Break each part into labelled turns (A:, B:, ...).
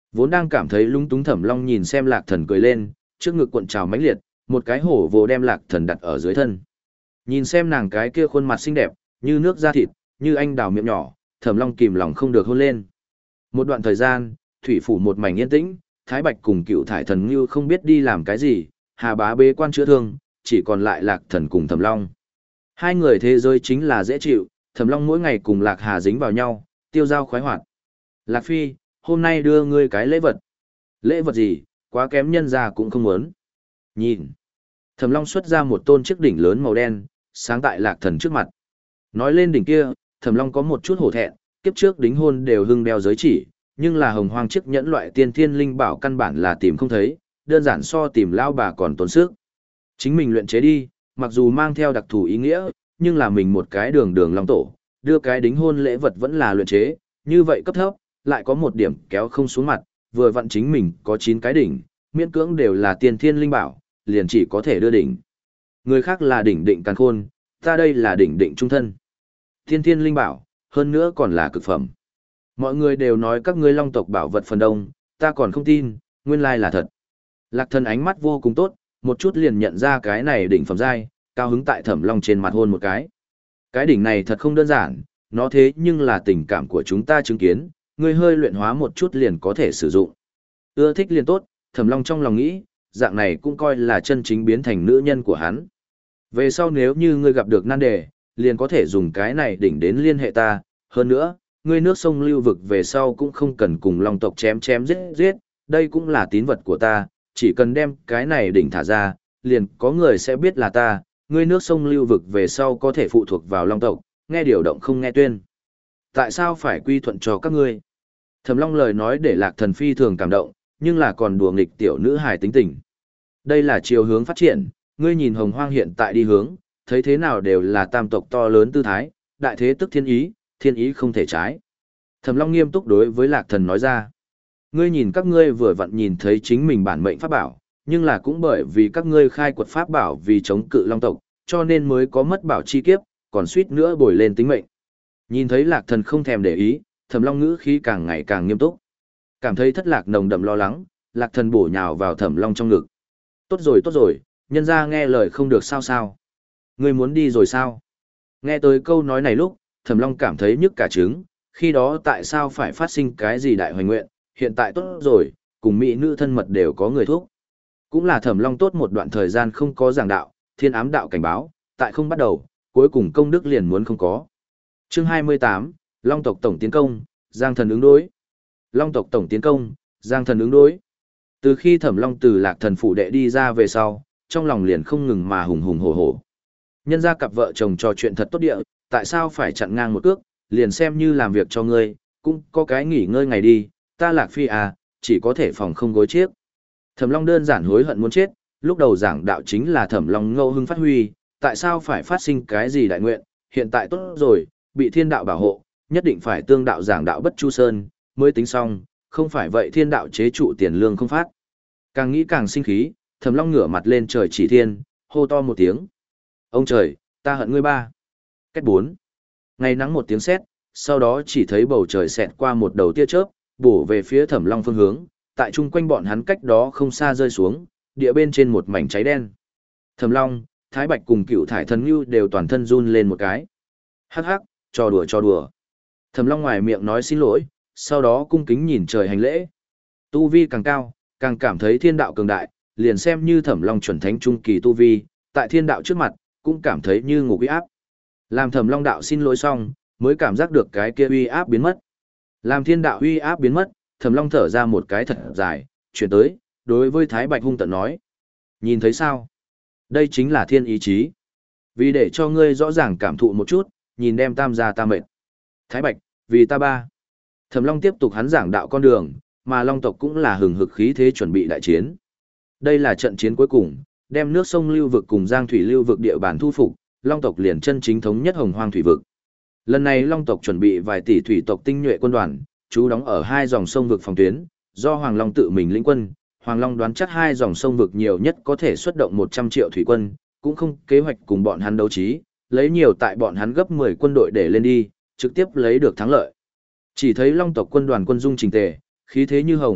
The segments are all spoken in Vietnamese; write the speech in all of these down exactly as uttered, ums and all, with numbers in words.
A: Vốn đang cảm thấy lung túng Thẩm Long nhìn xem Lạc Thần cười lên, trước ngực cuộn trào mãnh liệt, một cái hổ vồ đem Lạc Thần đặt ở dưới thân. Nhìn xem nàng cái kia khuôn mặt xinh đẹp, như nước da thịt, như anh đào miệng nhỏ, Thẩm Long kìm lòng không được hôn lên. Một đoạn thời gian, thủy phủ một mảnh yên tĩnh, Thái Bạch cùng Cựu Thải Thần Ngưu không biết đi làm cái gì, Hà Bá bế quan chữa thương, chỉ còn lại Lạc Thần cùng Thẩm Long. Hai người thế giới chính là dễ chịu, Thẩm Long mỗi ngày cùng Lạc Hà dính vào nhau, tiêu dao khoái hoạt. Lạc Phi, hôm nay đưa ngươi cái lễ vật. Lễ vật gì, quá kém nhân ra cũng không muốn. Nhìn. Thẩm Long xuất ra một tôn chiếc đỉnh lớn màu đen, sáng tại Lạc Thần trước mặt. Nói lên đỉnh kia, Thẩm Long có một chút hổ thẹn, kiếp trước đính hôn đều hưng đeo giới chỉ, nhưng là hồng hoang chiếc nhẫn loại tiên thiên linh bảo căn bản là tìm không thấy, đơn giản so tìm lao bà còn tốn sức. Chính mình luyện chế đi, mặc dù mang theo đặc thù ý nghĩa, nhưng là mình một cái đường đường long tổ, đưa cái đính hôn lễ vật vẫn là luyện chế, như vậy cấp thấp, lại có một điểm kéo không xuống mặt, vừa vặn chính mình có chín cái đỉnh, miễn cưỡng đều là tiên thiên linh bảo, liền chỉ có thể đưa đỉnh. Người khác là đỉnh định càn khôn, ta đây là đỉnh định trung thân. Tiên thiên linh bảo, hơn nữa còn là cực phẩm. Mọi người đều nói các ngươi long tộc bảo vật phần đông, ta còn không tin, nguyên lai là thật. Lạc Thần ánh mắt vô cùng tốt, một chút liền nhận ra cái này đỉnh phẩm giai, cao hứng tại Thẩm Long trên mặt hôn một cái. Cái đỉnh này thật không đơn giản, nó thế nhưng là tình cảm của chúng ta chứng kiến, ngươi hơi luyện hóa một chút liền có thể sử dụng. Ưa thích liền tốt, Thẩm Long trong lòng nghĩ, dạng này cũng coi là chân chính biến thành nữ nhân của hắn. Về sau nếu như ngươi gặp được nan đề, liền có thể dùng cái này đỉnh đến liên hệ ta, hơn nữa, ngươi nước sông lưu vực về sau cũng không cần cùng long tộc chém chém giết giết, đây cũng là tín vật của ta, chỉ cần đem cái này đỉnh thả ra, liền có người sẽ biết là ta, ngươi nước sông lưu vực về sau có thể phụ thuộc vào long tộc, nghe điều động không nghe tuyên. Tại sao phải quy thuận cho các ngươi? Thẩm Long lời nói để Lạc Thần phi thường cảm động, nhưng là còn đùa nghịch tiểu nữ hài tính tình. Đây là chiều hướng phát triển, ngươi nhìn hồng hoang hiện tại đi hướng, thấy thế nào đều là tam tộc to lớn tư thái, đại thế tức thiên ý, thiên ý không thể trái. Thẩm Long nghiêm túc đối với Lạc Thần nói ra. Ngươi nhìn các ngươi vừa vặn nhìn thấy chính mình bản mệnh pháp bảo, nhưng là cũng bởi vì các ngươi khai quật pháp bảo vì chống cự long tộc, cho nên mới có mất bảo chi kiếp, còn suýt nữa bồi lên tính mệnh. Nhìn thấy Lạc Thần không thèm để ý, Thẩm Long ngữ khí càng ngày càng nghiêm túc. Cảm thấy thất lạc nồng đậm lo lắng, Lạc Thần bổ nhào vào Thẩm Long trong ngực. Tốt rồi tốt rồi, nhân ra nghe lời không được sao sao. Ngươi muốn đi rồi sao? Nghe tới câu nói này lúc, Thẩm Long cảm thấy nhức cả trứng, khi đó tại sao phải phát sinh cái gì đại hoành nguyện, hiện tại tốt rồi, cùng mỹ nữ thân mật đều có người thuốc. Cũng là Thẩm Long tốt một đoạn thời gian không có giảng đạo, thiên ám đạo cảnh báo, tại không bắt đầu, cuối cùng công đức liền muốn không có. Chương hai mươi tám, Long tộc tổng tiến công, Giang thần ứng đối. Long tộc tổng tiến công, Giang thần ứng đối. Từ khi Thẩm Long từ Lạc Thần phủ đệ đi ra về sau, trong lòng liền không ngừng mà hùng hùng hổ hổ. Nhân ra cặp vợ chồng trò chuyện thật tốt địa, tại sao phải chặn ngang một cước, liền xem như làm việc cho ngươi, cũng có cái nghỉ ngơi ngày đi, ta Lạc Phi à, chỉ có thể phòng không gối chiếc. Thẩm Long đơn giản hối hận muốn chết, lúc đầu giảng đạo chính là Thẩm Long ngẫu hưng phát huy, tại sao phải phát sinh cái gì đại nguyện, hiện tại tốt rồi, bị thiên đạo bảo hộ, nhất định phải tương đạo giảng đạo bất chu sơn, mới tính xong, không phải vậy thiên đạo chế trụ tiền lương không phát. Càng nghĩ càng sinh khí, Thẩm Long ngửa mặt lên trời chỉ thiên, hô to một tiếng. Ông trời, ta hận ngươi ba. Cách bốn. Ngày nắng một tiếng sét, sau đó chỉ thấy bầu trời xẹt qua một đầu tia chớp, bổ về phía Thẩm Long phương hướng, tại chung quanh bọn hắn cách đó không xa rơi xuống, địa bên trên một mảnh cháy đen. Thẩm Long, Thái Bạch cùng Cựu Thải Thần Ngưu đều toàn thân run lên một cái. Hắc hắc, trò đùa trò đùa. Thẩm Long ngoài miệng nói xin lỗi, sau đó cung kính nhìn trời hành lễ. Tu vi càng cao, càng cảm thấy thiên đạo cường đại, liền xem như Thẩm Long chuẩn thánh trung kỳ tu vi, tại thiên đạo trước mặt, cũng cảm thấy như ngục uy áp. Làm Thẩm Long đạo xin lỗi xong, mới cảm giác được cái kia uy áp biến mất. Làm thiên đạo uy áp biến mất, Thẩm Long thở ra một cái thật dài, chuyển tới, đối với Thái Bạch hung tợn nói. Nhìn thấy sao? Đây chính là thiên ý chí. Vì để cho ngươi rõ ràng cảm thụ một chút, nhìn đem tam gia ta mệt. Thái Bạch, vì ta ba. Thẩm Long tiếp tục hắn giảng đạo con đường, mà Long tộc cũng là hừng hực khí thế chuẩn bị đại chiến. Đây là trận chiến cuối cùng, đem nước sông lưu vực cùng Giang thủy lưu vực địa bàn thu phục, Long tộc liền chân chính thống nhất Hồng Hoang thủy vực. Lần này Long tộc chuẩn bị vài tỷ thủy tộc tinh nhuệ quân đoàn, trú đóng ở hai dòng sông vực phòng tuyến, do Hoàng Long tự mình lĩnh quân. Hoàng Long đoán chắc hai dòng sông vực nhiều nhất có thể xuất động một trăm triệu thủy quân, cũng không kế hoạch cùng bọn hắn đấu trí, lấy nhiều tại bọn hắn gấp mười quân đội để lên đi, trực tiếp lấy được thắng lợi. Chỉ thấy Long tộc quân đoàn quân dung chỉnh tề, khí thế như hồng,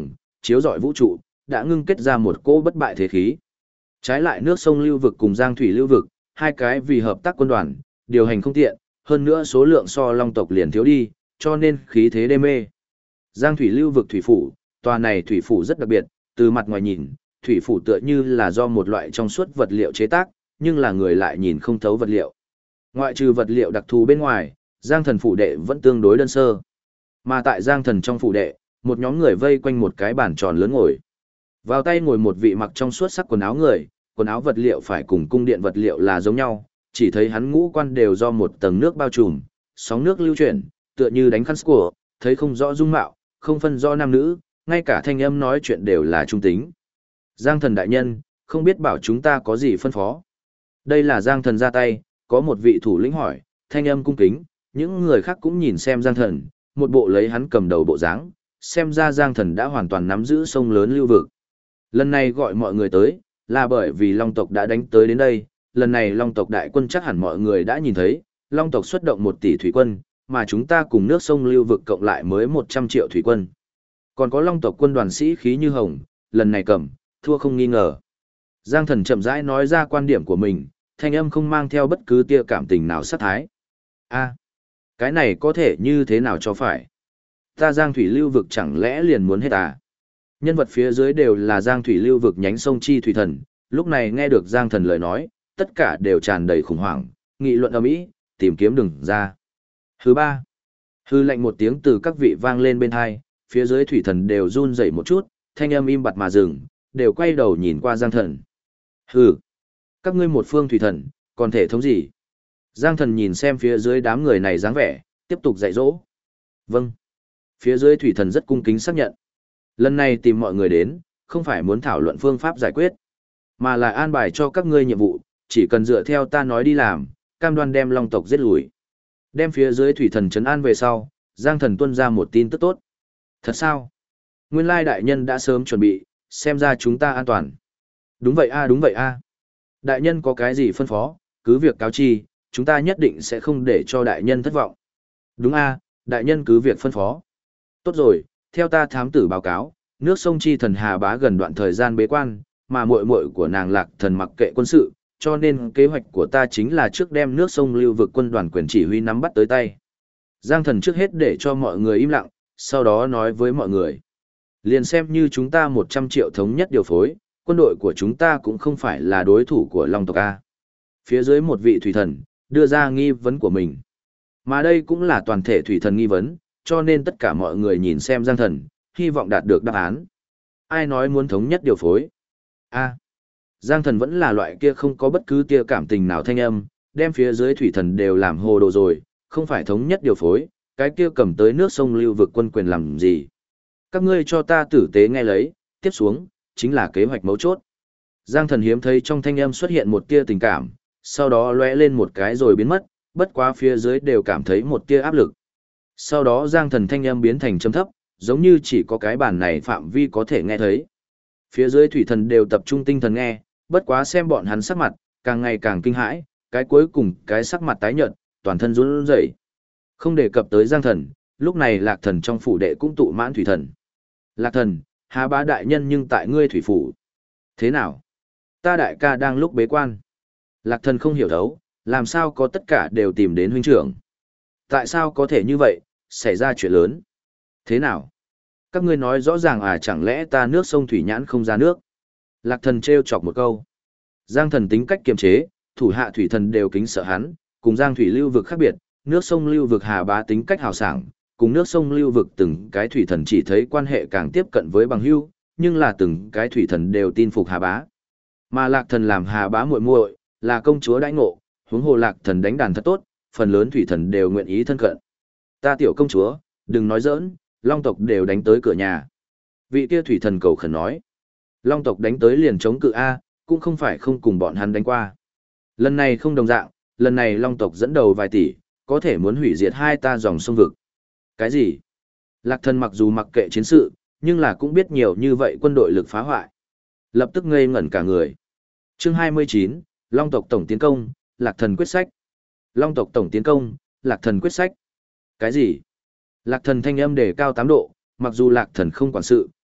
A: chiếu rọi vũ trụ, đã ngưng kết ra một cỗ bất bại thế khí. Trái lại nước sông lưu vực cùng giang thủy lưu vực, hai cái vì hợp tác quân đoàn, điều hành không tiện, hơn nữa số lượng so long tộc liền thiếu đi, cho nên khí thế đê mê. Giang thủy lưu vực thủy phủ, tòa này thủy phủ rất đặc biệt, từ mặt ngoài nhìn, thủy phủ tựa như là do một loại trong suốt vật liệu chế tác, nhưng là người lại nhìn không thấu vật liệu. Ngoại trừ vật liệu đặc thù bên ngoài, Giang Thần phủ đệ vẫn tương đối đơn sơ. Mà tại Giang Thần trong phủ đệ, một nhóm người vây quanh một cái bàn tròn lớn ngồi. Vào tay ngồi một vị mặc trong suốt sắc quần áo người, quần áo vật liệu phải cùng cung điện vật liệu là giống nhau, chỉ thấy hắn ngũ quan đều do một tầng nước bao trùm, sóng nước lưu chuyển, tựa như đánh khăn của, thấy không rõ dung mạo, không phân rõ nam nữ, ngay cả thanh âm nói chuyện đều là trung tính. Giang Thần đại nhân, không biết bảo chúng ta có gì phân phó. Đây là Giang Thần ra tay, có một vị thủ lĩnh hỏi, thanh âm cung kính, những người khác cũng nhìn xem Giang Thần, một bộ lấy hắn cầm đầu bộ dáng, xem ra Giang Thần đã hoàn toàn nắm giữ sông lớn lưu vực. Lần này gọi mọi người tới, là bởi vì Long tộc đã đánh tới đến đây, lần này Long tộc đại quân chắc hẳn mọi người đã nhìn thấy, Long tộc xuất động một tỷ thủy quân, mà chúng ta cùng nước sông lưu vực cộng lại mới một trăm triệu thủy quân. Còn có Long tộc quân đoàn sĩ khí như hồng, lần này cầm, thua không nghi ngờ. Giang Thần chậm rãi nói ra quan điểm của mình, thanh âm không mang theo bất cứ tia cảm tình nào sát thái. A, cái này có thể như thế nào cho phải? Ta Giang thủy lưu vực chẳng lẽ liền muốn hết à? Nhân vật phía dưới đều là Giang thủy lưu vực nhánh sông Chi Thủy Thần, lúc này nghe được Giang Thần lời nói, tất cả đều tràn đầy khủng hoảng, nghị luận ầm ĩ, tìm kiếm đường ra. Thứ ba, hư lệnh một tiếng từ các vị vang lên bên hai, phía dưới Thủy Thần đều run rẩy một chút, thanh âm im bặt mà dừng, đều quay đầu nhìn qua Giang Thần. Hừ, các ngươi một phương Thủy Thần, còn thể thống gì? Giang Thần nhìn xem phía dưới đám người này dáng vẻ, tiếp tục dạy dỗ. Vâng. Phía dưới Thủy Thần rất cung kính xác nhận. Lần này tìm mọi người đến, không phải muốn thảo luận phương pháp giải quyết, mà là an bài cho các ngươi nhiệm vụ, chỉ cần dựa theo ta nói đi làm, cam đoan đem Long tộc giết lùi. Đem phía dưới Thủy Thần trấn an về sau, Giang Thần tuân ra một tin tức tốt. Thật sao? Nguyên lai đại nhân đã sớm chuẩn bị, xem ra chúng ta an toàn. Đúng vậy a, đúng vậy a. Đại nhân có cái gì phân phó, cứ việc cáo chi, chúng ta nhất định sẽ không để cho đại nhân thất vọng. Đúng a, đại nhân cứ việc phân phó. Tốt rồi, theo ta thám tử báo cáo, nước sông Chi Thần Hà Bá gần đoạn thời gian bế quan, mà muội muội của nàng Lạc Thần mặc kệ quân sự, cho nên kế hoạch của ta chính là trước đem nước sông lưu vực quân đoàn quyền chỉ huy nắm bắt tới tay. Giang Thần trước hết để cho mọi người im lặng, sau đó nói với mọi người. Liền xem như chúng ta một trăm triệu thống nhất điều phối, quân đội của chúng ta cũng không phải là đối thủ của Long tộc A. Phía dưới một vị thủy thần, đưa ra nghi vấn của mình. Mà đây cũng là toàn thể thủy thần nghi vấn, cho nên tất cả mọi người nhìn xem Giang Thần, hy vọng đạt được đáp án. Ai nói muốn thống nhất điều phối? A. Giang Thần vẫn là loại kia không có bất cứ tia cảm tình nào thanh âm, đem phía dưới thủy thần đều làm hồ đồ rồi, không phải thống nhất điều phối, cái kia cầm tới nước sông lưu vực quân quyền làm gì. Các ngươi cho ta tử tế nghe lấy, tiếp xuống, chính là kế hoạch mấu chốt. Giang Thần hiếm thấy trong thanh âm xuất hiện một tia tình cảm, sau đó lóe lên một cái rồi biến mất, bất quá phía dưới đều cảm thấy một tia áp lực. Sau đó Giang Thần thanh âm biến thành trầm thấp, giống như chỉ có cái bàn này phạm vi có thể nghe thấy. Phía dưới thủy thần đều tập trung tinh thần nghe, bất quá xem bọn hắn sắc mặt, càng ngày càng kinh hãi, cái cuối cùng cái sắc mặt tái nhợt, toàn thân run rẩy. Không đề cập tới Giang Thần, lúc này Lạc Thần trong phủ đệ cũng tụ mãn thủy thần. Lạc Thần, Hà Bá đại nhân nhưng tại ngươi thủy phủ. Thế nào? Ta đại ca đang lúc bế quan. Lạc Thần không hiểu thấu, làm sao có tất cả đều tìm đến huynh trưởng. Tại sao có thể như vậy, xảy ra chuyện lớn. Thế nào? Các ngươi nói rõ ràng à, chẳng lẽ ta nước sông thủy nhãn không ra nước? Lạc Thần trêu chọc một câu. Giang Thần tính cách kiềm chế, thủ hạ thủy thần đều kính sợ hắn, cùng Giang thủy lưu vực khác biệt, nước sông lưu vực Hà Bá tính cách hào sảng, cùng nước sông lưu vực từng cái thủy thần chỉ thấy quan hệ càng tiếp cận với bằng hữu, nhưng là từng cái thủy thần đều tin phục Hà Bá. Mà Lạc Thần làm Hà Bá muội muội, là công chúa đãi ngộ, huống hồ Lạc Thần đánh đàn thật tốt, phần lớn thủy thần đều nguyện ý thân cận. Ta tiểu công chúa, đừng nói giỡn, Long tộc đều đánh tới cửa nhà. Vị kia thủy thần cầu khẩn nói. Long tộc đánh tới liền chống cự A, cũng không phải không cùng bọn hắn đánh qua. Lần này không đồng dạng, lần này Long tộc dẫn đầu vài tỷ, có thể muốn hủy diệt hai ta dòng sông vực. Cái gì? Lạc Thần mặc dù mặc kệ chiến sự, nhưng là cũng biết nhiều như vậy quân đội lực phá hoại. Lập tức ngây ngẩn cả người. Chương hai mươi chín, Long tộc tổng tiến công, Lạc Thần quyết sách. Long tộc tổng tiến công, Lạc Thần quyết sách. Cái gì? Lạc Thần thanh âm đề cao tám độ, mặc dù Lạc Thần không quản sự,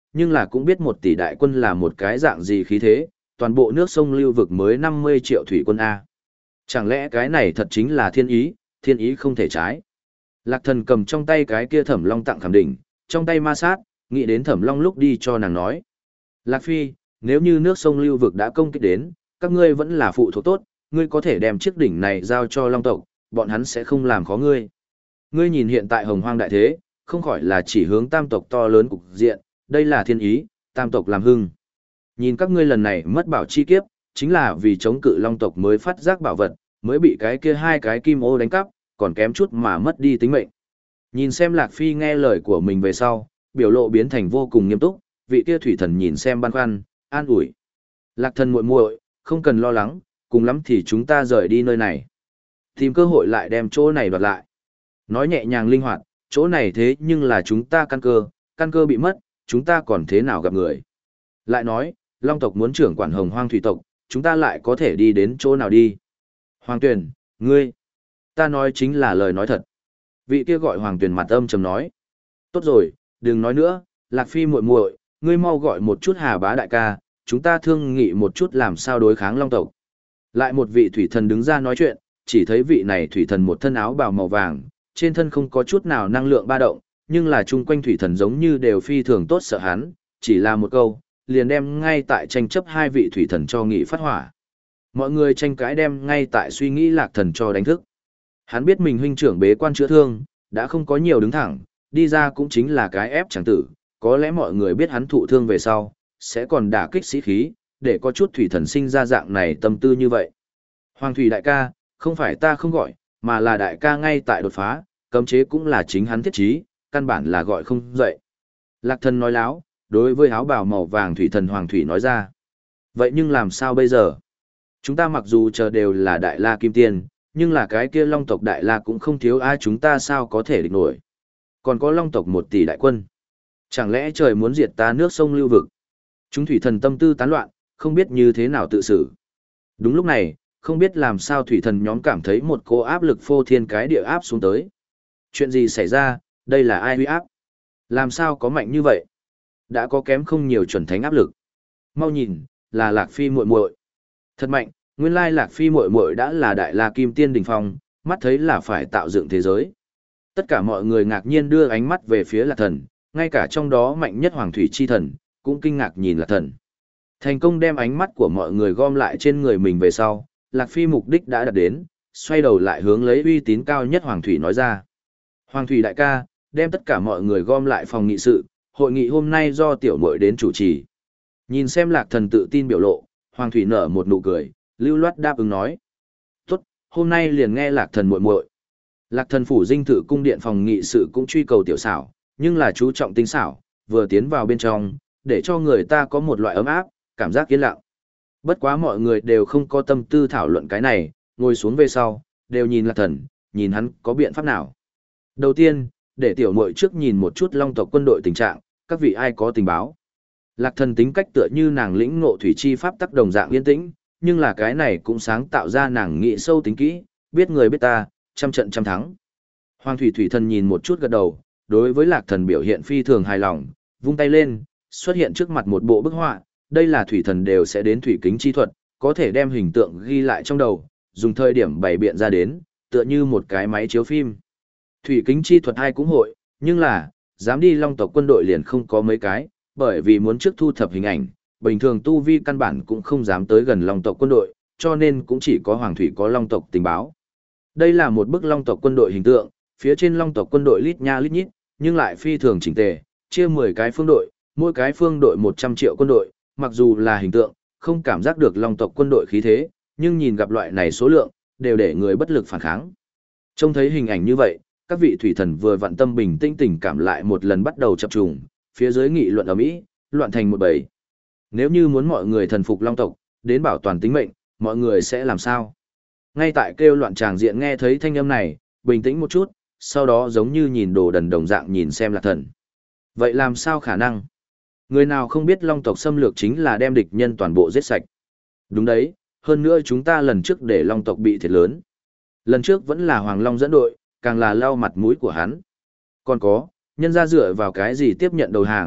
A: nhưng là cũng biết một tỷ đại quân là một cái dạng gì khí thế, toàn bộ nước sông lưu vực mới năm mươi triệu thủy quân A. Chẳng lẽ cái này thật chính là thiên ý, thiên ý không thể trái. Lạc Thần cầm trong tay cái kia Thẩm Long tặng khảm đỉnh, trong tay ma sát, nghĩ đến Thẩm Long lúc đi cho nàng nói. Lạc Phi, nếu như nước sông lưu vực đã công kích đến, các ngươi vẫn là phụ thuộc tốt, ngươi có thể đem chiếc đỉnh này giao cho Long tộc, bọn hắn sẽ không làm khó ngươi. Ngươi nhìn hiện tại hồng hoang đại thế, không khỏi là chỉ hướng tam tộc to lớn cục diện, đây là thiên ý, tam tộc làm hưng. Nhìn các ngươi lần này mất bảo chi kiếp, chính là vì chống cự Long tộc mới phát giác bảo vật, mới bị cái kia hai cái kim ô đánh cắp, còn kém chút mà mất đi tính mệnh. Nhìn xem Lạc Phi nghe lời của mình về sau, biểu lộ biến thành vô cùng nghiêm túc, vị kia thủy thần nhìn xem băn khoăn, an ủi. Lạc Thần muội muội, không cần lo lắng, cùng lắm thì chúng ta rời đi nơi này. Tìm cơ hội lại đem chỗ này đoạt lại. Nói nhẹ nhàng linh hoạt, chỗ này thế nhưng là chúng ta căn cơ, căn cơ bị mất, chúng ta còn thế nào gặp người. Lại nói, Long tộc muốn trưởng quản hồng hoang thủy tộc, chúng ta lại có thể đi đến chỗ nào đi. Hoàng Tuyền, ngươi, ta nói chính là lời nói thật. Vị kia gọi Hoàng Tuyền mặt âm trầm nói. Tốt rồi, đừng nói nữa, Lạc Phi muội muội, ngươi mau gọi một chút Hà Bá đại ca, chúng ta thương nghị một chút làm sao đối kháng Long tộc. Lại một vị thủy thần đứng ra nói chuyện, chỉ thấy vị này thủy thần một thân áo bào màu vàng, trên thân không có chút nào năng lượng ba động, nhưng là chung quanh thủy thần giống như đều phi thường tốt sợ hắn, chỉ là một câu, liền đem ngay tại tranh chấp hai vị thủy thần cho nghị phát hỏa. Mọi người tranh cãi đem ngay tại suy nghĩ Lạc Thần cho đánh thức. Hắn biết mình huynh trưởng bế quan chữa thương, đã không có nhiều đứng thẳng, đi ra cũng chính là cái ép chẳng tử, có lẽ mọi người biết hắn thụ thương về sau, sẽ còn đả kích sĩ khí, để có chút thủy thần sinh ra dạng này tâm tư như vậy. Hoàng thủy đại ca, không phải ta không gọi, mà là đại ca ngay tại đột phá, cấm chế cũng là chính hắn thiết trí, căn bản là gọi không dậy. Lạc Thần nói láo, đối với áo bào màu vàng thủy thần Hoàng thủy nói ra. Vậy nhưng làm sao bây giờ? Chúng ta mặc dù chờ đều là đại la kim tiên, nhưng là cái kia Long tộc đại la cũng không thiếu ai, chúng ta sao có thể địch nổi. Còn có Long tộc một tỷ đại quân. Chẳng lẽ trời muốn diệt ta nước sông lưu vực? Chúng thủy thần tâm tư tán loạn, không biết như thế nào tự xử. Đúng lúc này, không biết làm sao thủy thần nhóm cảm thấy một cô áp lực phô thiên cái địa áp xuống tới. Chuyện gì xảy ra, đây là ai uy áp? Làm sao có mạnh như vậy? Đã có kém không nhiều chuẩn thánh áp lực. Mau nhìn, là Lạc Phi muội muội. Thật mạnh, nguyên lai Lạc Phi muội muội đã là đại la kim tiên đỉnh phong, mắt thấy là phải tạo dựng thế giới. Tất cả mọi người ngạc nhiên đưa ánh mắt về phía Lạc Thần, ngay cả trong đó mạnh nhất Hoàng thủy chi thần cũng kinh ngạc nhìn Lạc Thần. Thành công đem ánh mắt của mọi người gom lại trên người mình về sau, Lạc Phi mục đích đã đạt đến, xoay đầu lại hướng lấy uy tín cao nhất Hoàng thủy nói ra. Hoàng thủy đại ca, đem tất cả mọi người gom lại phòng nghị sự, hội nghị hôm nay do tiểu muội đến chủ trì. Nhìn xem Lạc Thần tự tin biểu lộ, Hoàng thủy nở một nụ cười, lưu loát đáp ứng nói. Tốt, hôm nay liền nghe Lạc Thần muội muội. Lạc Thần phủ dinh thự cung điện phòng nghị sự cũng truy cầu tiểu xảo, nhưng là chú trọng tinh xảo, vừa tiến vào bên trong, để cho người ta có một loại ấm áp, cảm giác yên lặng. Bất quá mọi người đều không có tâm tư thảo luận cái này, ngồi xuống về sau, đều nhìn Lạc Thần, nhìn hắn có biện pháp nào. Đầu tiên, để tiểu muội trước nhìn một chút Long tộc quân đội tình trạng, các vị ai có tình báo. Lạc Thần tính cách tựa như nàng lĩnh ngộ thủy chi pháp tắc đồng dạng yên tĩnh, nhưng là cái này cũng sáng tạo ra nàng nghĩ sâu tính kỹ, biết người biết ta, trăm trận trăm thắng. Hoàng thủy thủy thần nhìn một chút gật đầu, đối với Lạc Thần biểu hiện phi thường hài lòng, vung tay lên, xuất hiện trước mặt một bộ bức họa, đây là thủy thần đều sẽ đến thủy kính chi thuật, có thể đem hình tượng ghi lại trong đầu, dùng thời điểm bày biện ra đến, tựa như một cái máy chiếu phim. Thủy kính chi thuật ai cũng hội, nhưng là, dám đi Long tộc quân đội liền không có mấy cái, bởi vì muốn trước thu thập hình ảnh, bình thường tu vi căn bản cũng không dám tới gần Long tộc quân đội, cho nên cũng chỉ có Hoàng thủy có Long tộc tình báo. Đây là một bức Long tộc quân đội hình tượng, phía trên Long tộc quân đội lít nha lít nhít, nhưng lại phi thường chỉnh tề, chia mười cái phương đội, mỗi cái phương đội một trăm triệu quân đội, mặc dù là hình tượng, không cảm giác được Long tộc quân đội khí thế, nhưng nhìn gặp loại này số lượng, đều để người bất lực phản kháng. Trông thấy hình ảnh như vậy, các vị thủy thần vừa vặn tâm bình tĩnh tình cảm lại một lần bắt đầu chập trùng, phía dưới nghị luận ầm ĩ, loạn thành một bầy. Nếu như muốn mọi người thần phục Long tộc, đến bảo toàn tính mệnh, mọi người sẽ làm sao? Ngay tại kêu loạn tràng diện nghe thấy thanh âm này, bình tĩnh một chút, sau đó giống như nhìn đồ đần đồng dạng nhìn xem Lạc Thần. Vậy làm sao khả năng? Người nào không biết Long tộc xâm lược chính là đem địch nhân toàn bộ giết sạch. Đúng đấy, hơn nữa chúng ta lần trước để Long tộc bị thiệt lớn. Lần trước vẫn là Hoàng Long dẫn đội, càng là lau mặt mũi của hắn. Còn có, nhân ra dựa vào cái gì tiếp nhận đầu hàng,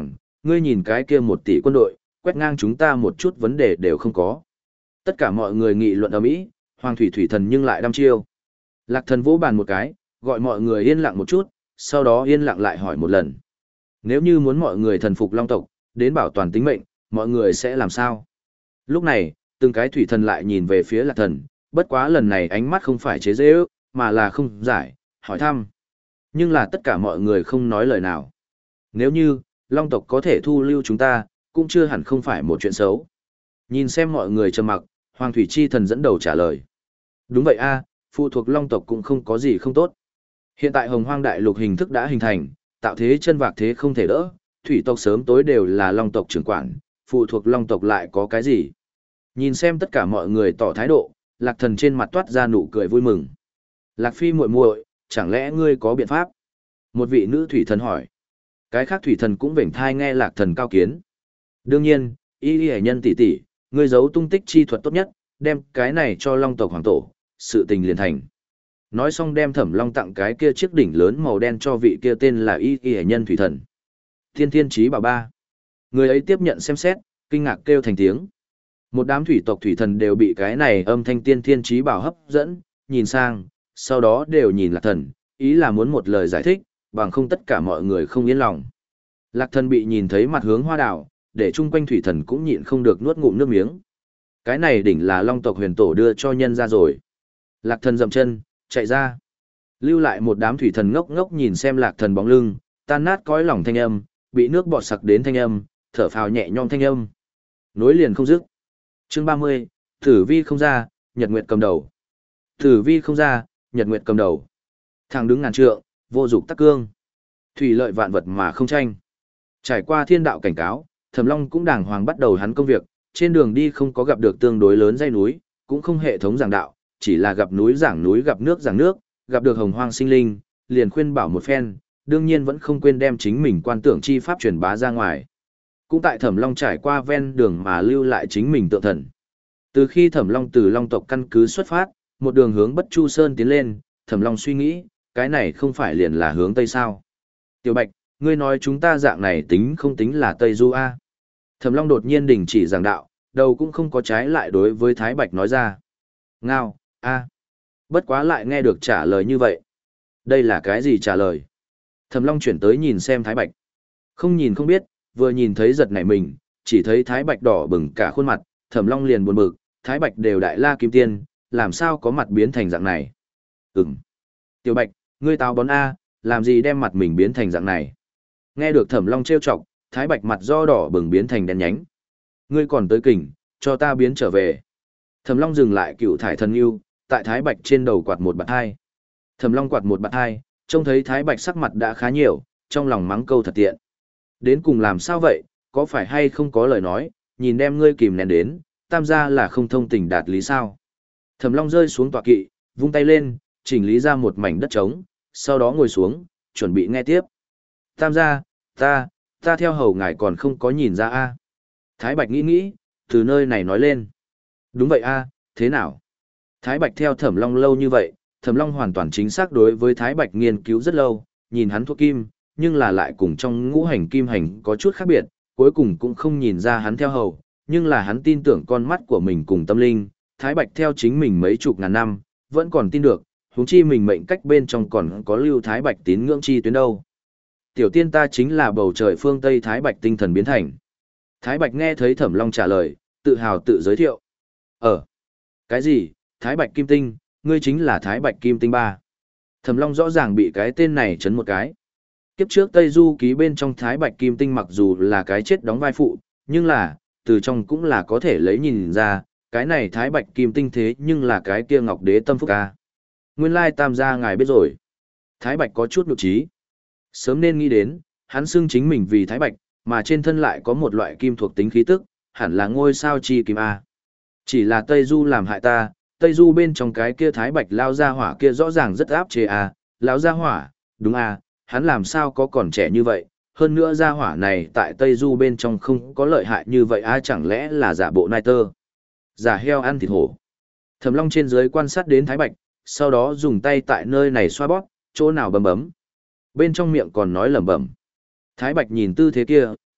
A: ngươi nhìn cái kia một tỷ quân đội, quét ngang chúng ta một chút vấn đề đều không có. Tất cả mọi người nghị luận ầm ĩ, Hoàng Thủy Thủy Thần nhưng lại đăm chiêu. Lạc Thần vỗ bàn một cái, gọi mọi người yên lặng một chút, sau đó yên lặng lại hỏi một lần. Nếu như muốn mọi người thần phục Long tộc, đến bảo toàn tính mệnh, mọi người sẽ làm sao? Lúc này, từng cái thủy thần lại nhìn về phía Lạc Thần, bất quá lần này ánh mắt không phải chế giễu, mà là không giải, hỏi thăm. Nhưng là tất cả mọi người không nói lời nào. Nếu như, Long tộc có thể thu lưu chúng ta, cũng chưa hẳn không phải một chuyện xấu. Nhìn xem mọi người trầm mặc, Hoàng Thủy Chi Thần dẫn đầu trả lời. Đúng vậy a, phụ thuộc Long tộc cũng không có gì không tốt. Hiện tại Hồng Hoang Đại Lục hình thức đã hình thành, tạo thế chân vạc thế không thể đỡ, thủy tộc sớm tối đều là Long tộc trưởng quản, phụ thuộc Long tộc lại có cái gì? Nhìn xem tất cả mọi người tỏ thái độ, Lạc Thần trên mặt toát ra nụ cười vui mừng. Lạc Phi muội muội, chẳng lẽ ngươi có biện pháp? Một vị nữ thủy thần hỏi. Cái khác thủy thần cũng vểnh thai nghe Lạc Thần cao kiến. Đương nhiên, y y nhân tỷ tỷ, ngươi giấu tung tích chi thuật tốt nhất, đem cái này cho Long tộc hoàng tổ, sự tình liền thành. Nói xong đem Thẩm Long tặng cái kia chiếc đỉnh lớn màu đen cho vị kia tên là y y nhân thủy thần. Thiên Thiên Chí Bảo ba. Người ấy tiếp nhận xem xét, kinh ngạc kêu thành tiếng. Một đám thủy tộc thủy thần đều bị cái này âm thanh Tiên Thiên Chí Bảo hấp dẫn, nhìn sang, sau đó đều nhìn Lạc Thần, ý là muốn một lời giải thích, bằng không tất cả mọi người không yên lòng. Lạc Thần bị nhìn thấy mặt hướng hoa đảo, để chung quanh thủy thần cũng nhịn không được nuốt ngụm nước miếng. Cái này đỉnh là Long tộc huyền tổ đưa cho nhân ra rồi. Lạc Thần dậm chân, chạy ra. Lưu lại một đám thủy thần ngốc ngốc nhìn xem Lạc Thần bóng lưng, tan nát cõi lòng thanh âm, bị nước bọt sặc đến thanh âm, thở phào nhẹ nhõm thanh âm. Nối liền không dứt. Chương ba mươi, Tử Vi không ra, Nhật Nguyệt cầm đầu. Tử Vi không ra, Nhật Nguyệt cầm đầu. Thằng đứng ngàn trượng, vô dục tắc cương. Thủy lợi vạn vật mà không tranh. Trải qua thiên đạo cảnh cáo, Thẩm Long cũng đàng hoàng bắt đầu hắn công việc, trên đường đi không có gặp được tương đối lớn dãy núi, cũng không hệ thống giảng đạo, chỉ là gặp núi giảng núi, gặp nước giảng nước, gặp được hồng hoang sinh linh, liền khuyên bảo một phen, đương nhiên vẫn không quên đem chính mình quan tưởng chi pháp truyền bá ra ngoài. Cũng tại Thẩm Long trải qua ven đường mà lưu lại chính mình tượng thần. Từ khi Thẩm Long từ Long tộc căn cứ xuất phát, một đường hướng Bất Chu Sơn tiến lên, Thẩm Long suy nghĩ, cái này không phải liền là hướng Tây sao? Tiểu Bạch, ngươi nói chúng ta dạng này tính không tính là Tây Du A? Thẩm Long đột nhiên đình chỉ giảng đạo, đầu cũng không có trái lại đối với Thái Bạch nói ra. Ngao, A. Bất quá lại nghe được trả lời như vậy. Đây là cái gì trả lời? Thẩm Long chuyển tới nhìn xem Thái Bạch. Không nhìn không biết, vừa nhìn thấy giật nảy mình, chỉ thấy Thái Bạch đỏ bừng cả khuôn mặt, Thẩm Long liền buồn bực, Thái Bạch đều đại la kim tiên, làm sao có mặt biến thành dạng này? Ừm. Tiểu Bạch, ngươi táo bón A, làm gì đem mặt mình biến thành dạng này? Nghe được Thẩm Long trêu chọc, Thái Bạch mặt do đỏ bừng biến thành đen nhánh. Ngươi còn tới kình, cho ta biến trở về. Thẩm Long dừng lại cựu thải thần yêu, tại Thái Bạch trên đầu quạt một bạt hai. Thẩm Long quạt một bạt hai, trông thấy Thái Bạch sắc mặt đã khá nhiều, trong lòng mắng câu thật tiện. Đến cùng làm sao vậy, có phải hay không có lời nói, nhìn đem ngươi kìm nén đến, tam gia là không thông tình đạt lý sao. Thẩm Long rơi xuống tọa kỵ, vung tay lên, chỉnh lý ra một mảnh đất trống, sau đó ngồi xuống, chuẩn bị nghe tiếp. Tam gia, ta, ta theo hầu ngài còn không có nhìn ra a. Thái Bạch nghĩ nghĩ, từ nơi này nói lên. Đúng vậy a, thế nào? Thái Bạch theo Thẩm Long lâu như vậy, Thẩm Long hoàn toàn chính xác đối với Thái Bạch nghiên cứu rất lâu, nhìn hắn thuộc kim, nhưng là lại cùng trong ngũ hành kim hành có chút khác biệt, cuối cùng cũng không nhìn ra hắn theo hầu, nhưng là hắn tin tưởng con mắt của mình cùng tâm linh, Thái Bạch theo chính mình mấy chục ngàn năm, vẫn còn tin được, huống chi mình mệnh cách bên trong còn có lưu Thái Bạch tín ngưỡng chi tuyến đâu. Tiểu tiên ta chính là bầu trời phương Tây Thái Bạch tinh thần biến thành. Thái Bạch nghe thấy Thẩm Long trả lời, tự hào tự giới thiệu. Ờ, cái gì, Thái Bạch Kim Tinh, ngươi chính là Thái Bạch Kim Tinh ba. Thẩm Long rõ ràng bị cái tên này chấn một cái. Kiếp trước Tây Du ký bên trong Thái Bạch Kim Tinh mặc dù là cái chết đóng vai phụ, nhưng là, từ trong cũng là có thể lấy nhìn ra, cái này Thái Bạch Kim Tinh thế nhưng là cái kia Ngọc Đế tâm phúc ca. Nguyên lai tam gia ngài biết rồi. Thái Bạch có chút nhục trí. Sớm nên nghĩ đến, hắn xưng chính mình vì Thái Bạch, mà trên thân lại có một loại kim thuộc tính khí tức, hẳn là ngôi sao chi kim A. Chỉ là Tây Du làm hại ta, Tây Du bên trong cái kia Thái Bạch lao ra hỏa kia rõ ràng rất áp chế A, lao ra hỏa, đúng A, hắn làm sao có còn trẻ như vậy, hơn nữa ra hỏa này tại Tây Du bên trong không có lợi hại như vậy A, chẳng lẽ là giả bộ nai tơ, giả heo ăn thịt hổ. Thẩm Long trên dưới quan sát đến Thái Bạch, sau đó dùng tay tại nơi này xoa bóp, chỗ nào bấm bấm. Bên trong miệng còn nói lẩm bẩm. Thái Bạch nhìn tư thế kia,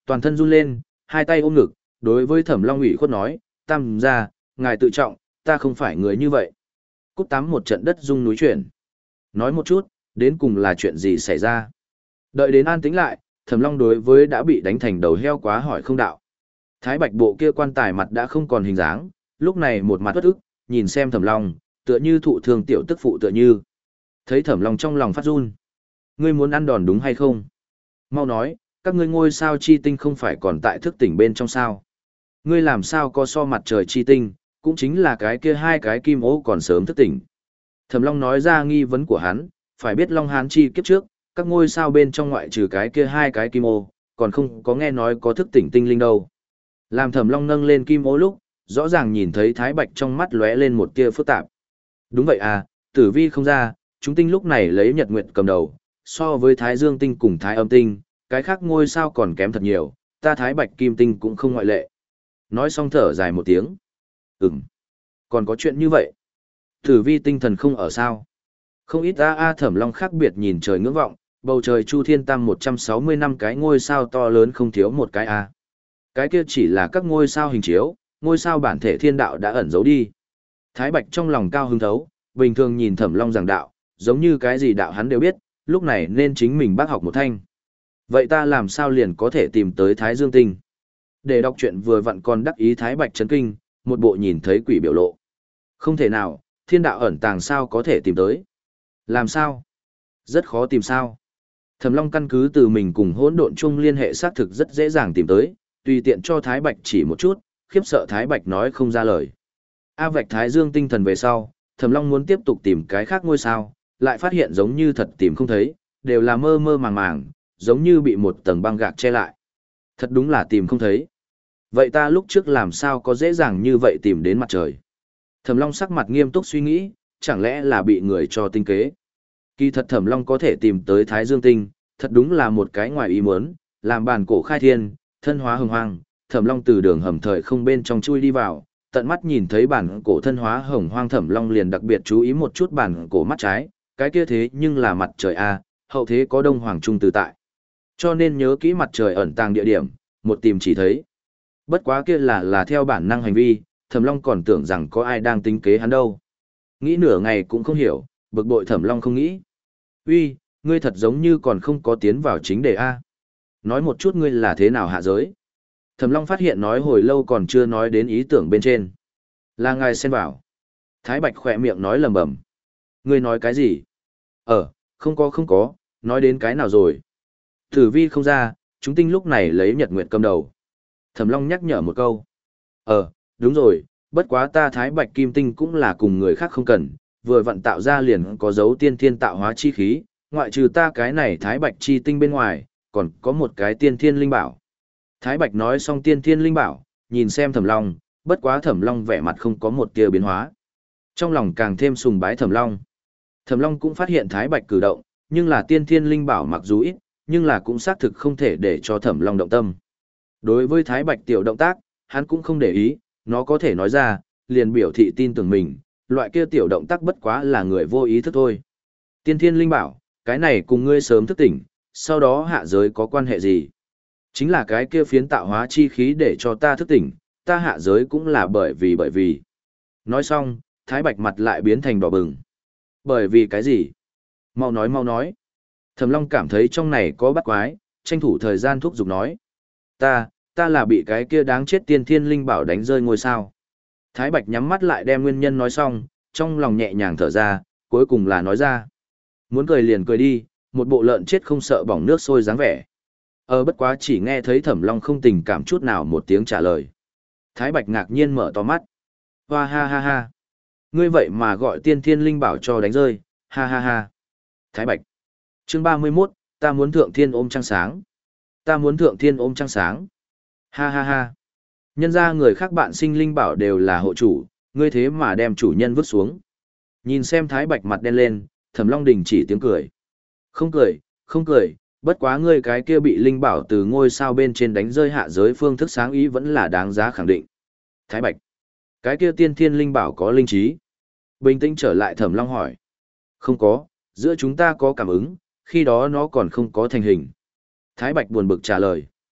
A: toàn thân run lên, hai tay ôm ngực, đối với Thẩm Long ủy khuất nói, tam gia, ngài tự trọng, ta không phải người như vậy. Cút tắm một trận đất rung núi chuyển. Nói một chút, đến cùng là chuyện gì xảy ra. Đợi đến an tĩnh lại, Thẩm Long đối với đã bị đánh thành đầu heo quá hỏi không đạo. Thái Bạch bộ kia quan tài mặt đã không còn hình dáng, lúc này một mặt uất ức, nhìn xem Thẩm Long, tựa như thụ thương tiểu tức phụ tựa như. Thấy Thẩm Long trong lòng phát run. Ngươi muốn ăn đòn đúng hay không? Mau nói, các ngươi ngôi sao chi tinh không phải còn tại thức tỉnh bên trong sao? Ngươi làm sao có so mặt trời chi tinh, cũng chính là cái kia hai cái kim ố còn sớm thức tỉnh. Thẩm Long nói ra nghi vấn của hắn, phải biết Long Hán chi kiếp trước, các ngôi sao bên trong ngoại trừ cái kia hai cái kim ô, còn không có nghe nói có thức tỉnh tinh linh đâu. Làm Thẩm Long nâng lên kim ô lúc, rõ ràng nhìn thấy Thái Bạch trong mắt lóe lên một tia phức tạp. Đúng vậy à, tử vi không ra, chúng tinh lúc này lấy Nhật Nguyệt cầm đầu, so với Thái Dương tinh cùng Thái Âm tinh, cái khác ngôi sao còn kém thật nhiều, ta Thái Bạch kim tinh cũng không ngoại lệ. Nói xong thở dài một tiếng. Ừm, còn có chuyện như vậy. Tử vi tinh thần không ở sao. Không ít a a Thẩm Long khác biệt nhìn trời ngưỡng vọng, bầu trời chu thiên tam một trăm sáu mươi năm cái ngôi sao to lớn không thiếu một cái a. Cái kia chỉ là các ngôi sao hình chiếu, ngôi sao bản thể thiên đạo đã ẩn giấu đi. Thái Bạch trong lòng cao hứng thấu, bình thường nhìn Thẩm Long giảng đạo, giống như cái gì đạo hắn đều biết, lúc này nên chính mình bác học một thanh. Vậy ta làm sao liền có thể tìm tới Thái Dương tinh? Để đọc truyện vừa vặn còn đắc ý Thái Bạch chấn kinh, một bộ nhìn thấy quỷ biểu lộ. Không thể nào, thiên đạo ẩn tàng sao có thể tìm tới? Làm sao? Rất khó tìm sao? Thẩm Long căn cứ từ mình cùng hỗn độn chung liên hệ xác thực rất dễ dàng tìm tới, tùy tiện cho Thái Bạch chỉ một chút, khiếp sợ Thái Bạch nói không ra lời. A vạch Thái Dương tinh thần về sau, Thẩm Long muốn tiếp tục tìm cái khác ngôi sao, lại phát hiện giống như thật tìm không thấy, đều là mơ mơ màng màng, giống như bị một tầng băng gạc che lại. Thật đúng là tìm không thấy. Vậy ta lúc trước làm sao có dễ dàng như vậy tìm đến mặt trời? Thẩm Long sắc mặt nghiêm túc suy nghĩ, chẳng lẽ là bị người cho tinh kế? Kỳ thật Thẩm Long có thể tìm tới Thái Dương tinh, thật đúng là một cái ngoài ý muốn, làm bản cổ khai thiên, thân hóa hồng hoang, Thẩm Long từ đường hầm thời không bên trong chui đi vào, tận mắt nhìn thấy bản cổ thân hóa hồng hoang, Thẩm Long liền đặc biệt chú ý một chút bản cổ mắt trái, cái kia thế nhưng là mặt trời a, hậu thế có đông hoàng trung tự tại. Cho nên nhớ kỹ mặt trời ẩn tàng địa điểm, một tìm chỉ thấy. Bất quá kia là là theo bản năng hành vi, Thẩm Long còn tưởng rằng có ai đang tính kế hắn đâu. Nghĩ nửa ngày cũng không hiểu, bực bội Thẩm Long không nghĩ. Uy, ngươi thật giống như còn không có tiến vào chính đề A. Nói một chút ngươi là thế nào hạ giới. Thẩm Long phát hiện nói hồi lâu còn chưa nói đến ý tưởng bên trên. Là ngài xen vào. Thái Bạch khỏe miệng nói lầm bầm. Ngươi nói cái gì? Ờ, không có không có, nói đến cái nào rồi? Tử vi không ra, chúng tinh lúc này lấy Nhật Nguyệt cầm đầu. Thẩm Long nhắc nhở một câu. Ờ, đúng rồi, bất quá ta Thái Bạch Kim Tinh cũng là cùng người khác không cần, vừa vận tạo ra liền có dấu tiên thiên tạo hóa chi khí, ngoại trừ ta cái này Thái Bạch chi tinh bên ngoài, còn có một cái tiên thiên linh bảo. Thái Bạch nói xong tiên thiên linh bảo, nhìn xem Thẩm Long, bất quá Thẩm Long vẻ mặt không có một tia biến hóa. Trong lòng càng thêm sùng bái Thẩm Long. Thẩm Long cũng phát hiện Thái Bạch cử động, nhưng là tiên thiên linh bảo mặc dù ít, nhưng là cũng xác thực không thể để cho Thẩm Long động tâm. Đối với Thái Bạch tiểu động tác, hắn cũng không để ý, nó có thể nói ra, liền biểu thị tin tưởng mình, loại kia tiểu động tác bất quá là người vô ý thức thôi. Tiên thiên linh bảo, cái này cùng ngươi sớm thức tỉnh, sau đó hạ giới có quan hệ gì? Chính là cái kia phiến tạo hóa chi khí để cho ta thức tỉnh, ta hạ giới cũng là bởi vì bởi vì. Nói xong, Thái Bạch mặt lại biến thành đỏ bừng. Bởi vì cái gì? Mau nói mau nói. Thẩm Long cảm thấy trong này có bắt quái, tranh thủ thời gian thúc giục nói. Ta, ta là bị cái kia đáng chết tiên thiên linh bảo đánh rơi ngôi sao. Thái Bạch nhắm mắt lại đem nguyên nhân nói xong, trong lòng nhẹ nhàng thở ra, cuối cùng là nói ra. Muốn cười liền cười đi, một bộ lợn chết không sợ bỏng nước sôi dáng vẻ. Ờ bất quá chỉ nghe thấy Thẩm Long không tình cảm chút nào một tiếng trả lời. Thái Bạch ngạc nhiên mở to mắt. Hoa ha ha ha. Ngươi vậy mà gọi tiên thiên linh bảo cho đánh rơi, ha ha ha. Thái Bạch. Chương ba mươi mốt, ta muốn thượng thiên ôm trăng sáng. Ta muốn thượng thiên ôm trăng sáng. Ha ha ha. Nhân ra người khác bạn sinh linh bảo đều là hộ chủ, ngươi thế mà đem chủ nhân vứt xuống. Nhìn xem Thái Bạch mặt đen lên, Thẩm Long đình chỉ tiếng cười. Không cười, không cười, bất quá ngươi cái kia bị linh bảo từ ngôi sao bên trên đánh rơi hạ giới phương thức sáng ý vẫn là đáng giá khẳng định. Thái Bạch. Cái kia tiên thiên linh bảo có linh trí. Bình tĩnh trở lại Thẩm Long hỏi. Không có, giữa chúng ta có cảm ứng, khi đó nó còn không có thành hình. Thái Bạch buồn bực trả lời.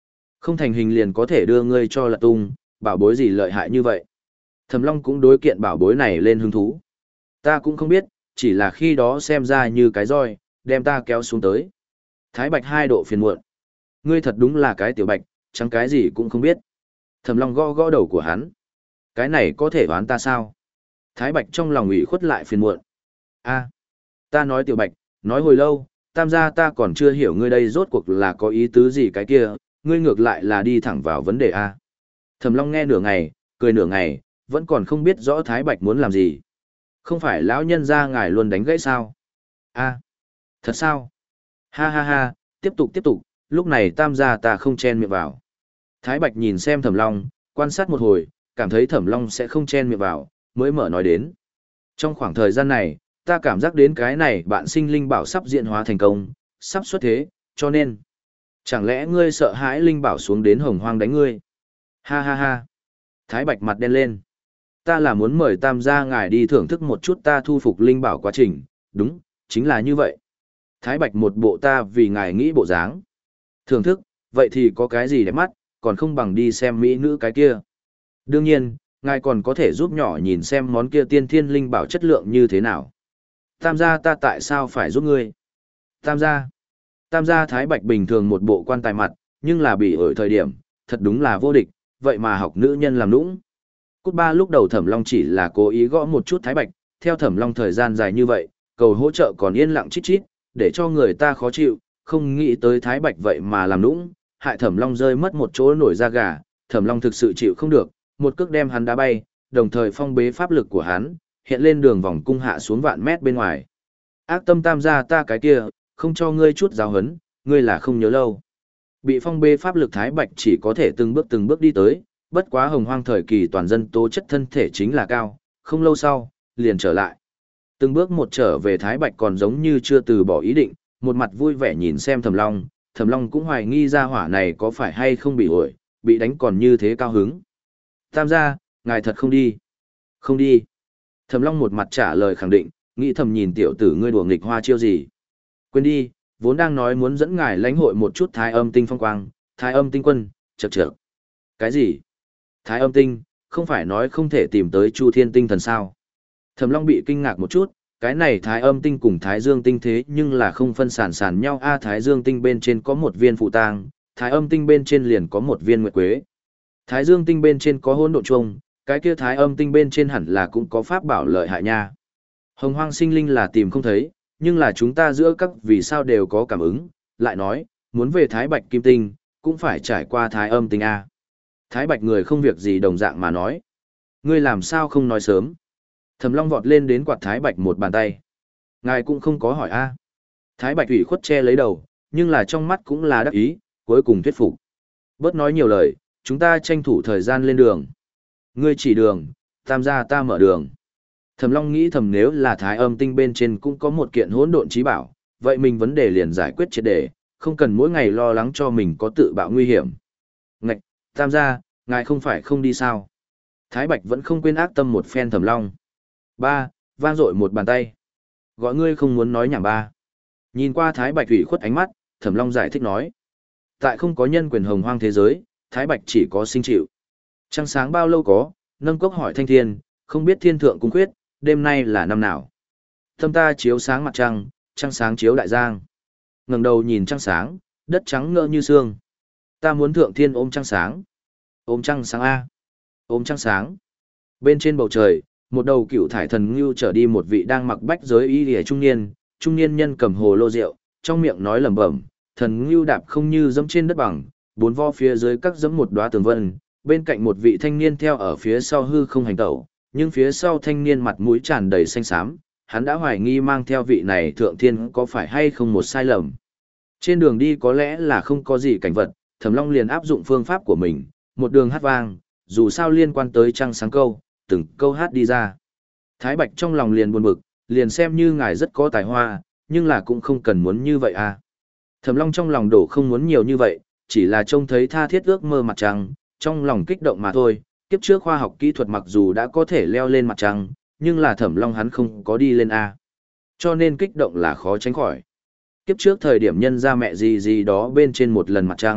A: Không thành hình liền có thể đưa ngươi cho lật tung, bảo bối gì lợi hại như vậy. Thẩm Long cũng đối kiện bảo bối này lên hứng thú. Ta cũng không biết, chỉ là khi đó xem ra như cái roi, đem ta kéo xuống tới. Thái Bạch hai độ phiền muộn. Ngươi thật đúng là cái tiểu bạch, chẳng cái gì cũng không biết. Thẩm Long gõ gõ đầu của hắn. Cái này có thể đoán ta sao? Thái Bạch trong lòng ủy khuất lại phiền muộn. A, ta nói tiểu bạch, nói hồi lâu, tam gia ta còn chưa hiểu ngươi đây rốt cuộc là có ý tứ gì cái kia, ngươi ngược lại là đi thẳng vào vấn đề A. Thẩm Long nghe nửa ngày, cười nửa ngày, vẫn còn không biết rõ Thái Bạch muốn làm gì. Không phải lão nhân gia ngài luôn đánh gãy sao? A, thật sao? Ha ha ha, tiếp tục tiếp tục, lúc này tam gia ta không chen miệng vào. Thái Bạch nhìn xem Thẩm Long, quan sát một hồi, cảm thấy Thẩm Long sẽ không chen miệng vào, mới mở nói đến. Trong khoảng thời gian này, ta cảm giác đến cái này bạn sinh linh bảo sắp diễn hóa thành công, sắp xuất thế, cho nên. Chẳng lẽ ngươi sợ hãi linh bảo xuống đến hồng hoang đánh ngươi? Ha ha ha. Thái Bạch mặt đen lên. Ta là muốn mời tam gia ngài đi thưởng thức một chút ta thu phục linh bảo quá trình, đúng, chính là như vậy. Thái Bạch một bộ ta vì ngài nghĩ bộ dáng. Thưởng thức, vậy thì có cái gì đẹp mắt, còn không bằng đi xem mỹ nữ cái kia. Đương nhiên, ngài còn có thể giúp nhỏ nhìn xem món kia tiên thiên linh bảo chất lượng như thế nào. Tam gia ta tại sao phải giúp ngươi? Tam gia. Tam gia Thái Bạch bình thường một bộ quan tài mặt, nhưng là bị ở thời điểm, thật đúng là vô địch, vậy mà học nữ nhân làm nũng. Cút ba lúc đầu Thẩm Long chỉ là cố ý gõ một chút Thái Bạch, theo Thẩm Long thời gian dài như vậy, cầu hỗ trợ còn yên lặng chít chít, để cho người ta khó chịu, không nghĩ tới Thái Bạch vậy mà làm nũng, hại Thẩm Long rơi mất một chỗ nổi da gà, Thẩm Long thực sự chịu không được, một cước đem hắn đá bay, đồng thời phong bế pháp lực của hắn, hiện lên đường vòng cung hạ xuống vạn mét bên ngoài. Ác tâm tam gia ta cái kia, không cho ngươi chút giáo hấn, ngươi là không nhớ lâu. Bị phong bế pháp lực Thái Bạch chỉ có thể từng bước từng bước đi tới, bất quá hồng hoang thời kỳ toàn dân tố chất thân thể chính là cao, không lâu sau, liền trở lại. Từng bước một trở về Thái Bạch còn giống như chưa từ bỏ ý định, một mặt vui vẻ nhìn xem Thẩm Long, Thẩm Long cũng hoài nghi ra hỏa này có phải hay không bị ổi, bị đánh còn như thế cao hứng. Tam gia, ngài thật không đi. Không đi. Thẩm Long một mặt trả lời khẳng định, nghĩ thầm nhìn tiểu tử ngươi đùa nghịch hoa chiêu gì. Quên đi, vốn đang nói muốn dẫn ngài lãnh hội một chút thái âm tinh phong quang, thái âm tinh quân, chậc chậc. Cái gì? Thái âm tinh, không phải nói không thể tìm tới Chu Thiên tinh thần sao? Thẩm Long bị kinh ngạc một chút, cái này thái âm tinh cùng thái dương tinh thế nhưng là không phân sản sản nhau. A thái dương tinh bên trên có một viên phụ tang, thái âm tinh bên trên liền có một viên nguyệt quế. Thái dương tinh bên trên có hỗn độn chung, cái kia thái âm tinh bên trên hẳn là cũng có pháp bảo lợi hại nha. Hồng hoang sinh linh là tìm không thấy, nhưng là chúng ta giữa các vì sao đều có cảm ứng, lại nói, muốn về thái bạch kim tinh, cũng phải trải qua thái âm tinh A. Thái bạch người không việc gì đồng dạng mà nói. Ngươi làm sao không nói sớm. Thẩm Long vọt lên đến quạt thái bạch một bàn tay. Ngài cũng không có hỏi A. Thái bạch ủy khuất che lấy đầu, nhưng là trong mắt cũng là đắc ý, cuối cùng thuyết phục. Bớt nói nhiều lời, chúng ta tranh thủ thời gian lên đường. Ngươi chỉ đường, tam gia ta mở đường. Thẩm Long nghĩ thầm nếu là thái âm tinh bên trên cũng có một kiện hỗn độn trí bảo, vậy mình vấn đề liền giải quyết triệt để, không cần mỗi ngày lo lắng cho mình có tự bạo nguy hiểm. Ngạch, tam gia, ngài không phải không đi sao? Thái Bạch vẫn không quên ác tâm một phen Thẩm Long. Ba, vang dội một bàn tay. Gọi ngươi không muốn nói nhảm ba. Nhìn qua Thái Bạch ủy khuất ánh mắt, Thẩm Long giải thích nói. Tại không có nhân quyền hồng hoang thế giới, Thái Bạch chỉ có sinh chịu. Trăng sáng bao lâu có, nâng cốc hỏi thanh thiên, không biết thiên thượng cung quyết, đêm nay là năm nào. Tâm ta chiếu sáng mặt trăng, trăng sáng chiếu đại giang. Ngẩng đầu nhìn trăng sáng, đất trắng ngỡ như sương. Ta muốn thượng thiên ôm trăng sáng. Ôm trăng sáng A. Ôm trăng sáng. Bên trên bầu trời, một đầu cựu thải thần ngưu trở đi một vị đang mặc bách giới y lìa trung niên, trung niên nhân cầm hồ lô rượu, trong miệng nói lẩm bẩm, thần ngưu đạp không như dẫm trên đất bằng, bốn vo phía dưới các dẫm một đóa tường vân, bên cạnh một vị thanh niên theo ở phía sau hư không hành tẩu, nhưng phía sau thanh niên mặt mũi tràn đầy xanh xám, hắn đã hoài nghi mang theo vị này thượng thiên có phải hay không một sai lầm. Trên đường đi có lẽ là không có gì cảnh vật, Thẩm Long liền áp dụng phương pháp của mình, một đường hát vang, dù sao liên quan tới trăng sáng câu, từng câu hát đi ra. Thái Bạch trong lòng liền buồn bực, liền xem như ngài rất có tài hoa, nhưng là cũng không cần muốn như vậy à. Thẩm Long trong lòng đổ không muốn nhiều như vậy, chỉ là trông thấy tha thiết ước mơ mặt trăng, trong lòng kích động mà thôi. Kiếp trước khoa học kỹ thuật mặc dù đã có thể leo lên mặt trăng, nhưng là Thẩm Long hắn không có đi lên A. Cho nên kích động là khó tránh khỏi. Kiếp trước thời điểm nhân ra mẹ gì gì đó bên trên một lần mặt trăng,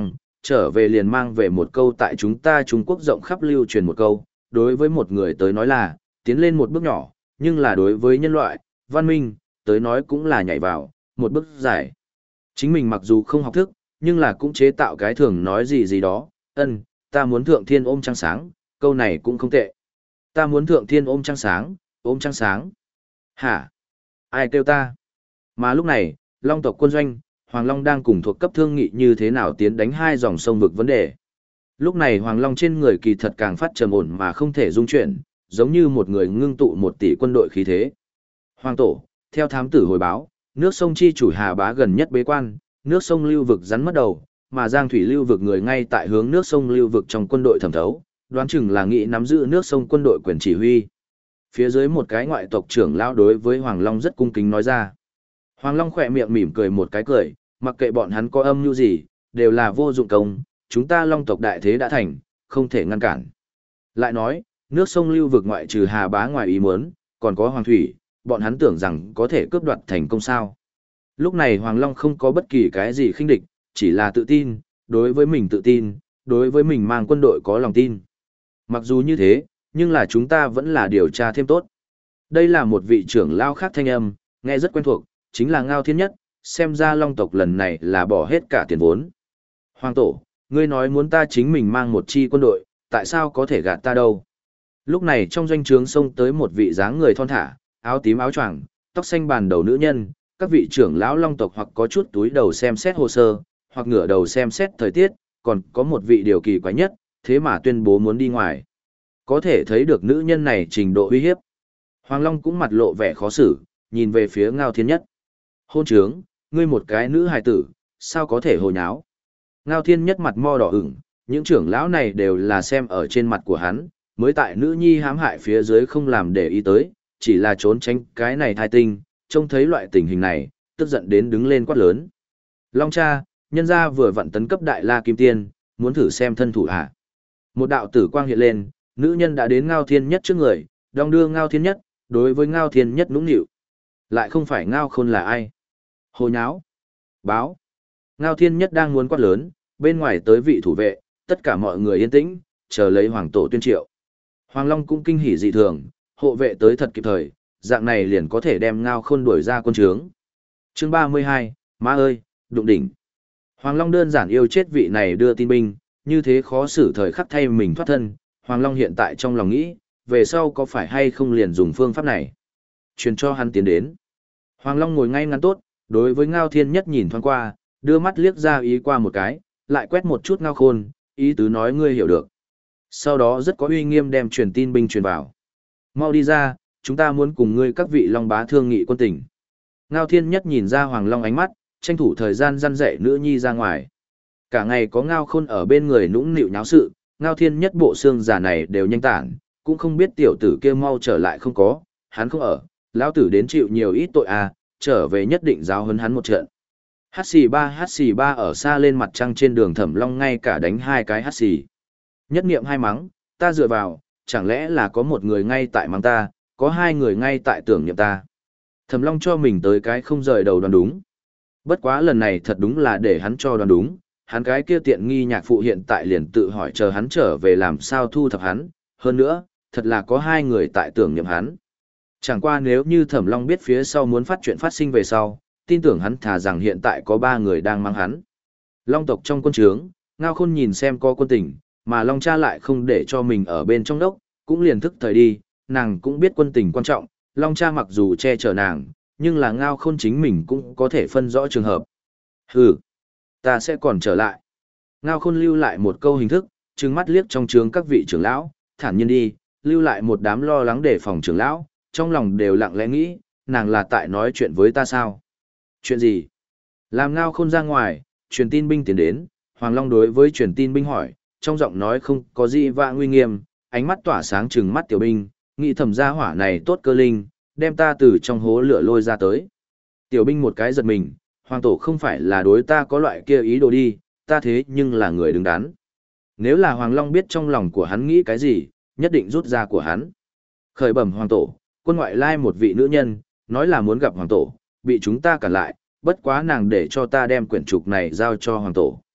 A: trở về liền mang về một câu tại chúng ta Trung Quốc rộng khắp lưu truyền một câu, đối với một người tới nói là, tiến lên một bước nhỏ, nhưng là đối với nhân loại, văn minh, tới nói cũng là nhảy vào, một bước dài. Chính mình mặc dù không học thức, nhưng là cũng chế tạo cái thường nói gì gì đó, ân, ta muốn thượng thiên ôm trăng sáng, câu này cũng không tệ. Ta muốn thượng thiên ôm trăng sáng, ôm trăng sáng. Hả? Ai kêu ta? Mà lúc này, Long tộc quân doanh, Hoàng Long đang cùng thuộc cấp thương nghị như thế nào tiến đánh hai dòng sông vực vấn đề. Lúc này Hoàng Long trên người kỳ thật càng phát trầm ổn mà không thể dung chuyển, giống như một người ngưng tụ một tỷ quân đội khí thế. Hoàng tổ, theo thám tử hồi báo, nước sông chi chủ Hà Bá gần nhất bế quan, nước sông lưu vực rắn mất đầu, mà Giang thủy lưu vực người ngay tại hướng nước sông lưu vực trong quân đội thẩm thấu, đoán chừng là nghĩ nắm giữ nước sông quân đội quyền chỉ huy. Phía dưới một cái ngoại tộc trưởng lão đối với Hoàng Long rất cung kính nói ra. Hoàng Long khỏe miệng mỉm cười một cái cười, mặc kệ bọn hắn có âm mưu gì, đều là vô dụng công, chúng ta Long tộc đại thế đã thành, không thể ngăn cản. Lại nói, nước sông lưu vực ngoại trừ Hà Bá ngoài ý muốn, còn có Hoàng thủy, bọn hắn tưởng rằng có thể cướp đoạt thành công sao. Lúc này Hoàng Long không có bất kỳ cái gì khinh địch, chỉ là tự tin, đối với mình tự tin, đối với mình mang quân đội có lòng tin. Mặc dù như thế, nhưng là chúng ta vẫn là điều tra thêm tốt. Đây là một vị trưởng lao khác thanh âm, nghe rất quen thuộc, chính là Ngao Thiên Nhất, xem ra Long tộc lần này là bỏ hết cả tiền vốn. Hoàng tổ, ngươi nói muốn ta chính mình mang một chi quân đội, tại sao có thể gạt ta đâu? Lúc này trong doanh trướng xông tới một vị dáng người thon thả, áo tím áo choàng, tóc xanh bàn đầu nữ nhân, các vị trưởng lão Long tộc hoặc có chút túi đầu xem xét hồ sơ, hoặc ngửa đầu xem xét thời tiết, còn có một vị điều kỳ quái nhất, thế mà tuyên bố muốn đi ngoài. Có thể thấy được nữ nhân này trình độ uy hiếp. Hoàng Long cũng mặt lộ vẻ khó xử, nhìn về phía Ngao Thiên Nhất. Hôn trướng, ngươi một cái nữ hài tử, sao có thể hồ nháo? Ngao Thiên Nhất mặt mo đỏ ửng, những trưởng lão này đều là xem ở trên mặt của hắn, mới tại nữ nhi hãm hại phía dưới không làm để ý tới, chỉ là trốn tránh cái này thai tinh, trông thấy loại tình hình này, tức giận đến đứng lên quát lớn. Long cha, nhân gia vừa vặn tấn cấp đại la kim tiên, muốn thử xem thân thủ hả? Một đạo tử quang hiện lên, nữ nhân đã đến Ngao Thiên Nhất trước người, đong đưa Ngao Thiên Nhất, đối với Ngao Thiên Nhất nũng nịu. Lại không phải Ngao Khôn là ai? Hồ nháo. Báo. Ngao Thiên Nhất đang muốn quát lớn, bên ngoài tới vị thủ vệ, tất cả mọi người yên tĩnh, chờ lấy hoàng tổ tuyên triệu. Hoàng Long cũng kinh hỉ dị thường, hộ vệ tới thật kịp thời, dạng này liền có thể đem Ngao Khôn đuổi ra quân trướng. Chương ba mươi hai, má ơi, đụng đỉnh. Hoàng Long đơn giản yêu chết vị này đưa tin binh, như thế khó xử thời khắc thay mình thoát thân, Hoàng Long hiện tại trong lòng nghĩ, về sau có phải hay không liền dùng phương pháp này. Truyền cho hắn tiến đến. Hoàng Long ngồi ngay ngắn tốt, đối với Ngao Thiên Nhất nhìn thoáng qua, đưa mắt liếc ra ý qua một cái, lại quét một chút Ngao Khôn, ý tứ nói ngươi hiểu được. Sau đó rất có uy nghiêm đem truyền tin binh truyền vào. Mau đi ra, chúng ta muốn cùng ngươi các vị Long bá thương nghị quân tình. Ngao Thiên Nhất nhìn ra Hoàng Long ánh mắt, tranh thủ thời gian răn dạy nữ nhi ra ngoài. Cả ngày có Ngao Khôn ở bên người nũng nịu nháo sự, Ngao Thiên Nhất bộ xương giả này đều nhanh tản, cũng không biết tiểu tử kia mau trở lại không có, hắn không ở, lão tử đến chịu nhiều ít tội à, trở về nhất định giáo huấn hắn một trận. Hát xì ba hát xì ba ở xa lên mặt trăng trên đường Thẩm Long ngay cả đánh hai cái hát xì. Nhất niệm hai mắng, ta dựa vào, chẳng lẽ là có một người ngay tại mắng ta, có hai người ngay tại tưởng niệm ta. Thẩm Long cho mình tới cái không rời đầu đoán đúng. Bất quá lần này thật đúng là để hắn cho đoán đúng, hắn cái kia tiện nghi nhạc phụ hiện tại liền tự hỏi chờ hắn trở về làm sao thu thập hắn, hơn nữa, thật là có hai người tại tưởng niệm hắn. Chẳng qua nếu như Thẩm Long biết phía sau muốn phát chuyện phát sinh về sau, tin tưởng hắn thà rằng hiện tại có ba người đang mang hắn. Long tộc trong quân trướng, Ngao Khôn nhìn xem có quân tình, mà Long cha lại không để cho mình ở bên trong đốc, cũng liền thức thời đi, nàng cũng biết quân tình quan trọng, Long cha mặc dù che chở nàng, nhưng là Ngao Khôn chính mình cũng có thể phân rõ trường hợp. Hừ, ta sẽ còn trở lại. Ngao Khôn lưu lại một câu hình thức, trừng mắt liếc trong trướng các vị trưởng lão, thản nhiên đi, lưu lại một đám lo lắng để phòng trưởng lão, trong lòng đều lặng lẽ nghĩ, nàng là tại nói chuyện với ta sao? Chuyện gì? Làm Ngao Khôn ra ngoài, truyền tin binh tiến đến, Hoàng Long đối với truyền tin binh hỏi, trong giọng nói không có gì vạ nguy nghiêm, ánh mắt tỏa sáng trừng mắt tiểu binh, nghĩ thầm gia hỏa này tốt cơ linh, đem ta từ trong hố lửa lôi ra tới. Tiểu binh một cái giật mình, Hoàng tổ không phải là đối ta có loại kia ý đồ đi, ta thế nhưng là người đứng đắn. Nếu là Hoàng Long biết trong lòng của hắn nghĩ cái gì, nhất định rút ra của hắn. Khởi bẩm Hoàng tổ, quân ngoại lai một vị nữ nhân, nói là muốn gặp Hoàng tổ, bị chúng ta cản lại, bất quá nàng để cho ta đem quyển trục này giao cho Hoàng tổ.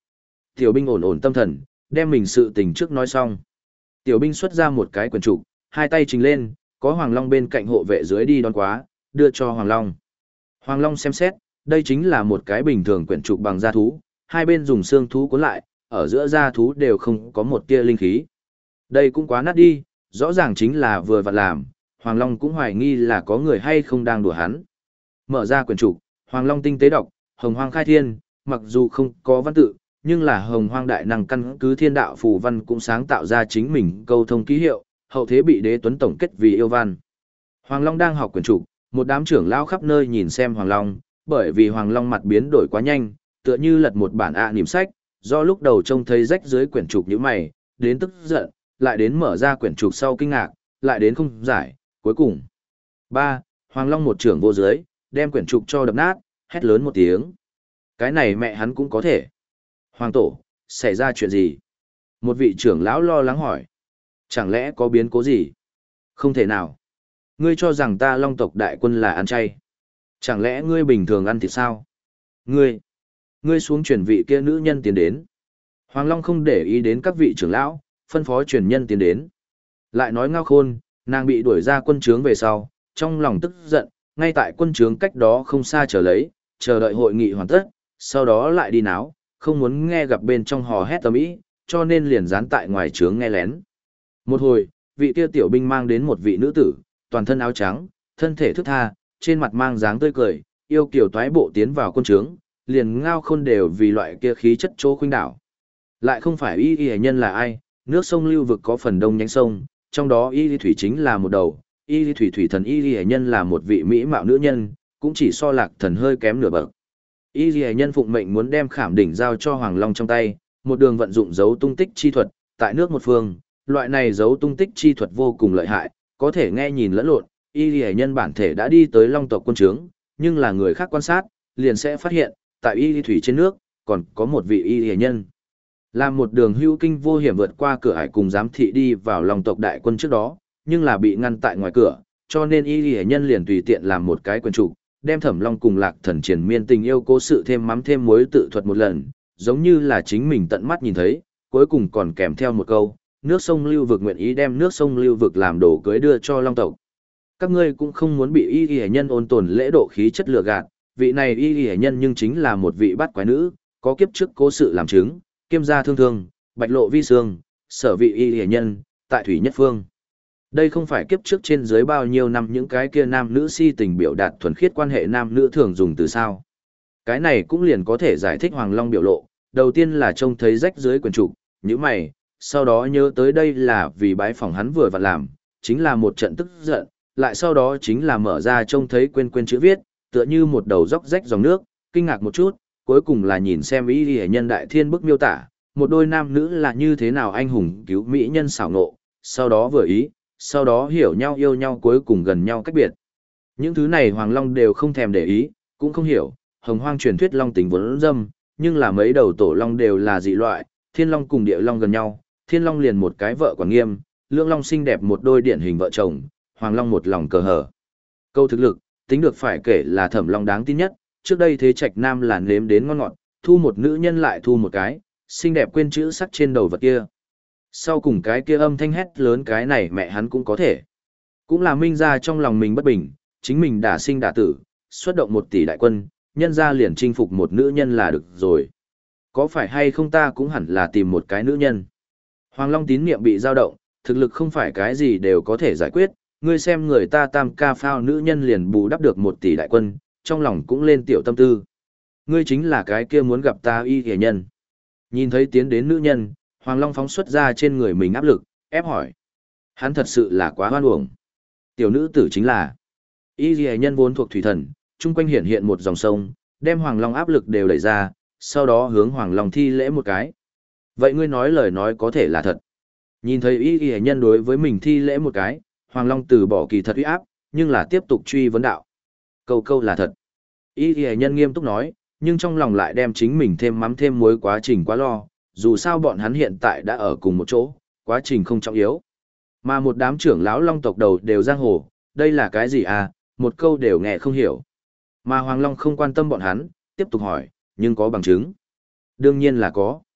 A: Tiểu binh ổn ổn tâm thần, đem mình sự tình trước nói xong. Tiểu binh xuất ra một cái quyển trục, hai tay trình lên, có Hoàng Long bên cạnh hộ vệ dưới đi đón quá, đưa cho Hoàng Long. Hoàng Long xem xét, đây chính là một cái bình thường quyển trục bằng da thú, hai bên dùng xương thú cuốn lại, ở giữa da thú đều không có một tia linh khí. Đây cũng quá nát đi, rõ ràng chính là vừa vặn làm, Hoàng Long cũng hoài nghi là có người hay không đang đùa hắn. Mở ra quyển trục, Hoàng Long tinh tế đọc, Hồng Hoang khai thiên, mặc dù không có văn tự, nhưng là Hồng Hoang đại năng căn cứ thiên đạo phù văn cũng sáng tạo ra chính mình câu thông ký hiệu, hậu thế bị Đế Tuấn tổng kết vì yêu văn. Hoàng Long đang học quyển trục, một đám trưởng lão khắp nơi nhìn xem Hoàng Long, bởi vì Hoàng Long mặt biến đổi quá nhanh, tựa như lật một bản ạ niệm sách, do lúc đầu trông thấy rách dưới quyển trục như mày, đến tức giận, lại đến mở ra quyển trục sau kinh ngạc, lại đến không giải, cuối cùng. ba. Hoàng Long một trưởng vô dưới, đem quyển trục cho đập nát, hét lớn một tiếng. Cái này mẹ hắn cũng có thể. Hoàng tổ, xảy ra chuyện gì? Một vị trưởng lão lo lắng hỏi. Chẳng lẽ có biến cố gì? Không thể nào. Ngươi cho rằng ta Long tộc đại quân là ăn chay. Chẳng lẽ ngươi bình thường ăn thịt sao? Ngươi, ngươi xuống chuyển vị kia nữ nhân tiến đến. Hoàng Long không để ý đến các vị trưởng lão, phân phó truyền nhân tiến đến. Lại nói Ngao Khôn, nàng bị đuổi ra quân trướng về sau, trong lòng tức giận, ngay tại quân trướng cách đó không xa chờ lấy, chờ đợi hội nghị hoàn tất, sau đó lại đi náo, không muốn nghe gặp bên trong hò hét tầm ý, cho nên liền dán tại ngoài trướng nghe lén. Một hồi, vị kia tiểu binh mang đến một vị nữ tử, toàn thân áo trắng, thân thể thức tha, trên mặt mang dáng tươi cười, yêu kiều toái bộ tiến vào quân trướng, liền Ngao Khôn đều vì loại kia khí chất chỗ khuynh đảo. Lại không phải y y nhân là ai, nước sông lưu vực có phần đông nhánh sông, trong đó y y thủy chính là một đầu, y y thủy thủy thần y y nhân là một vị mỹ mạo nữ nhân, cũng chỉ so Lạc Thần hơi kém nửa bậc. Y y nhân phụng mệnh muốn đem Khảm Đỉnh giao cho Hoàng Long trong tay, một đường vận dụng dấu tung tích chi thuật, tại nước một phương, loại này dấu tung tích chi thuật vô cùng lợi hại, có thể nghe nhìn lẫn lộn, y y nhân bản thể đã đi tới Long tộc quân trướng, nhưng là người khác quan sát, liền sẽ phát hiện, tại y y thủy trên nước, còn có một vị y y nhân. Làm một đường hưu kinh vô hiểm vượt qua cửa ải cùng giám thị đi vào Long tộc đại quân trước đó, nhưng là bị ngăn tại ngoài cửa, cho nên y y nhân liền tùy tiện làm một cái quyền trục, đem Thẩm Long cùng Lạc Thần triền miên tình yêu cố sự thêm mắm thêm muối tự thuật một lần, giống như là chính mình tận mắt nhìn thấy, cuối cùng còn kèm theo một câu, nước sông lưu vực nguyện ý đem nước sông lưu vực làm đồ cưới đưa cho Long tộc. Các ngươi cũng không muốn bị y y nhân ôn tồn lễ độ khí chất lừa gạt, vị này y y nhân nhưng chính là một vị bát quái nữ, có kiếp trước cố sự làm chứng, kiêm gia thương thương, bạch lộ vi sương, sở vị y y nhân, tại thủy nhất phương. Đây không phải kiếp trước trên dưới bao nhiêu năm những cái kia nam nữ si tình biểu đạt thuần khiết quan hệ nam nữ thường dùng từ sao. Cái này cũng liền có thể giải thích Hoàng Long biểu lộ, đầu tiên là trông thấy rách dưới quyển trục, như mày, sau đó nhớ tới đây là vì bái phỏng hắn vừa vặn làm, chính là một trận tức giận, lại sau đó chính là mở ra trông thấy quên quên chữ viết, tựa như một đầu dốc rách dòng nước, kinh ngạc một chút, cuối cùng là nhìn xem y y nhân đại thiên bức miêu tả, một đôi nam nữ là như thế nào anh hùng cứu mỹ nhân xảo ngộ, sau đó vừa ý, sau đó hiểu nhau yêu nhau cuối cùng gần nhau cách biệt. Những thứ này Hoàng Long đều không thèm để ý, cũng không hiểu, Hồng Hoang truyền thuyết Long tình vốn dâm, nhưng là mấy đầu tổ Long đều là dị loại, Thiên Long cùng Địa Long gần nhau, Thiên Long liền một cái vợ quản nghiêm, Lưỡng Long xinh đẹp một đôi điển hình vợ chồng, Hoàng Long một lòng cờ hở. Câu thực lực, tính được phải kể là Thẩm Long đáng tin nhất, trước đây Thế Trạch Nam là nếm đến ngon ngọt, thu một nữ nhân lại thu một cái, xinh đẹp quên chữ sắc trên đầu vật kia. Sau cùng cái kia âm thanh hét lớn cái này mẹ hắn cũng có thể. Cũng là minh ra trong lòng mình bất bình, chính mình đã sinh đã tử, xuất động một tỷ đại quân, nhân ra liền chinh phục một nữ nhân là được rồi. Có phải hay không ta cũng hẳn là tìm một cái nữ nhân. Hoàng Long tín niệm bị dao động, thực lực không phải cái gì đều có thể giải quyết, ngươi xem người ta tam ca phao nữ nhân liền bù đắp được một tỷ đại quân, trong lòng cũng lên tiểu tâm tư. Ngươi chính là cái kia muốn gặp ta y kẻ nhân. Nhìn thấy tiến đến nữ nhân, Hoàng Long phóng xuất ra trên người mình áp lực, ép hỏi. Hắn thật sự là quá hoan uổng. Tiểu nữ tử chính là y kẻ nhân vốn thuộc thủy thần, chung quanh hiện hiện một dòng sông, đem Hoàng Long áp lực đều đẩy ra, sau đó hướng Hoàng Long thi lễ một cái. Vậy ngươi nói lời nói có thể là thật. Nhìn thấy y kẻ nhân đối với mình thi lễ một cái, Hoàng Long từ bỏ kỳ thật uy áp, nhưng là tiếp tục truy vấn đạo. Câu câu là thật. Y kẻ nhân nghiêm túc nói, nhưng trong lòng lại đem chính mình thêm mắm thêm muối quá trình quá lo, dù sao bọn hắn hiện tại đã ở cùng một chỗ, quá trình không trọng yếu. Mà một đám trưởng lão Long tộc đầu đều giang hồ, đây là cái gì à, một câu đều nghe không hiểu. Mà Hoàng Long không quan tâm bọn hắn, tiếp tục hỏi, nhưng có bằng chứng? Đương nhiên là có.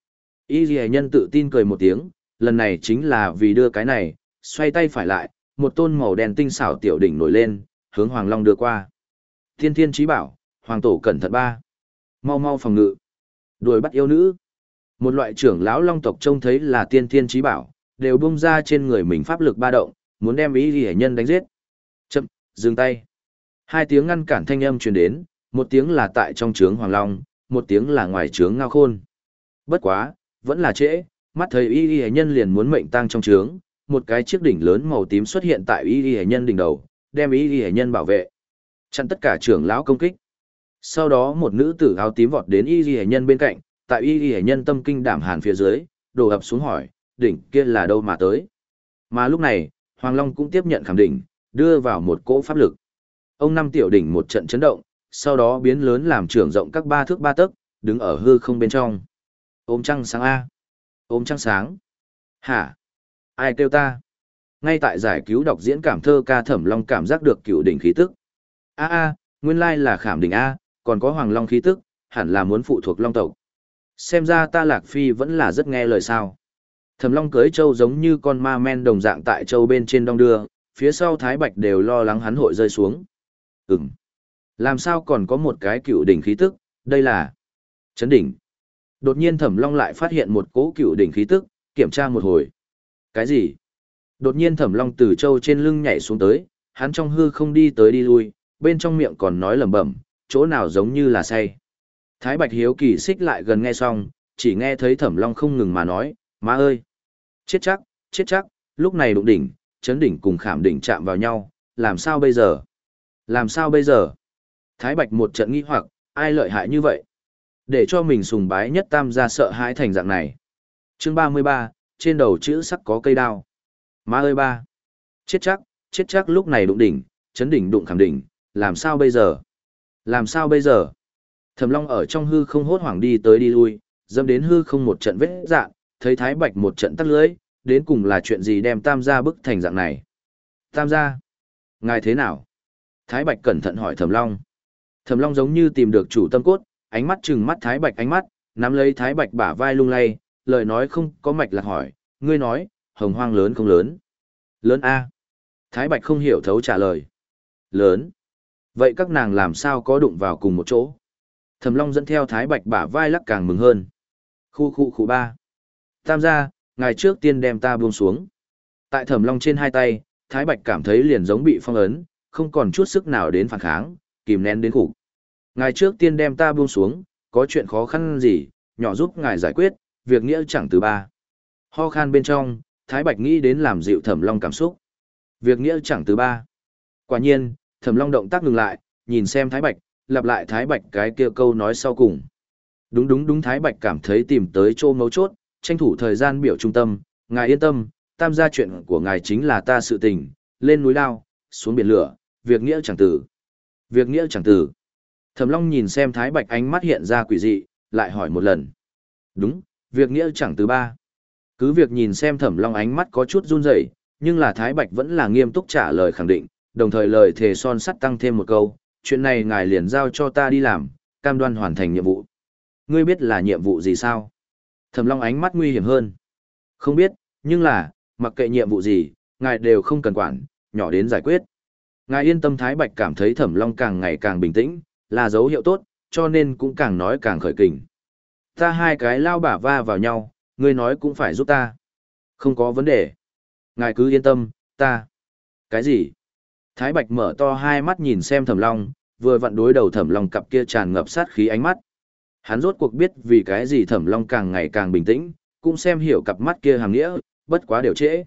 A: Y Ghi Nhân tự tin cười một tiếng, lần này chính là vì đưa cái này, xoay tay phải lại, một tôn màu đen tinh xảo tiểu đỉnh nổi lên, hướng Hoàng Long đưa qua. Thiên Thiên Chí Bảo, Hoàng Tổ cẩn thận ba. Mau mau phòng ngự. Đuổi bắt yêu nữ. Một loại trưởng lão long tộc trông thấy là Tiên Thiên Chí Bảo, đều bung ra trên người mình pháp lực ba động, muốn đem Y Ghi Nhân đánh giết. Chậm, dừng tay. Hai tiếng ngăn cản thanh âm truyền đến, một tiếng là tại trong trướng Hoàng Long, một tiếng là ngoài trướng Ngao Khôn. Bất quá, vẫn là trễ, mắt thấy Y Ghi Nhân liền muốn mệnh tang trong trướng, một cái chiếc đỉnh lớn màu tím xuất hiện tại Y Ghi Nhân đỉnh đầu, đem Y Ghi Nhân bảo vệ, chặn tất cả trưởng lão công kích. Sau đó một nữ tử áo tím vọt đến Y Ghi Nhân bên cạnh, tại Y Ghi Nhân tâm kinh đảm hàn phía dưới, đổ ập xuống hỏi, đỉnh kia là đâu mà tới? Mà lúc này, Hoàng Long cũng tiếp nhận khảm đỉnh, đưa vào một cỗ pháp lực. Ông năm tiểu đỉnh một trận chấn động, sau đó biến lớn làm trưởng rộng các ba thước ba tấc, đứng ở hư không bên trong. Ôm trăng sáng A. Ôm trăng sáng. Hả? Ai kêu ta? Ngay tại giải cứu đọc diễn cảm thơ ca Thẩm Long cảm giác được cựu đỉnh khí tức. A a, nguyên lai là khảm đỉnh A, còn có Hoàng Long khí tức, hẳn là muốn phụ thuộc Long tộc. Xem ra ta Lạc Phi vẫn là rất nghe lời sao. Thẩm Long cưới châu giống như con ma men đồng dạng tại châu bên trên đong đưa, phía sau Thái Bạch đều lo lắng hắn hội rơi xuống. Ừm. Làm sao còn có một cái cựu đỉnh khí tức, đây là chấn đỉnh. Đột nhiên Thẩm Long lại phát hiện một cỗ cựu đỉnh khí tức, kiểm tra một hồi. Cái gì? Đột nhiên Thẩm Long từ châu trên lưng nhảy xuống tới, hắn trong hư không đi tới đi lui, bên trong miệng còn nói lẩm bẩm, chỗ nào giống như là say. Thái Bạch hiếu kỳ xích lại gần nghe xong, chỉ nghe thấy Thẩm Long không ngừng mà nói, má ơi! Chết chắc, chết chắc, lúc này đụng đỉnh, chấn đỉnh cùng khảm đỉnh chạm vào nhau, làm sao bây giờ? Làm sao bây giờ? Thái Bạch một trận nghi hoặc, ai lợi hại như vậy? Để cho mình sùng bái nhất tam gia sợ hãi thành dạng này. Chương ba mươi ba, trên đầu chữ sắc có cây đao. Má ơi ba! Chết chắc, chết chắc lúc này đụng đỉnh, chấn đỉnh đụng khảm đỉnh, làm sao bây giờ? Làm sao bây giờ? Thẩm Long ở trong hư không hốt hoảng đi tới đi lui, dâm đến hư không một trận vết dạn, thấy Thái Bạch một trận tắt lưới, đến cùng là chuyện gì đem tam gia bức thành dạng này? Tam gia? Ngài thế nào? Thái Bạch cẩn thận hỏi Thẩm Long. Thẩm Long giống như tìm được chủ tâm cốt, ánh mắt trừng mắt Thái Bạch ánh mắt, nắm lấy Thái Bạch bả vai lung lay, lời nói không có mạch lạc hỏi, ngươi nói, hồng hoang lớn không lớn? Lớn A. Thái Bạch không hiểu thấu trả lời. Lớn. Vậy các nàng làm sao có đụng vào cùng một chỗ? Thẩm Long dẫn theo Thái Bạch bả vai lắc càng mừng hơn. Khu khu khu ba. Tam gia, ngài trước tiên đem ta buông xuống. Tại Thẩm Long trên hai tay, Thái Bạch cảm thấy liền giống bị phong ấn, không còn chút sức nào đến phản kháng, kìm nén đến khủng. Ngài trước tiên đem ta buông xuống, có chuyện khó khăn gì, nhỏ giúp ngài giải quyết, việc nghĩa chẳng từ ba. Ho khan bên trong, Thái Bạch nghĩ đến làm dịu Thẩm Long cảm xúc. Việc nghĩa chẳng từ ba. Quả nhiên, Thẩm Long động tác ngừng lại, nhìn xem Thái Bạch, lặp lại Thái Bạch cái kia câu nói sau cùng. Đúng đúng đúng Thái Bạch cảm thấy tìm tới chỗ mấu chốt, tranh thủ thời gian biểu trung tâm, ngài yên tâm, tam gia chuyện của ngài chính là ta sự tình, lên núi lao, xuống biển lửa, việc nghĩa chẳng từ. Việc nghĩa chẳng từ. Thẩm Long nhìn xem Thái Bạch ánh mắt hiện ra quỷ dị, lại hỏi một lần. Đúng, việc nghĩa chẳng từ ba. Cứ việc nhìn xem Thẩm Long ánh mắt có chút run rẩy, nhưng là Thái Bạch vẫn là nghiêm túc trả lời khẳng định, đồng thời lời thề son sắt tăng thêm một câu, chuyện này ngài liền giao cho ta đi làm, cam đoan hoàn thành nhiệm vụ. Ngươi biết là nhiệm vụ gì sao? Thẩm Long ánh mắt nguy hiểm hơn. Không biết, nhưng là, mặc kệ nhiệm vụ gì, ngài đều không cần quản, nhỏ đến giải quyết. Ngài yên tâm Thái Bạch cảm thấy Thẩm Long càng ngày càng bình tĩnh, là dấu hiệu tốt, cho nên cũng càng nói càng khởi kình. Ta hai cái lao bả va vào nhau, ngươi nói cũng phải giúp ta. Không có vấn đề. Ngài cứ yên tâm, ta. Cái gì? Thái Bạch mở to hai mắt nhìn xem Thẩm Long, vừa vặn đối đầu Thẩm Long cặp kia tràn ngập sát khí ánh mắt. Hắn rốt cuộc biết vì cái gì Thẩm Long càng ngày càng bình tĩnh, cũng xem hiểu cặp mắt kia hàm nghĩa, bất quá đều trễ.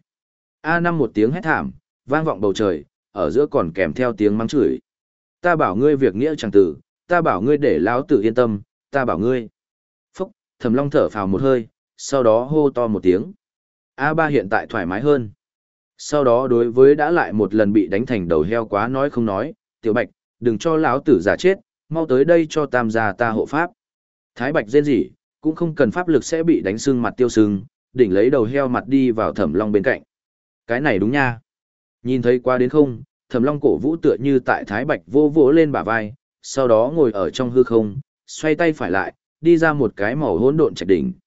A: A năm một tiếng hét thảm, vang vọng bầu trời, ở giữa còn kèm theo tiếng mắng chửi. Ta bảo ngươi việc nghĩa chẳng tử, ta bảo ngươi để lão tử yên tâm, ta bảo ngươi. Phúc, Thẩm Long thở phào một hơi, sau đó hô to một tiếng. A ba hiện tại thoải mái hơn. Sau đó đối với đã lại một lần bị đánh thành đầu heo quá nói không nói, Tiểu Bạch, đừng cho lão tử giả chết, mau tới đây cho tam gia ta hộ pháp. Thái Bạch rên rỉ, cũng không cần pháp lực sẽ bị đánh sưng mặt tiêu sưng, đỉnh lấy đầu heo mặt đi vào Thẩm Long bên cạnh. Cái này đúng nha. Nhìn thấy qua đến không, Thẩm Long cổ vũ tựa như tại Thái Bạch vô vỗ lên bả vai, sau đó ngồi ở trong hư không, xoay tay phải lại, đi ra một cái màu hỗn độn trạch đỉnh.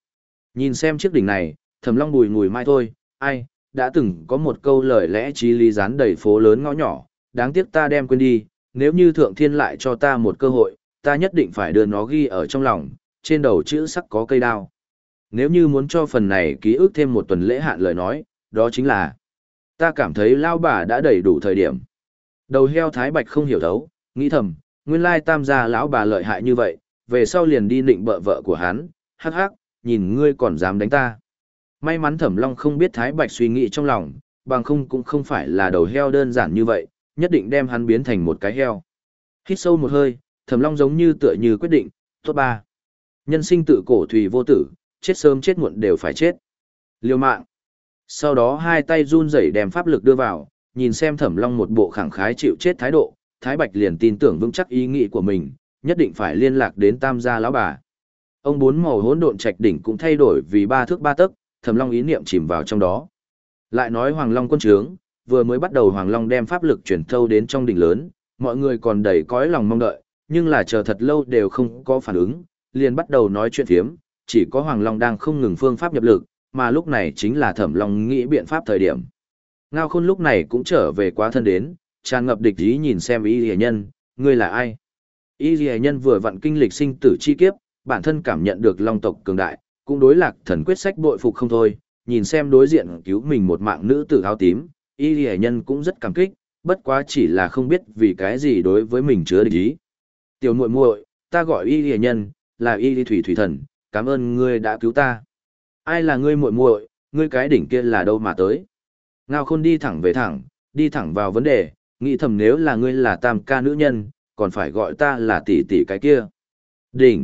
A: Nhìn xem chiếc đỉnh này, Thẩm Long bùi ngùi mai thôi, ai, đã từng có một câu lời lẽ chí lý dán đầy phố lớn ngõ nhỏ, đáng tiếc ta đem quên đi, nếu như thượng thiên lại cho ta một cơ hội, ta nhất định phải đưa nó ghi ở trong lòng, trên đầu chữ sắc có cây đao. Nếu như muốn cho phần này ký ức thêm một tuần lễ hạn lời nói, đó chính là ta cảm thấy lao bà đã đầy đủ thời điểm. Đầu heo Thái Bạch không hiểu thấu, nghĩ thầm, nguyên lai tam gia lão bà lợi hại như vậy, về sau liền đi nịnh bợ vợ của hắn, hắc hắc, nhìn ngươi còn dám đánh ta. May mắn Thẩm Long không biết Thái Bạch suy nghĩ trong lòng, bằng không cũng không phải là đầu heo đơn giản như vậy, nhất định đem hắn biến thành một cái heo. Hít sâu một hơi, Thẩm Long giống như tựa như quyết định, tốt ba. Nhân sinh tự cổ thủy vô tử, chết sớm chết muộn đều phải chết. Liều mạng. Sau đó hai tay run rẩy đem pháp lực đưa vào, nhìn xem Thẩm Long một bộ khẳng khái chịu chết thái độ, Thái Bạch liền tin tưởng vững chắc ý nghĩ của mình, nhất định phải liên lạc đến tam gia lão bà. Ông bốn màu hỗn độn trạch đỉnh cũng thay đổi vì ba thước ba tấc, Thẩm Long ý niệm chìm vào trong đó. Lại nói Hoàng Long quân trướng, vừa mới bắt đầu Hoàng Long đem pháp lực chuyển thâu đến trong đỉnh lớn, mọi người còn đầy cõi lòng mong đợi, nhưng là chờ thật lâu đều không có phản ứng, liền bắt đầu nói chuyện phiếm, chỉ có Hoàng Long đang không ngừng phương pháp nhập lực, mà lúc này chính là Thẩm Long nghĩ biện pháp thời điểm. Ngao Khôn lúc này cũng trở về quá thân đến, tràn ngập địch ý nhìn xem Y Lìa Nhân, ngươi là ai? Y Lìa Nhân vừa vặn kinh lịch sinh tử chi kiếp, bản thân cảm nhận được Long tộc cường đại, cũng đối Lạc Thần quyết sách bội phục không thôi, nhìn xem đối diện cứu mình một mạng nữ tử áo tím, Y Lìa Nhân cũng rất cảm kích, bất quá chỉ là không biết vì cái gì đối với mình chứa địch ý. Tiểu muội muội, ta gọi Y Lìa Nhân, là Y Lì Thủy Thủy Thần, cảm ơn ngươi đã cứu ta. Ai là ngươi muội muội, ngươi cái đỉnh kia là đâu mà tới? Ngao Khôn đi thẳng về thẳng, đi thẳng vào vấn đề, nghĩ thầm nếu là ngươi là tam ca nữ nhân, còn phải gọi ta là tỷ tỷ cái kia. Đỉnh.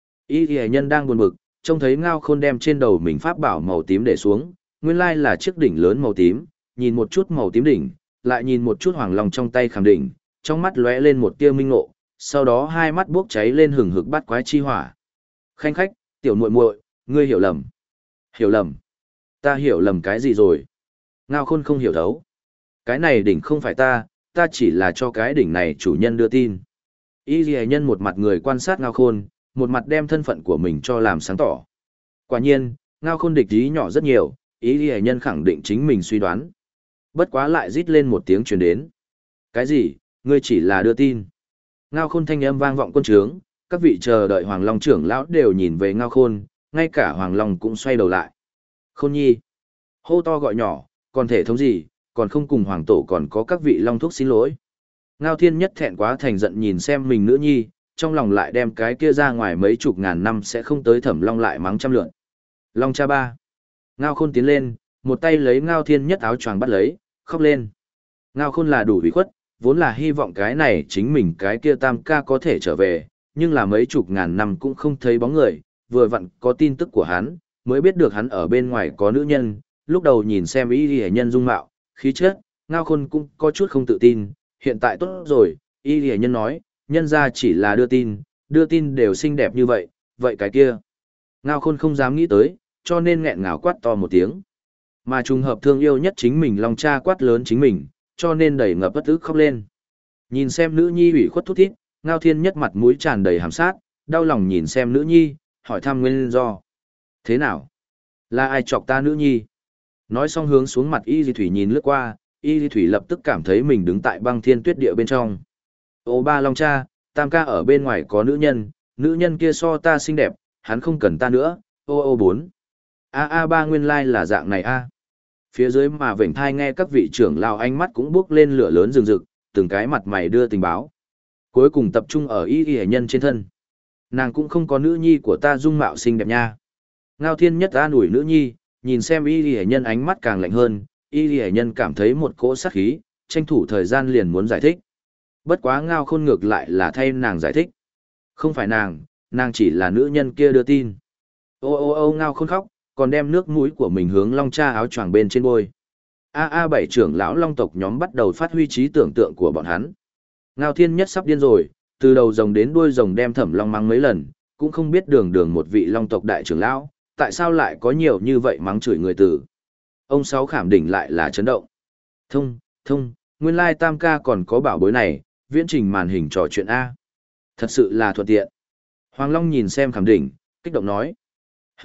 A: Y Lìa Nhân đang buồn bực, trông thấy Ngao Khôn đem trên đầu mình pháp bảo màu tím để xuống, nguyên lai là chiếc đỉnh lớn màu tím, nhìn một chút màu tím đỉnh, lại nhìn một chút Hoàng Long trong tay khảm đỉnh, trong mắt lóe lên một tia minh ngộ, sau đó hai mắt bốc cháy lên hừng hực bắt quái chi hỏa. Khanh khách, tiểu muội muội, ngươi hiểu lầm. Hiểu lầm? Ta hiểu lầm cái gì rồi? Ngao Khôn không hiểu thấu. Cái này đỉnh không phải ta, ta chỉ là cho cái đỉnh này chủ nhân đưa tin. Y Lìa Nhân một mặt người quan sát Ngao Khôn, một mặt đem thân phận của mình cho làm sáng tỏ. Quả nhiên, Ngao Khôn địch ý nhỏ rất nhiều, Y Lìa Nhân khẳng định chính mình suy đoán. Bất quá lại rít lên một tiếng truyền đến. Cái gì, ngươi chỉ là đưa tin? Ngao Khôn thanh âm vang vọng quân trướng, các vị chờ đợi Hoàng Long trưởng lão đều nhìn về Ngao Khôn, ngay cả Hoàng Long cũng xoay đầu lại. Khôn nhi, hô to gọi nhỏ, còn thể thống gì, còn không cùng Hoàng tổ còn có các vị Long thúc xin lỗi. Ngao Thiên Nhất thẹn quá thành giận nhìn xem mình nữ nhi, trong lòng lại đem cái kia ra ngoài mấy chục ngàn năm sẽ không tới Thẩm Long lại mắng trăm lượn. Long cha ba. Ngao Khôn tiến lên, một tay lấy Ngao Thiên Nhất áo choàng bắt lấy, khóc lên. Ngao Khôn là đủ ủy khuất, vốn là hy vọng cái này chính mình cái kia tam ca có thể trở về, nhưng là mấy chục ngàn năm cũng không thấy bóng người, vừa vặn có tin tức của hắn, mới biết được hắn ở bên ngoài có nữ nhân, lúc đầu nhìn xem Y Lìa Nhân dung mạo, khí chất, Ngao Khôn cũng có chút không tự tin, hiện tại tốt rồi, Y Lìa Nhân nói, nhân ra chỉ là đưa tin, đưa tin đều xinh đẹp như vậy, vậy cái kia. Ngao Khôn không dám nghĩ tới, cho nên nghẹn ngào quát to một tiếng. Mà trùng hợp thương yêu nhất chính mình Long cha quát lớn chính mình, cho nên đầy ngập bất ức khóc lên. Nhìn xem nữ nhi ủy khuất thút thít, Ngao Thiên Nhất mặt mũi tràn đầy hàm sát, đau lòng nhìn xem nữ nhi, hỏi thăm nguyên do. Thế nào? Là ai chọc ta nữ nhi? Nói xong hướng xuống mặt Y Di Thủy nhìn lướt qua, Y Di Thủy lập tức cảm thấy mình đứng tại băng thiên tuyết địa bên trong. Ô ba Long cha, tam ca ở bên ngoài có nữ nhân, nữ nhân kia so ta xinh đẹp, hắn không cần ta nữa, ô ô bốn. A a ba nguyên lai là dạng này a. Phía dưới mà vểnh thai nghe các vị trưởng lão ánh mắt cũng bước lên lửa lớn rừng rực, từng cái mặt mày đưa tình báo. Cuối cùng tập trung ở Y Y Nhân trên thân. Nàng cũng không có nữ nhi của ta dung mạo xinh đẹp nha. Ngao Thiên Nhất an ủi nữ nhi, nhìn xem Y Y Nhân ánh mắt càng lạnh hơn, Y Y Nhân cảm thấy một cỗ sát khí, tranh thủ thời gian liền muốn giải thích. Bất quá Ngao Khôn ngược lại là thay nàng giải thích. Không phải nàng, nàng chỉ là nữ nhân kia đưa tin. Ô ô ô Ngao Khôn khóc, còn đem nước mũi của mình hướng Long cha áo choàng bên trên bôi. A A bảy trưởng lão Long tộc nhóm bắt đầu phát huy trí tưởng tượng của bọn hắn. Ngao Thiên Nhất sắp điên rồi, từ đầu rồng đến đuôi rồng đem Thẩm Long mắng mấy lần, cũng không biết đường đường một vị Long tộc đại trưởng lão, tại sao lại có nhiều như vậy mắng chửi người tử. Ông Sáu khảm đỉnh lại là chấn động. Thông, thông, nguyên lai tam ca còn có bảo bối này, viễn trình màn hình trò chuyện A. Thật sự là thuận tiện. Hoàng Long nhìn xem khảm đỉnh, kích động nói. Hừ,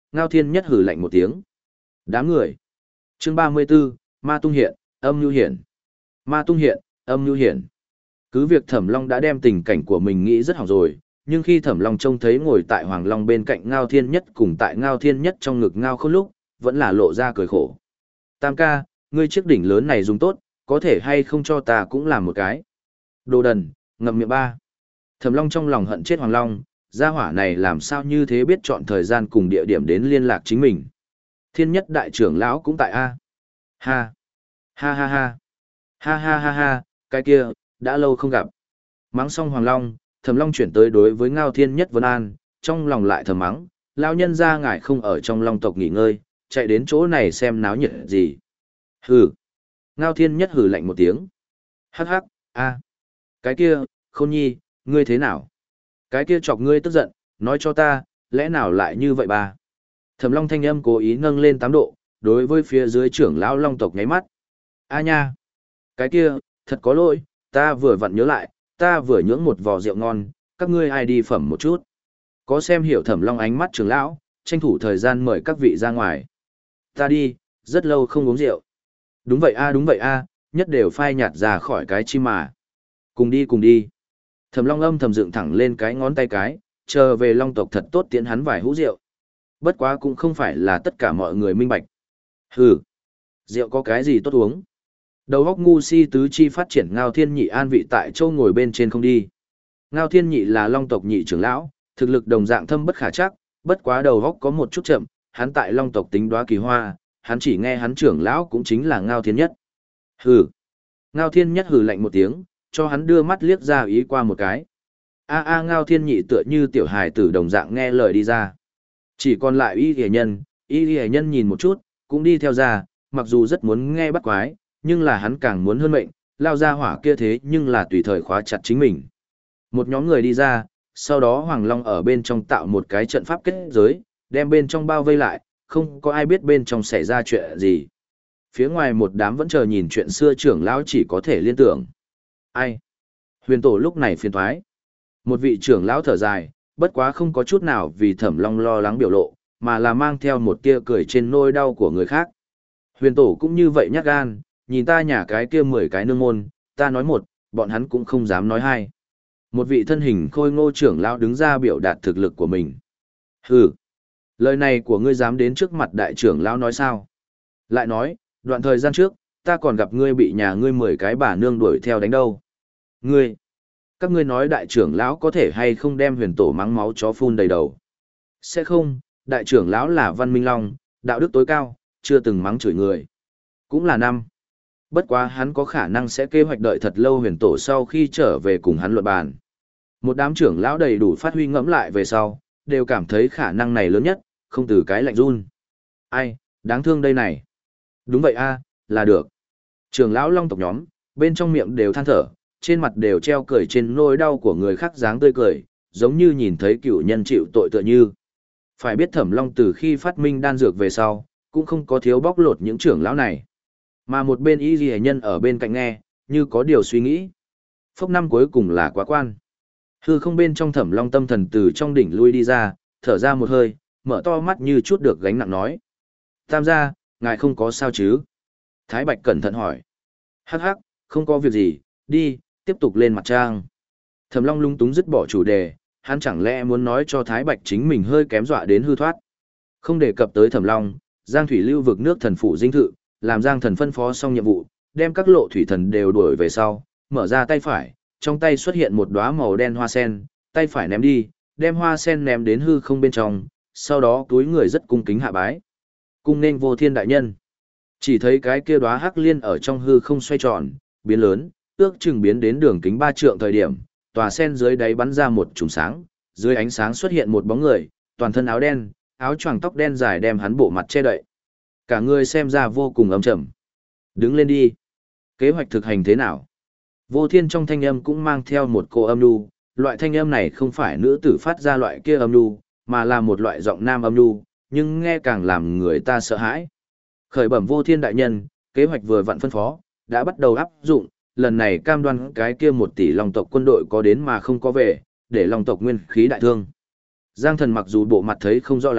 A: Ngao Thiên Nhất hừ lạnh một tiếng. Đám người. Chương ba mươi 34, Ma Tung Hiện, Âm Nhu Hiển. Ma Tung Hiện, Âm Nhu Hiển. Cứ việc Thẩm Long đã đem tình cảnh của mình nghĩ rất hỏng rồi, nhưng khi Thẩm Long trông thấy ngồi tại Hoàng Long bên cạnh Ngao Thiên Nhất cùng tại Ngao Thiên Nhất trong ngực Ngao Khôn lúc, vẫn là lộ ra cười khổ. Tam ca, ngươi chiếc đỉnh lớn này dùng tốt, có thể hay không cho ta cũng làm một cái. Đồ đần, ngậm miệng ba. Thẩm Long trong lòng hận chết Hoàng Long, gia hỏa này làm sao như thế biết chọn thời gian cùng địa điểm đến liên lạc chính mình. Thiên Nhất đại trưởng lão cũng tại A. Ha. Ha ha ha. Ha ha ha ha, cái kia, đã lâu không gặp. Mắng xong Hoàng Long, Thẩm Long chuyển tới đối với Ngao Thiên Nhất Vân An, trong lòng lại thầm mắng, lão nhân gia ngài không ở trong Long tộc nghỉ ngơi, chạy đến chỗ này xem náo nhiệt gì. Hừ. Ngao Thiên Nhất hừ lạnh một tiếng. Hắc hắc, a. Cái kia, Khôn Nhi, ngươi thế nào? Cái kia chọc ngươi tức giận, nói cho ta, lẽ nào lại như vậy ba? Thẩm Long thanh âm cố ý nâng lên tám độ, đối với phía dưới trưởng lão Long tộc nháy mắt. A nha. Cái kia, thật có lỗi, ta vừa vặn nhớ lại, ta vừa nhưỡng một vò rượu ngon, các ngươi ai đi phẩm một chút. Có xem hiểu Thẩm Long ánh mắt trưởng lão, tranh thủ thời gian mời các vị ra ngoài. Ta đi, rất lâu không uống rượu. Đúng vậy a đúng vậy a, nhất đều phai nhạt ra khỏi cái chi mà. Cùng đi cùng đi. Thẩm Long âm thầm dựng thẳng lên cái ngón tay cái, chờ về Long tộc thật tốt tiễn hắn vài hũ rượu. Bất quá cũng không phải là tất cả mọi người minh bạch. Hừ, rượu có cái gì tốt uống? Đầu óc ngu si tứ chi phát triển Ngao Thiên Nhị an vị tại châu ngồi bên trên không đi. Ngao Thiên Nhị là Long tộc nhị trưởng lão, thực lực đồng dạng thâm bất khả trắc, bất quá đầu óc có một chút chậm, hắn tại Long tộc tính đóa kỳ hoa, hắn chỉ nghe hắn trưởng lão cũng chính là Ngao Thiên Nhất. Hừ. Ngao Thiên Nhất hừ lạnh một tiếng, cho hắn đưa mắt liếc ra ý qua một cái. A a Ngao Thiên Nhị tựa như tiểu hài tử đồng dạng nghe lời đi ra. Chỉ còn lại Y Liễu Nhân, Y Liễu Nhân nhìn một chút, cũng đi theo ra, mặc dù rất muốn nghe bắt quái, nhưng là hắn càng muốn hơn mệnh, lao ra hỏa kia thế nhưng là tùy thời khóa chặt chính mình. Một nhóm người đi ra, sau đó Hoàng Long ở bên trong tạo một cái trận pháp kết giới, đem bên trong bao vây lại, không có ai biết bên trong xảy ra chuyện gì. Phía ngoài một đám vẫn chờ nhìn chuyện xưa trưởng lão chỉ có thể liên tưởng. Ai? Huyền tổ lúc này phiền thoái. Một vị trưởng lão thở dài, bất quá không có chút nào vì Thẩm Long lo lắng biểu lộ, mà là mang theo một tia cười trên nỗi đau của người khác. Huyền tổ cũng như vậy nhát gan, nhìn ta nhà cái kia mười cái nương môn, ta nói một, bọn hắn cũng không dám nói hai. Một vị thân hình khôi ngô trưởng lão đứng ra biểu đạt thực lực của mình. Hừ, lời này của ngươi dám đến trước mặt đại trưởng lão nói sao? Lại nói, đoạn thời gian trước, ta còn gặp ngươi bị nhà ngươi mười cái bà nương đuổi theo đánh đâu. Ngươi, các ngươi nói đại trưởng lão có thể hay không đem huyền tổ mắng máu chó phun đầy đầu? Sẽ không, đại trưởng lão là Văn Minh Long, đạo đức tối cao, chưa từng mắng chửi người. Cũng là năm. Bất quá hắn có khả năng sẽ kế hoạch đợi thật lâu huyền tổ sau khi trở về cùng hắn luận bàn. Một đám trưởng lão đầy đủ phát huy ngẫm lại về sau, đều cảm thấy khả năng này lớn nhất, không từ cái lạnh run. Ai, đáng thương đây này. Đúng vậy a, là được. Trưởng lão Long tộc nhóm, bên trong miệng đều than thở, trên mặt đều treo cười trên nỗi đau của người khác dáng tươi cười, giống như nhìn thấy cựu nhân chịu tội tựa như. Phải biết Thẩm Long từ khi phát minh đan dược về sau, cũng không có thiếu bóc lột những trưởng lão này. Mà một bên Y Liễu Nhân ở bên cạnh nghe, như có điều suy nghĩ. Phốc năm cuối cùng là quá quan. Hư không bên trong Thẩm Long tâm thần từ trong đỉnh lui đi ra, thở ra một hơi, mở to mắt như chút được gánh nặng nói. Tam gia, ngài không có sao chứ? Thái Bạch cẩn thận hỏi. Hắc hắc, không có việc gì, đi, tiếp tục lên mặt trang. Thẩm Long lung túng dứt bỏ chủ đề, hắn chẳng lẽ muốn nói cho Thái Bạch chính mình hơi kém dọa đến hư thoát. Không đề cập tới Thẩm Long, Giang Thủy lưu vực nước thần phủ dinh thự, làm Giang thần phân phó xong nhiệm vụ, đem các lộ thủy thần đều đuổi về sau, mở ra tay phải, trong tay xuất hiện một đóa màu đen hoa sen, tay phải ném đi, đem hoa sen ném đến hư không bên trong, sau đó túi người rất cung kính hạ bái. Cung nên Vô Thiên đại nhân. Chỉ thấy cái kia đóa hắc liên ở trong hư không xoay tròn, biến lớn, ước chừng biến đến đường kính ba trượng thời điểm, tòa sen dưới đáy bắn ra một chùm sáng, dưới ánh sáng xuất hiện một bóng người, toàn thân áo đen, áo choàng tóc đen dài đem hắn bộ mặt che đậy. Cả người xem ra vô cùng ấm trầm. Đứng lên đi. Kế hoạch thực hành thế nào? Vô Thiên trong thanh âm cũng mang theo một cô âm nhu, loại thanh âm này không phải nữ tử phát ra loại kia âm nhu, mà là một loại giọng nam âm nhu, nhưng nghe càng làm người ta sợ hãi. Khởi bẩm Vô Thiên đại nhân, kế hoạch vừa vặn phân phó, đã bắt đầu áp dụng, lần này cam đoan cái kia một tỷ Long tộc quân đội có đến mà không có về, để Long tộc nguyên khí đại thương. Giang thần mặc dù bộ mặt thấy không rõ lắm,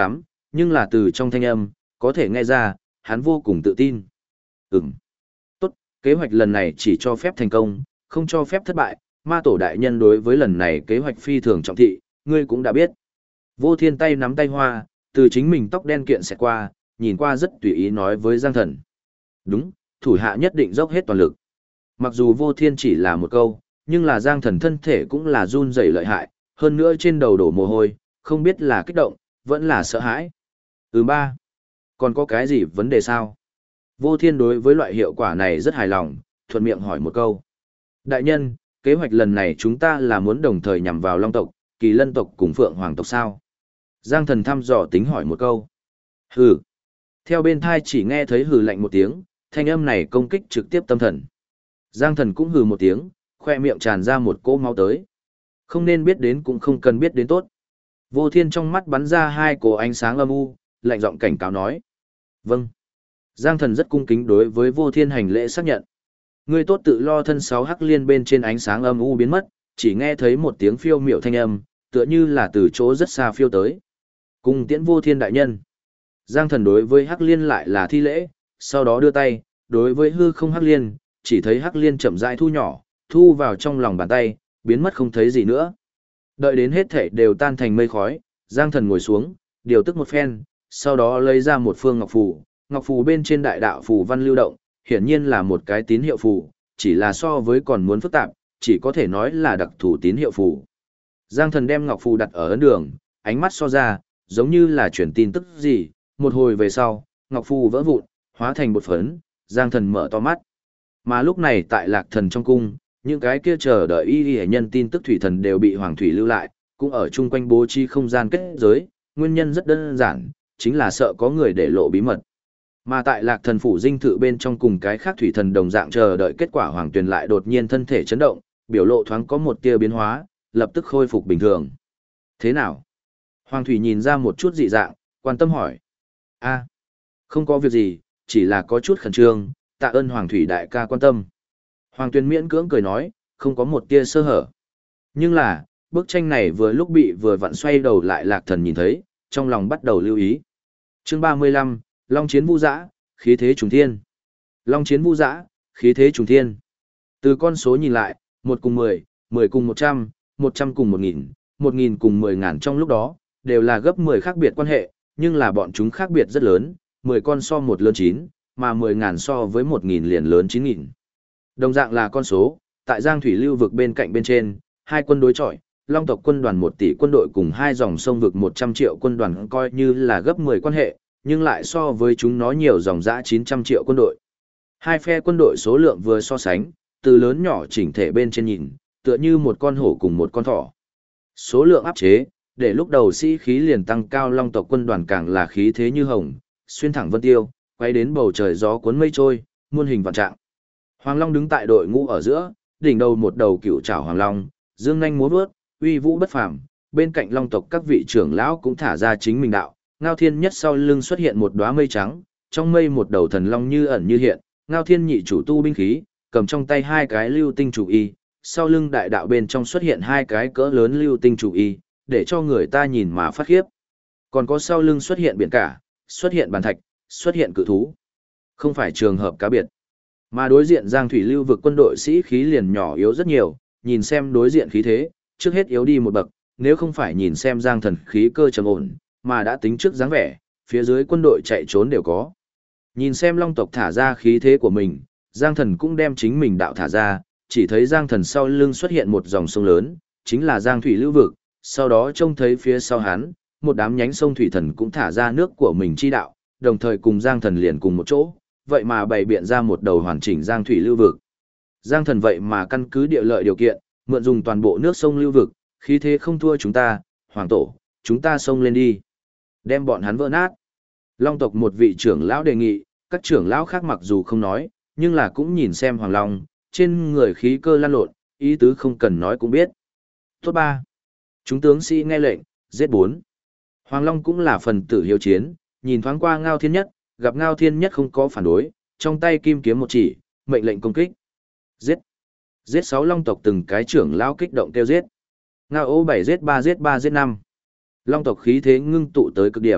A: nhưng là từ trong thanh âm, có thể nghe ra, hắn vô cùng tự tin. Ừm. Tốt, kế hoạch lần này chỉ cho phép thành công, không cho phép thất bại, ma tổ đại nhân đối với lần này kế hoạch phi thường trọng thị, ngươi cũng đã biết. Vô Thiên tay nắm tay hoa, từ chính mình tóc đen kiện xẹt qua, nhìn qua rất tùy ý nói với Giang Thần. Đúng, thủ hạ nhất định dốc hết toàn lực. Mặc dù Vô Thiên chỉ là một câu, nhưng là Giang Thần thân thể cũng là run rẩy lợi hại, hơn nữa trên đầu đổ mồ hôi, không biết là kích động, vẫn là sợ hãi. Ừ ba, còn có cái gì vấn đề sao? Vô Thiên đối với loại hiệu quả này rất hài lòng, thuận miệng hỏi một câu. Đại nhân, kế hoạch lần này chúng ta là muốn đồng thời nhằm vào Long tộc, Kỳ Lân tộc cùng Phượng Hoàng tộc sao? Giang Thần thăm dò tính hỏi một câu. Hừ. Theo bên thai chỉ nghe thấy hừ lạnh một tiếng, thanh âm này công kích trực tiếp tâm thần. Giang Thần cũng hừ một tiếng, khoe miệng tràn ra một cỗ máu tới. Không nên biết đến cũng không cần biết đến tốt. Vô Thiên trong mắt bắn ra hai cổ ánh sáng âm u, lạnh giọng cảnh cáo nói. Vâng. Giang Thần rất cung kính đối với Vô Thiên hành lễ xác nhận. Ngươi tốt tự lo thân sáu hắc liên bên trên ánh sáng âm u biến mất, chỉ nghe thấy một tiếng phiêu miệu thanh âm, tựa như là từ chỗ rất xa phiêu tới. Cùng tiễn Vô Thiên đại nhân. Giang Thần đối với hắc liên lại là thi lễ, sau đó đưa tay, đối với hư không hắc liên, chỉ thấy hắc liên chậm rãi thu nhỏ, thu vào trong lòng bàn tay, biến mất không thấy gì nữa. Đợi đến hết thể đều tan thành mây khói, Giang Thần ngồi xuống, điều tức một phen, sau đó lấy ra một phương ngọc phù, ngọc phù bên trên đại đạo phù văn lưu động, hiển nhiên là một cái tín hiệu phù, chỉ là so với còn muốn phức tạp, chỉ có thể nói là đặc thù tín hiệu phù. Giang Thần đem ngọc phù đặt ở ấn đường, ánh mắt so ra, giống như là truyền tin tức gì, một hồi về sau, ngọc phù vỡ vụn, hóa thành bột phấn, Giang Thần mở to mắt. Mà lúc này tại Lạc Thần trong cung, những cái kia chờ đợi y y nhân tin tức thủy thần đều bị Hoàng Thủy lưu lại, cũng ở chung quanh bố trí không gian kết giới, nguyên nhân rất đơn giản, chính là sợ có người để lộ bí mật. Mà tại Lạc Thần phủ dinh thự bên trong cùng cái khác thủy thần đồng dạng chờ đợi kết quả Hoàng Tuyền lại đột nhiên thân thể chấn động, biểu lộ thoáng có một tia biến hóa, lập tức khôi phục bình thường. Thế nào? Hoàng Thủy nhìn ra một chút dị dạng, quan tâm hỏi. A, không có việc gì, chỉ là có chút khẩn trương, tạ ơn Hoàng Thủy đại ca quan tâm. Hoàng Tuyền miễn cưỡng cười nói, không có một tia sơ hở. Nhưng là, bức tranh này vừa lúc bị vừa vặn xoay đầu lại Lạc Thần nhìn thấy, trong lòng bắt đầu lưu ý. Chương ba mươi lăm, Long chiến vu dã, khí thế trùng thiên. Long chiến vu dã, khí thế trùng thiên. Từ con số nhìn lại, một cùng mười, mười cùng một trăm, một trăm cùng một nghìn, một nghìn cùng mười ngàn trong lúc đó, đều là gấp mười khác biệt quan hệ, nhưng là bọn chúng khác biệt rất lớn, mười con so một lớn chín, mà mười ngàn so với một nghìn liền lớn chín nghìn. Đồng dạng là con số, tại Giang Thủy lưu vực bên cạnh bên trên, hai quân đối chọi, Long tộc quân đoàn một tỷ quân đội cùng hai dòng sông vực một trăm triệu quân đoàn coi như là gấp mười quan hệ, nhưng lại so với chúng nó nhiều dòng dã chín trăm triệu quân đội. Hai phe quân đội số lượng vừa so sánh, từ lớn nhỏ chỉnh thể bên trên nhìn, tựa như một con hổ cùng một con thỏ. Số lượng áp chế, để lúc đầu sĩ khí liền tăng cao Long tộc quân đoàn càng là khí thế như hồng, xuyên thẳng vân tiêu, quay đến bầu trời gió cuốn mây trôi, muôn hình vạn trạng. Hoàng Long đứng tại đội ngũ ở giữa, đỉnh đầu một đầu cựu trảo Hoàng Long, dương nhanh múa vớt, uy vũ bất phàm. Bên cạnh Long tộc các vị trưởng lão cũng thả ra chính mình đạo, Ngao Thiên nhất sau lưng xuất hiện một đóa mây trắng, trong mây một đầu thần long như ẩn như hiện, Ngao Thiên nhị chủ tu binh khí, cầm trong tay hai cái lưu tinh chủ y, sau lưng đại đạo bên trong xuất hiện hai cái cỡ lớn lưu tinh chủ y, để cho người ta nhìn mà phát khiếp. Còn có sau lưng xuất hiện biển cả, xuất hiện bàn thạch, xuất hiện cự thú. Không phải trường hợp cá biệt. Mà đối diện Giang Thủy lưu vực quân đội sĩ khí liền nhỏ yếu rất nhiều, nhìn xem đối diện khí thế, trước hết yếu đi một bậc, nếu không phải nhìn xem Giang Thần khí cơ trầm ổn, mà đã tính trước dáng vẻ, phía dưới quân đội chạy trốn đều có. Nhìn xem Long tộc thả ra khí thế của mình, Giang Thần cũng đem chính mình đạo thả ra, chỉ thấy Giang Thần sau lưng xuất hiện một dòng sông lớn, chính là Giang Thủy lưu vực, sau đó trông thấy phía sau hắn, một đám nhánh sông thủy thần cũng thả ra nước của mình chi đạo, đồng thời cùng Giang Thần liền cùng một chỗ, vậy mà bày biện ra một đầu hoàn chỉnh Giang Thủy lưu vực. Giang Thần vậy mà căn cứ địa lợi điều kiện, mượn dùng toàn bộ nước sông lưu vực, khí thế không thua chúng ta, Hoàng tổ, chúng ta xông lên đi. Đem bọn hắn vỡ nát. Long tộc một vị trưởng lão đề nghị, các trưởng lão khác mặc dù không nói, nhưng là cũng nhìn xem Hoàng Long, trên người khí cơ lan lộn, ý tứ không cần nói cũng biết. Tốt ba. Chúng tướng sĩ nghe lệnh, giết bốn. Hoàng Long cũng là phần tử hiếu chiến, nhìn thoáng qua Ngao Thiên Nhất, gặp Ngao Thiên Nhất không có phản đối, trong tay kim kiếm một chỉ, mệnh lệnh công kích. Giết. Giết sáu Long tộc từng cái trưởng lão kích động kêu giết. Ngao ô bảy giết ba giết ba giết năm. Long tộc khí thế ngưng tụ tới cực điểm,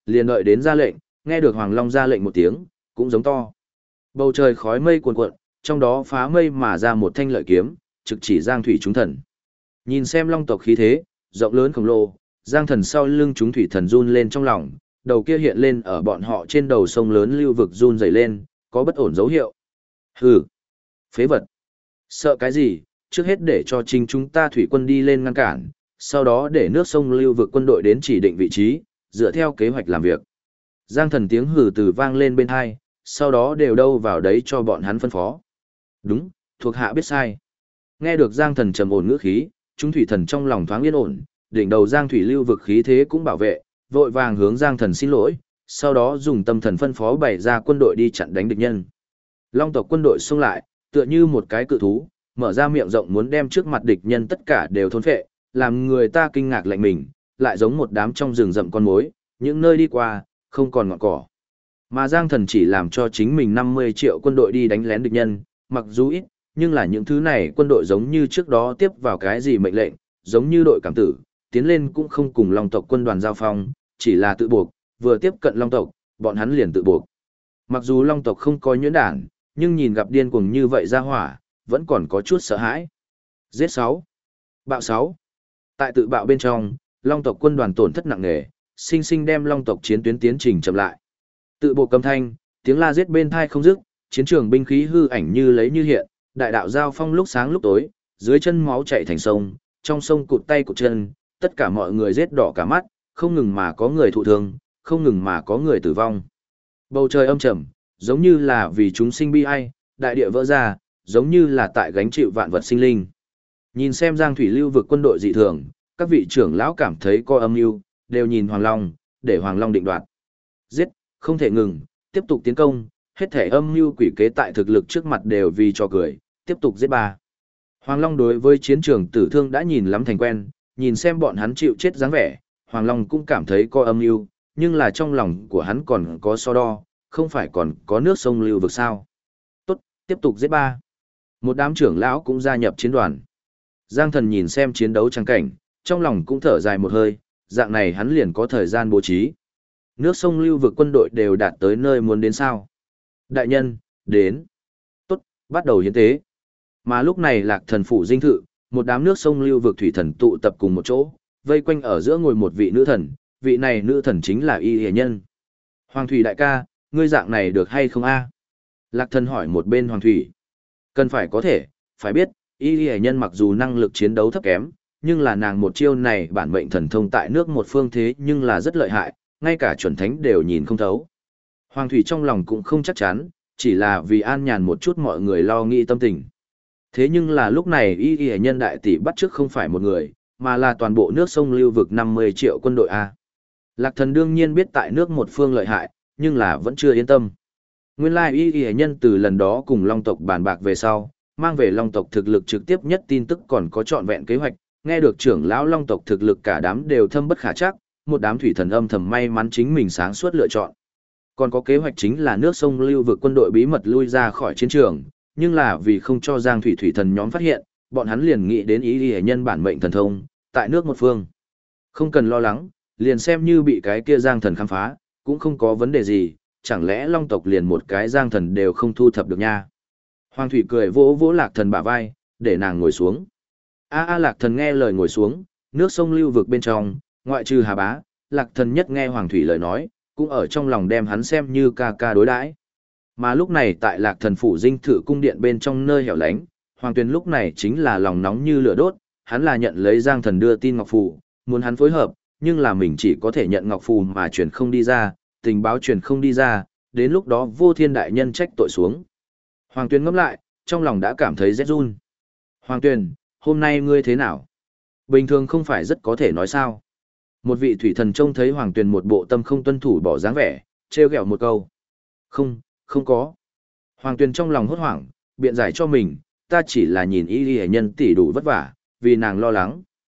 A: liền đợi đến ra lệnh, nghe được Hoàng Long ra lệnh một tiếng, cũng giống to. Bầu trời khói mây cuồn cuộn, trong đó phá mây mà ra một thanh lợi kiếm, trực chỉ Giang Thủy chúng thần. Nhìn xem Long tộc khí thế, rộng lớn khổng lồ, Giang Thần sau lưng chúng thủy thần run lên trong lòng, đầu kia hiện lên ở bọn họ trên đầu sông lớn lưu vực run rẩy lên, có bất ổn dấu hiệu. Hừ, phế vật. Sợ cái gì, trước hết để cho chính chúng ta thủy quân đi lên ngăn cản, sau đó để nước sông lưu vực quân đội đến chỉ định vị trí, dựa theo kế hoạch làm việc. Giang Thần tiếng hừ từ vang lên bên hai, sau đó đều đâu vào đấy cho bọn hắn phân phó. Đúng, thuộc hạ biết sai. Nghe được Giang Thần trầm ổn ngữ khí, chúng thủy thần trong lòng thoáng yên ổn, đỉnh đầu Giang Thủy lưu vực khí thế cũng bảo vệ, vội vàng hướng Giang Thần xin lỗi, sau đó dùng tâm thần phân phó bày ra quân đội đi chặn đánh địch nhân. Long tộc quân đội xông lại, tựa như một cái cự thú, mở ra miệng rộng muốn đem trước mặt địch nhân tất cả đều thôn phệ, làm người ta kinh ngạc lạnh mình, lại giống một đám trong rừng rậm con mối, những nơi đi qua, không còn ngọn cỏ. Mà Giang Thần chỉ làm cho chính mình năm mươi triệu quân đội đi đánh lén địch nhân, mặc dù ít, nhưng là những thứ này quân đội giống như trước đó tiếp vào cái gì mệnh lệnh, giống như đội cảm tử, tiến lên cũng không cùng Long tộc quân đoàn giao phong, chỉ là tự buộc, vừa tiếp cận Long tộc, bọn hắn liền tự buộc. Mặc dù Long tộc không có nhuyễn đản, nhưng nhìn gặp điên cuồng như vậy ra hỏa, vẫn còn có chút sợ hãi. Giết sáu, bạo sáu. Tại tự bạo bên trong, Long tộc quân đoàn tổn thất nặng nề, sinh sinh đem Long tộc chiến tuyến tiến trình chậm lại. Tự bộ cầm thanh, tiếng la giết bên thai không dứt, chiến trường binh khí hư ảnh như lấy như hiện, đại đạo giao phong lúc sáng lúc tối, dưới chân máu chảy thành sông, trong sông cụt tay cụt chân, tất cả mọi người giết đỏ cả mắt, không ngừng mà có người thụ thương, không ngừng mà có người tử vong. Bầu trời âm trầm, giống như là vì chúng sinh bi ai, đại địa vỡ ra, giống như là tại gánh chịu vạn vật sinh linh. Nhìn xem Giang Thủy lưu vực quân đội dị thường, các vị trưởng lão cảm thấy có âm mưu, đều nhìn Hoàng Long, để Hoàng Long định đoạt. Giết, không thể ngừng, tiếp tục tiến công, hết thể âm mưu quỷ kế tại thực lực trước mặt đều vì cho cười, tiếp tục giết ba. Hoàng Long đối với chiến trường tử thương đã nhìn lắm thành quen, nhìn xem bọn hắn chịu chết dáng vẻ, Hoàng Long cũng cảm thấy có âm mưu, nhưng là trong lòng của hắn còn có so đo, không phải còn có nước sông lưu vực sao. Tốt, tiếp tục giết ba. Một đám trưởng lão cũng gia nhập chiến đoàn. Giang Thần nhìn xem chiến đấu trang cảnh, trong lòng cũng thở dài một hơi, dạng này hắn liền có thời gian bố trí. Nước sông lưu vực quân đội đều đạt tới nơi muốn đến sao. Đại nhân, đến. Tốt, bắt đầu hiến tế. Mà lúc này Lạc Thần phủ dinh thự, một đám nước sông lưu vực thủy thần tụ tập cùng một chỗ, vây quanh ở giữa ngồi một vị nữ thần, vị này nữ thần chính là Y Hề Nhân. Hoàng Thủy đại ca, ngươi dạng này được hay không a? Lạc Thần hỏi một bên Hoàng Thủy. Cần phải có thể, phải biết, Y Hề Nhân mặc dù năng lực chiến đấu thấp kém, nhưng là nàng một chiêu này bản mệnh thần thông tại nước một phương thế nhưng là rất lợi hại, ngay cả chuẩn thánh đều nhìn không thấu. Hoàng Thủy trong lòng cũng không chắc chắn, chỉ là vì an nhàn một chút mọi người lo nghĩ tâm tình. Thế nhưng là lúc này Y Y Nhân đại tỷ bắt trước không phải một người, mà là toàn bộ nước sông lưu vực năm mươi triệu quân đội A. Lạc Thần đương nhiên biết tại nước một phương lợi hại, nhưng là vẫn chưa yên tâm. Nguyên lai Y Y Nhân từ lần đó cùng Long tộc bàn bạc về sau, mang về Long tộc thực lực trực tiếp nhất tin tức còn có trọn vẹn kế hoạch, nghe được trưởng lão Long tộc thực lực cả đám đều thâm bất khả trắc, một đám thủy thần âm thầm may mắn chính mình sáng suốt lựa chọn. Còn có kế hoạch chính là nước sông lưu vực quân đội bí mật lui ra khỏi chiến trường, nhưng là vì không cho Giang Thủy thủy thần nhóm phát hiện, bọn hắn liền nghĩ đến ý Y Nhân bản mệnh thần thông, tại nước một phương. Không cần lo lắng, liền xem như bị cái kia Giang thần khám phá, cũng không có vấn đề gì, chẳng lẽ Long tộc liền một cái Giang thần đều không thu thập được nha. Hoàng Thủy cười vỗ vỗ Lạc Thần bả vai, để nàng ngồi xuống. A a Lạc Thần nghe lời ngồi xuống, nước sông lưu vực bên trong, ngoại trừ Hà Bá, Lạc Thần nhất nghe Hoàng Thủy lời nói, cũng ở trong lòng đem hắn xem như ca ca đối đãi. Mà lúc này tại Lạc Thần phủ dinh thự cung điện bên trong nơi hẻo lánh, Hoàng Tuyền lúc này chính là lòng nóng như lửa đốt, hắn là nhận lấy Giang Thần đưa tin ngọc phù, muốn hắn phối hợp, nhưng là mình chỉ có thể nhận ngọc phù mà truyền không đi ra, tình báo truyền không đi ra, đến lúc đó Vô Thiên đại nhân trách tội xuống. Hoàng Tuyền ngẫm lại, trong lòng đã cảm thấy rét run. Hoàng Tuyền, hôm nay ngươi thế nào? Bình thường không phải rất có thể nói sao? Một vị thủy thần trông thấy Hoàng Tuyền một bộ tâm không tuân thủ bỏ dáng vẻ, trêu ghẹo một câu. Không, không có. Hoàng Tuyền trong lòng hốt hoảng, biện giải cho mình, ta chỉ là nhìn Y Y Nhân tỷ đủ vất vả, vì nàng lo lắng.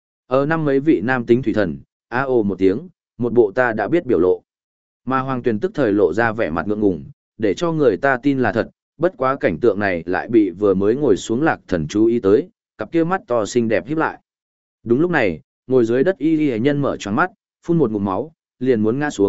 A: Ở năm mấy vị nam tính thủy thần, a ô một tiếng, một bộ ta đã biết biểu lộ. Mà Hoàng Tuyền tức thời lộ ra vẻ mặt ngượng ngùng, để cho người ta tin là thật, bất quá cảnh tượng này lại bị vừa mới ngồi xuống Lạc Thần chú ý tới, cặp kia mắt to xinh đẹp híp lại. Đúng lúc này, ngồi dưới đất Y Y Nhân mở choáng mắt, phun một ngụm máu, liền muốn ngã xuống,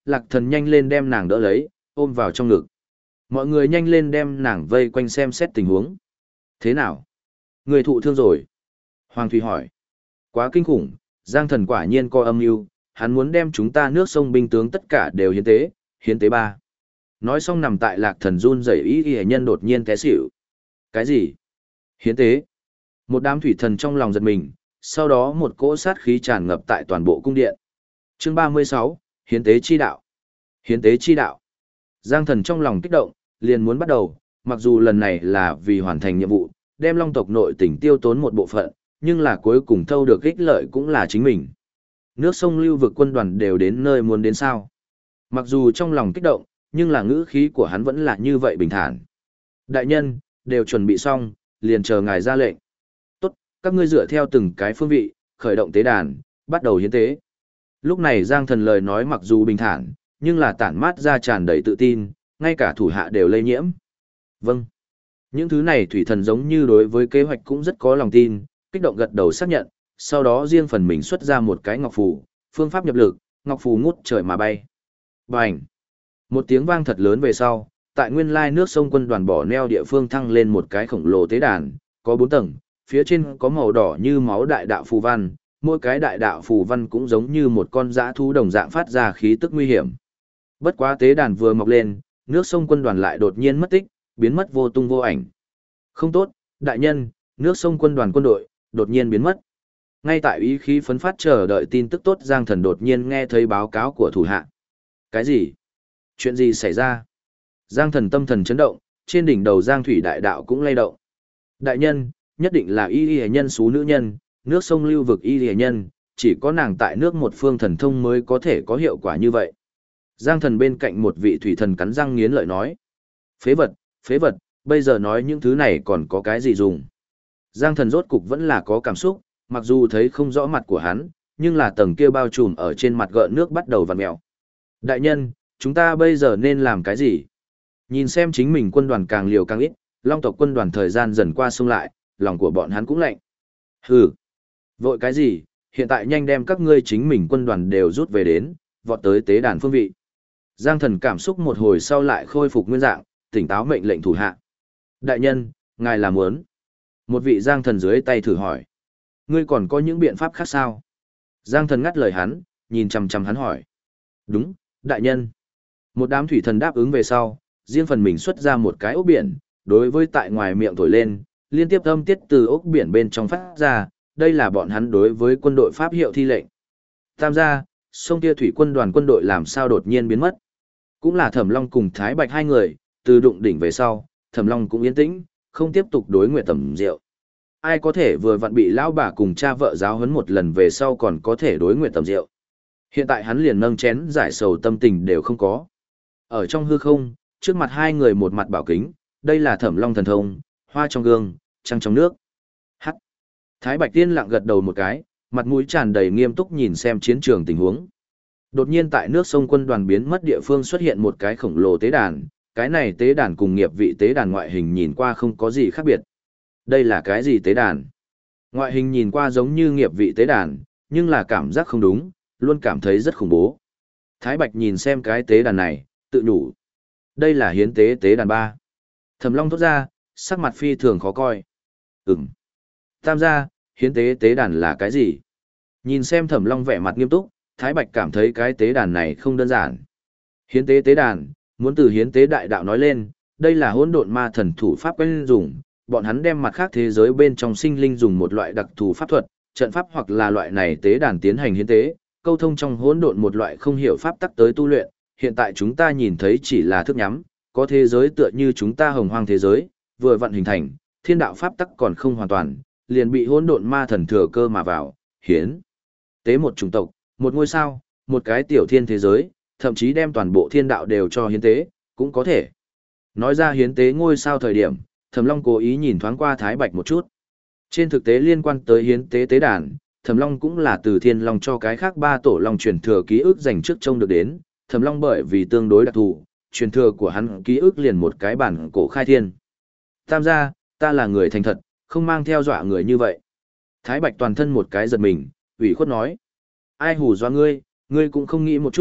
A: Lạc Thần nhanh lên đem nàng đỡ lấy, ôm vào trong ngực. Mọi người nhanh lên đem nàng vây quanh xem xét tình huống. Thế nào? Người thụ thương rồi. Hoàng Thủy hỏi. Quá kinh khủng, Giang Thần quả nhiên có âm mưu, hắn muốn đem chúng ta nước sông binh tướng tất cả đều hiến tế, hiến tế ba. Nói xong nằm tại Lạc Thần run rẩy ý y nhân đột nhiên té xỉu. Cái gì? Hiến tế? Một đám thủy thần trong lòng giật mình, sau đó một cỗ sát khí tràn ngập tại toàn bộ cung điện. Chương ba mươi sáu, Hiến tế chi đạo. Hiến tế chi đạo. Giang Thần trong lòng kích động, liền muốn bắt đầu, mặc dù lần này là vì hoàn thành nhiệm vụ, đem Long tộc nội tỉnh tiêu tốn một bộ phận, nhưng là cuối cùng thâu được ích lợi cũng là chính mình. Nước sông lưu vực quân đoàn đều đến nơi muốn đến sao. Mặc dù trong lòng kích động, nhưng là ngữ khí của hắn vẫn là như vậy bình thản. Đại nhân, đều chuẩn bị xong, liền chờ ngài ra lệnh. Tốt, các ngươi dựa theo từng cái phương vị, khởi động tế đàn, bắt đầu hiến tế. Lúc này Giang Thần lời nói mặc dù bình thản, nhưng là tản mát ra tràn đầy tự tin, ngay cả thủ hạ đều lây nhiễm. Vâng. Những thứ này thủy thần giống như đối với kế hoạch cũng rất có lòng tin, kích động gật đầu xác nhận, sau đó riêng phần mình xuất ra một cái ngọc phù, phương pháp nhập lực, ngọc phù ngút trời mà bay. Bành! Một tiếng vang thật lớn về sau, tại nguyên lai nước sông quân đoàn bỏ neo địa phương thăng lên một cái khổng lồ tế đàn, có bốn tầng, phía trên có màu đỏ như máu đại đạo phù văn, mỗi cái đại đạo phù văn cũng giống như một con dã thú đồng dạng phát ra khí tức nguy hiểm. Bất quá tế đàn vừa mọc lên, nước sông quân đoàn lại đột nhiên mất tích, biến mất vô tung vô ảnh. Không tốt, đại nhân, nước sông quân đoàn quân đội, đột nhiên biến mất. Ngay tại ý khí phấn phát chờ đợi tin tức tốt Giang Thần đột nhiên nghe thấy báo cáo của thủ hạ. Cái gì? Chuyện gì xảy ra? Giang Thần tâm thần chấn động, trên đỉnh đầu Giang Thủy đại đạo cũng lay động. Đại nhân, nhất định là y y nhân xú nữ nhân, nước sông lưu vực y y nhân, chỉ có nàng tại nước một phương thần thông mới có thể có hiệu quả như vậy. Giang Thần bên cạnh một vị thủy thần cắn răng nghiến lợi nói. Phế vật, phế vật, bây giờ nói những thứ này còn có cái gì dùng? Giang Thần rốt cục vẫn là có cảm xúc, mặc dù thấy không rõ mặt của hắn, nhưng là tầng kia bao trùm ở trên mặt gợn nước bắt đầu vặn mèo. Đại nhân, chúng ta bây giờ nên làm cái gì? Nhìn xem chính mình quân đoàn càng liều càng ít, Long tộc quân đoàn thời gian dần qua xông lại, lòng của bọn hắn cũng lạnh. Hừ, vội cái gì, hiện tại nhanh đem các ngươi chính mình quân đoàn đều rút về đến, vọt tới tế đàn phương vị. Giang Thần cảm xúc một hồi sau lại khôi phục nguyên dạng, tỉnh táo mệnh lệnh thủ hạ. Đại nhân, ngài làm muốn. Một vị Giang Thần dưới tay thử hỏi. Ngươi còn có những biện pháp khác sao? Giang Thần ngắt lời hắn, nhìn chằm chằm hắn hỏi. Đúng, đại nhân. Một đám thủy thần đáp ứng về sau, riêng phần mình xuất ra một cái ốc biển, đối với tại ngoài miệng thổi lên, liên tiếp âm tiết từ ốc biển bên trong phát ra, đây là bọn hắn đối với quân đội pháp hiệu thi lệnh. Tam gia, sông kia thủy quân đoàn quân đội làm sao đột nhiên biến mất. Cũng là Thẩm Long cùng Thái Bạch hai người, từ đụng đỉnh về sau, Thẩm Long cũng yên tĩnh, không tiếp tục đối nguyện tầm rượu. Ai có thể vừa vặn bị lão bà cùng cha vợ giáo huấn một lần về sau còn có thể đối nguyện tầm rượu. Hiện tại hắn liền nâng chén giải sầu tâm tình đều không có. Ở trong hư không, trước mặt hai người một mặt bảo kính, đây là Thẩm Long thần thông, hoa trong gương, trăng trong nước. Hắc. Thái Bạch Tiên lặng gật đầu một cái, mặt mũi tràn đầy nghiêm túc nhìn xem chiến trường tình huống. Đột nhiên tại nước sông quân đoàn biến mất địa phương xuất hiện một cái khổng lồ tế đàn, cái này tế đàn cùng nghiệp vị tế đàn ngoại hình nhìn qua không có gì khác biệt. Đây là cái gì tế đàn? Ngoại hình nhìn qua giống như nghiệp vị tế đàn, nhưng là cảm giác không đúng, luôn cảm thấy rất khủng bố. Thái Bạch nhìn xem cái tế đàn này, tự nhủ. Đây là hiến tế tế đàn ba. Thẩm Long thốt ra, sắc mặt phi thường khó coi. Ừm. Tam gia, hiến tế tế đàn là cái gì? Nhìn xem Thẩm Long vẻ mặt nghiêm túc, Thái Bạch cảm thấy cái tế đàn này không đơn giản. Hiến tế tế đàn, muốn từ hiến tế đại đạo nói lên, đây là hỗn độn ma thần thủ pháp quen dùng, bọn hắn đem mặt khác thế giới bên trong sinh linh dùng một loại đặc thù pháp thuật, trận pháp hoặc là loại này tế đàn tiến hành hiến tế, câu thông trong hỗn độn một loại không hiểu pháp tắc tới tu luyện, hiện tại chúng ta nhìn thấy chỉ là thức nhắm, có thế giới tựa như chúng ta hồng hoang thế giới, vừa vận hình thành, thiên đạo pháp tắc còn không hoàn toàn, liền bị hỗn độn ma thần thừa cơ mà vào, hiến tế một chủng tộc, một ngôi sao, một cái tiểu thiên thế giới, thậm chí đem toàn bộ thiên đạo đều cho hiến tế, cũng có thể. Nói ra hiến tế ngôi sao thời điểm, Thẩm Long cố ý nhìn thoáng qua Thái Bạch một chút. Trên thực tế liên quan tới hiến tế tế đàn, Thẩm Long cũng là từ Thiên Long cho cái khác ba tổ long truyền thừa ký ức dành trước trông được đến, Thẩm Long bởi vì tương đối đặc thù, truyền thừa của hắn ký ức liền một cái bản cổ khai thiên. Tam gia, ta là người thành thật, không mang theo dọa người như vậy. Thái Bạch toàn thân một cái giật mình, ủy khuất nói. Ai hù dọa ngươi, ngươi cũng không nghĩ một chút,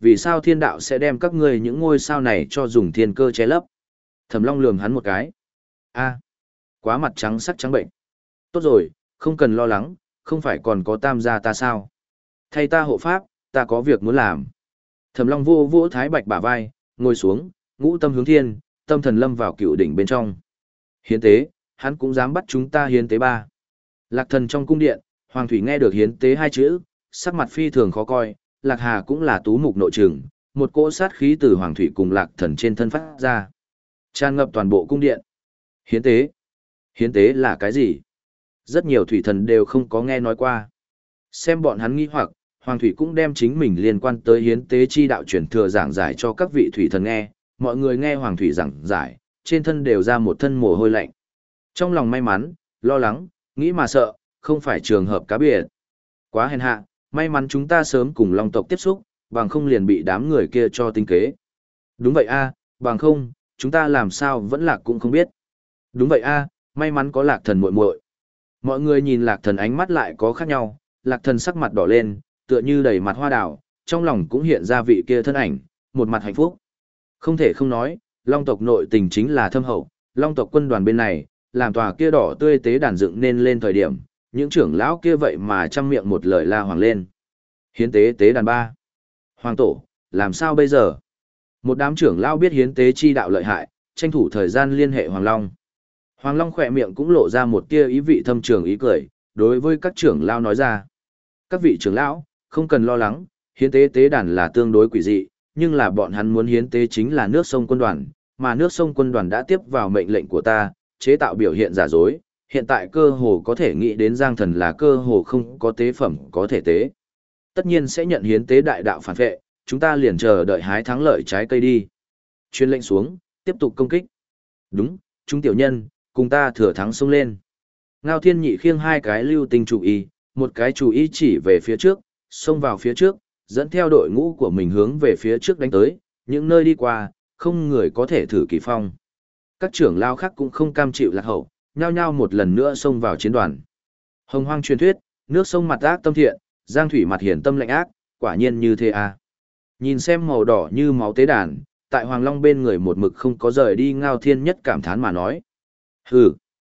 A: vì sao thiên đạo sẽ đem các ngươi những ngôi sao này cho dùng thiên cơ che lấp? Thẩm Long lườm hắn một cái. A, quá mặt trắng sắc trắng bệnh. Tốt rồi, không cần lo lắng, không phải còn có tam gia ta sao? Thay ta hộ pháp, ta có việc muốn làm. Thẩm Long vô vỗ Thái Bạch bả vai, ngồi xuống, ngũ tâm hướng thiên, tâm thần lâm vào cựu đỉnh bên trong. Hiến tế, hắn cũng dám bắt chúng ta hiến tế ba. Lạc Thần trong cung điện, Hoàng Thủy nghe được hiến tế hai chữ, sắc mặt phi thường khó coi, Lạc Hà cũng là tú mục nội trừng, một cỗ sát khí từ Hoàng Thủy cùng Lạc Thần trên thân phát ra, tràn ngập toàn bộ cung điện. Hiến tế? Hiến tế là cái gì? Rất nhiều thủy thần đều không có nghe nói qua. Xem bọn hắn nghi hoặc, Hoàng Thủy cũng đem chính mình liên quan tới hiến tế chi đạo truyền thừa giảng giải cho các vị thủy thần nghe, mọi người nghe Hoàng Thủy giảng giải, trên thân đều ra một thân mồ hôi lạnh. Trong lòng may mắn, lo lắng, nghĩ mà sợ, không phải trường hợp cá biệt. Quá hèn hạ, may mắn chúng ta sớm cùng Long tộc tiếp xúc, bằng không liền bị đám người kia cho tinh kế. Đúng vậy a, bằng không, chúng ta làm sao vẫn lạc cũng không biết. Đúng vậy a, may mắn có Lạc Thần muội muội. Mọi người nhìn Lạc Thần ánh mắt lại có khác nhau, Lạc Thần sắc mặt đỏ lên, tựa như đầy mặt hoa đào, trong lòng cũng hiện ra vị kia thân ảnh, một mặt hạnh phúc. Không thể không nói, Long tộc nội tình chính là thâm hậu, Long tộc quân đoàn bên này, làm tòa kia đỏ tươi tế đàn dựng nên lên thời điểm, những trưởng lão kia vậy mà trăm miệng một lời la hoàng lên. Hiến tế tế đàn ba. Hoàng tổ, làm sao bây giờ? Một đám trưởng lão biết hiến tế chi đạo lợi hại, tranh thủ thời gian liên hệ Hoàng Long. Hoàng Long khỏe miệng cũng lộ ra một tia ý vị thâm trường ý cười, đối với các trưởng lão nói ra. Các vị trưởng lão, không cần lo lắng, hiến tế tế đàn là tương đối quỷ dị, nhưng là bọn hắn muốn hiến tế chính là nước sông quân đoàn, mà nước sông quân đoàn đã tiếp vào mệnh lệnh của ta, chế tạo biểu hiện giả dối, hiện tại cơ hồ có thể nghĩ đến Giang Thần là cơ hồ không có tế phẩm có thể tế. Tất nhiên sẽ nhận hiến tế đại đạo phản vệ, chúng ta liền chờ đợi hái thắng lợi trái cây đi. Chuyên lệnh xuống, tiếp tục công kích. Đúng, chúng tiểu nhân, cùng ta thừa thắng xông lên. Ngao Thiên Nhị khiêng hai cái lưu tinh chủ y, một cái chủ y chỉ về phía trước, xông vào phía trước, dẫn theo đội ngũ của mình hướng về phía trước đánh tới, những nơi đi qua, không người có thể thử kỳ phong. Các trưởng lao khác cũng không cam chịu lạc hậu, nhao nhao một lần nữa xông vào chiến đoàn. Hồng hoang truyền thuyết, nước sông mặt ác tâm thiện, giang thủy mặt hiển tâm lạnh ác, quả nhiên như thế à. Nhìn xem màu đỏ như máu tế đàn, tại Hoàng Long bên người một mực không có rời đi Ngao Thiên Nhất cảm thán mà nói. Hừ,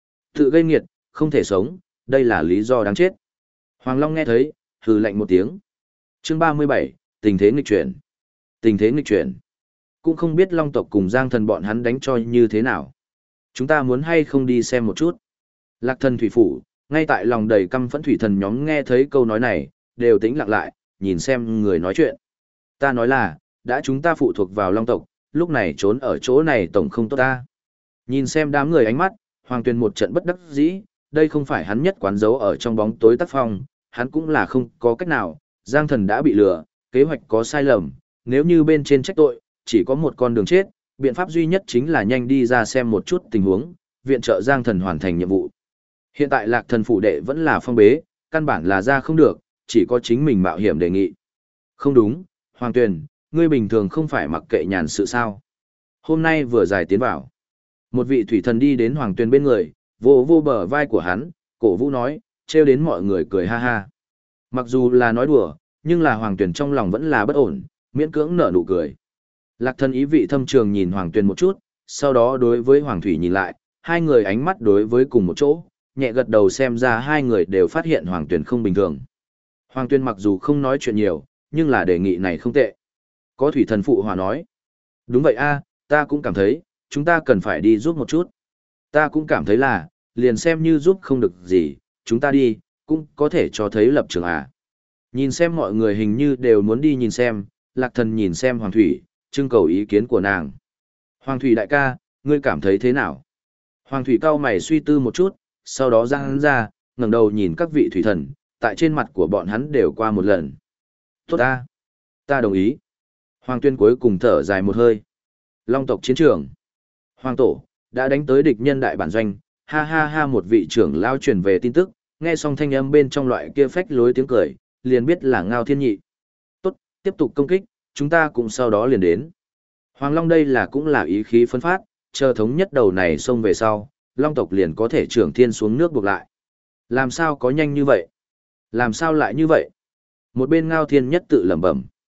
A: tự gây nghiệt, không thể sống, đây là lý do đáng chết. Hoàng Long nghe thấy, hừ lạnh một tiếng. Chương ba mươi bảy, tình thế nghịch chuyển. Tình thế nghịch chuyển. Cũng không biết Long tộc cùng Giang Thần bọn hắn đánh cho như thế nào. Chúng ta muốn hay không đi xem một chút. Lạc Thần thủy phủ, ngay tại lòng đầy căm phẫn thủy thần nhóm nghe thấy câu nói này, đều tĩnh lặng lại, nhìn xem người nói chuyện. Ta nói là, đã chúng ta phụ thuộc vào Long tộc, lúc này trốn ở chỗ này tổng không tốt ta. Nhìn xem đám người ánh mắt, Hoàng Tuyền một trận bất đắc dĩ, đây không phải hắn nhất quán giấu ở trong bóng tối tác phong, hắn cũng là không có cách nào, Giang Thần đã bị lừa, kế hoạch có sai lầm, nếu như bên trên trách tội, chỉ có một con đường chết, biện pháp duy nhất chính là nhanh đi ra xem một chút tình huống, viện trợ Giang Thần hoàn thành nhiệm vụ. Hiện tại Lạc Thần phủ đệ vẫn là phong bế, căn bản là ra không được, chỉ có chính mình mạo hiểm đề nghị. Không đúng, Hoàng Tuyền, ngươi bình thường không phải mặc kệ nhàn sự sao. Hôm nay vừa giải tiến vào. Một vị thủy thần đi đến Hoàng Tuyền bên người, vô vô bờ vai của hắn, cổ vũ nói, trêu đến mọi người cười ha ha. Mặc dù là nói đùa, nhưng là Hoàng Tuyền trong lòng vẫn là bất ổn, miễn cưỡng nở nụ cười. Lạc Thần ý vị thâm trường nhìn Hoàng Tuyền một chút, sau đó đối với Hoàng Thủy nhìn lại, hai người ánh mắt đối với cùng một chỗ, nhẹ gật đầu xem ra hai người đều phát hiện Hoàng Tuyền không bình thường. Hoàng Tuyền mặc dù không nói chuyện nhiều, nhưng là đề nghị này không tệ. Có thủy thần phụ hòa nói. Đúng vậy a, ta cũng cảm thấy, chúng ta cần phải đi giúp một chút. Ta cũng cảm thấy là, liền xem như giúp không được gì, chúng ta đi, cũng có thể cho thấy lập trường à. Nhìn xem mọi người hình như đều muốn đi nhìn xem, Lạc Thần nhìn xem Hoàng Thủy, trưng cầu ý kiến của nàng. Hoàng Thủy đại ca, ngươi cảm thấy thế nào? Hoàng Thủy cau mày suy tư một chút, sau đó giang hắn ra, ngẩng đầu nhìn các vị thủy thần, tại trên mặt của bọn hắn đều qua một lần. Tốt ta, ta đồng ý. Hoàng Tuyên cuối cùng thở dài một hơi. Long tộc chiến trường. Hoàng tổ, đã đánh tới địch nhân đại bản doanh, ha ha ha một vị trưởng lao truyền về tin tức, nghe xong thanh âm bên trong loại kia phách lối tiếng cười, liền biết là Ngao Thiên Nhị. Tốt, tiếp tục công kích, chúng ta cũng sau đó liền đến. Hoàng Long đây là cũng là ý khí phân phát, chờ thống nhất đầu này xông về sau, Long tộc liền có thể trưởng thiên xuống nước buộc lại. Làm sao có nhanh như vậy? Làm sao lại như vậy? Một bên Ngao Thiên Nhất tự lẩm bẩm.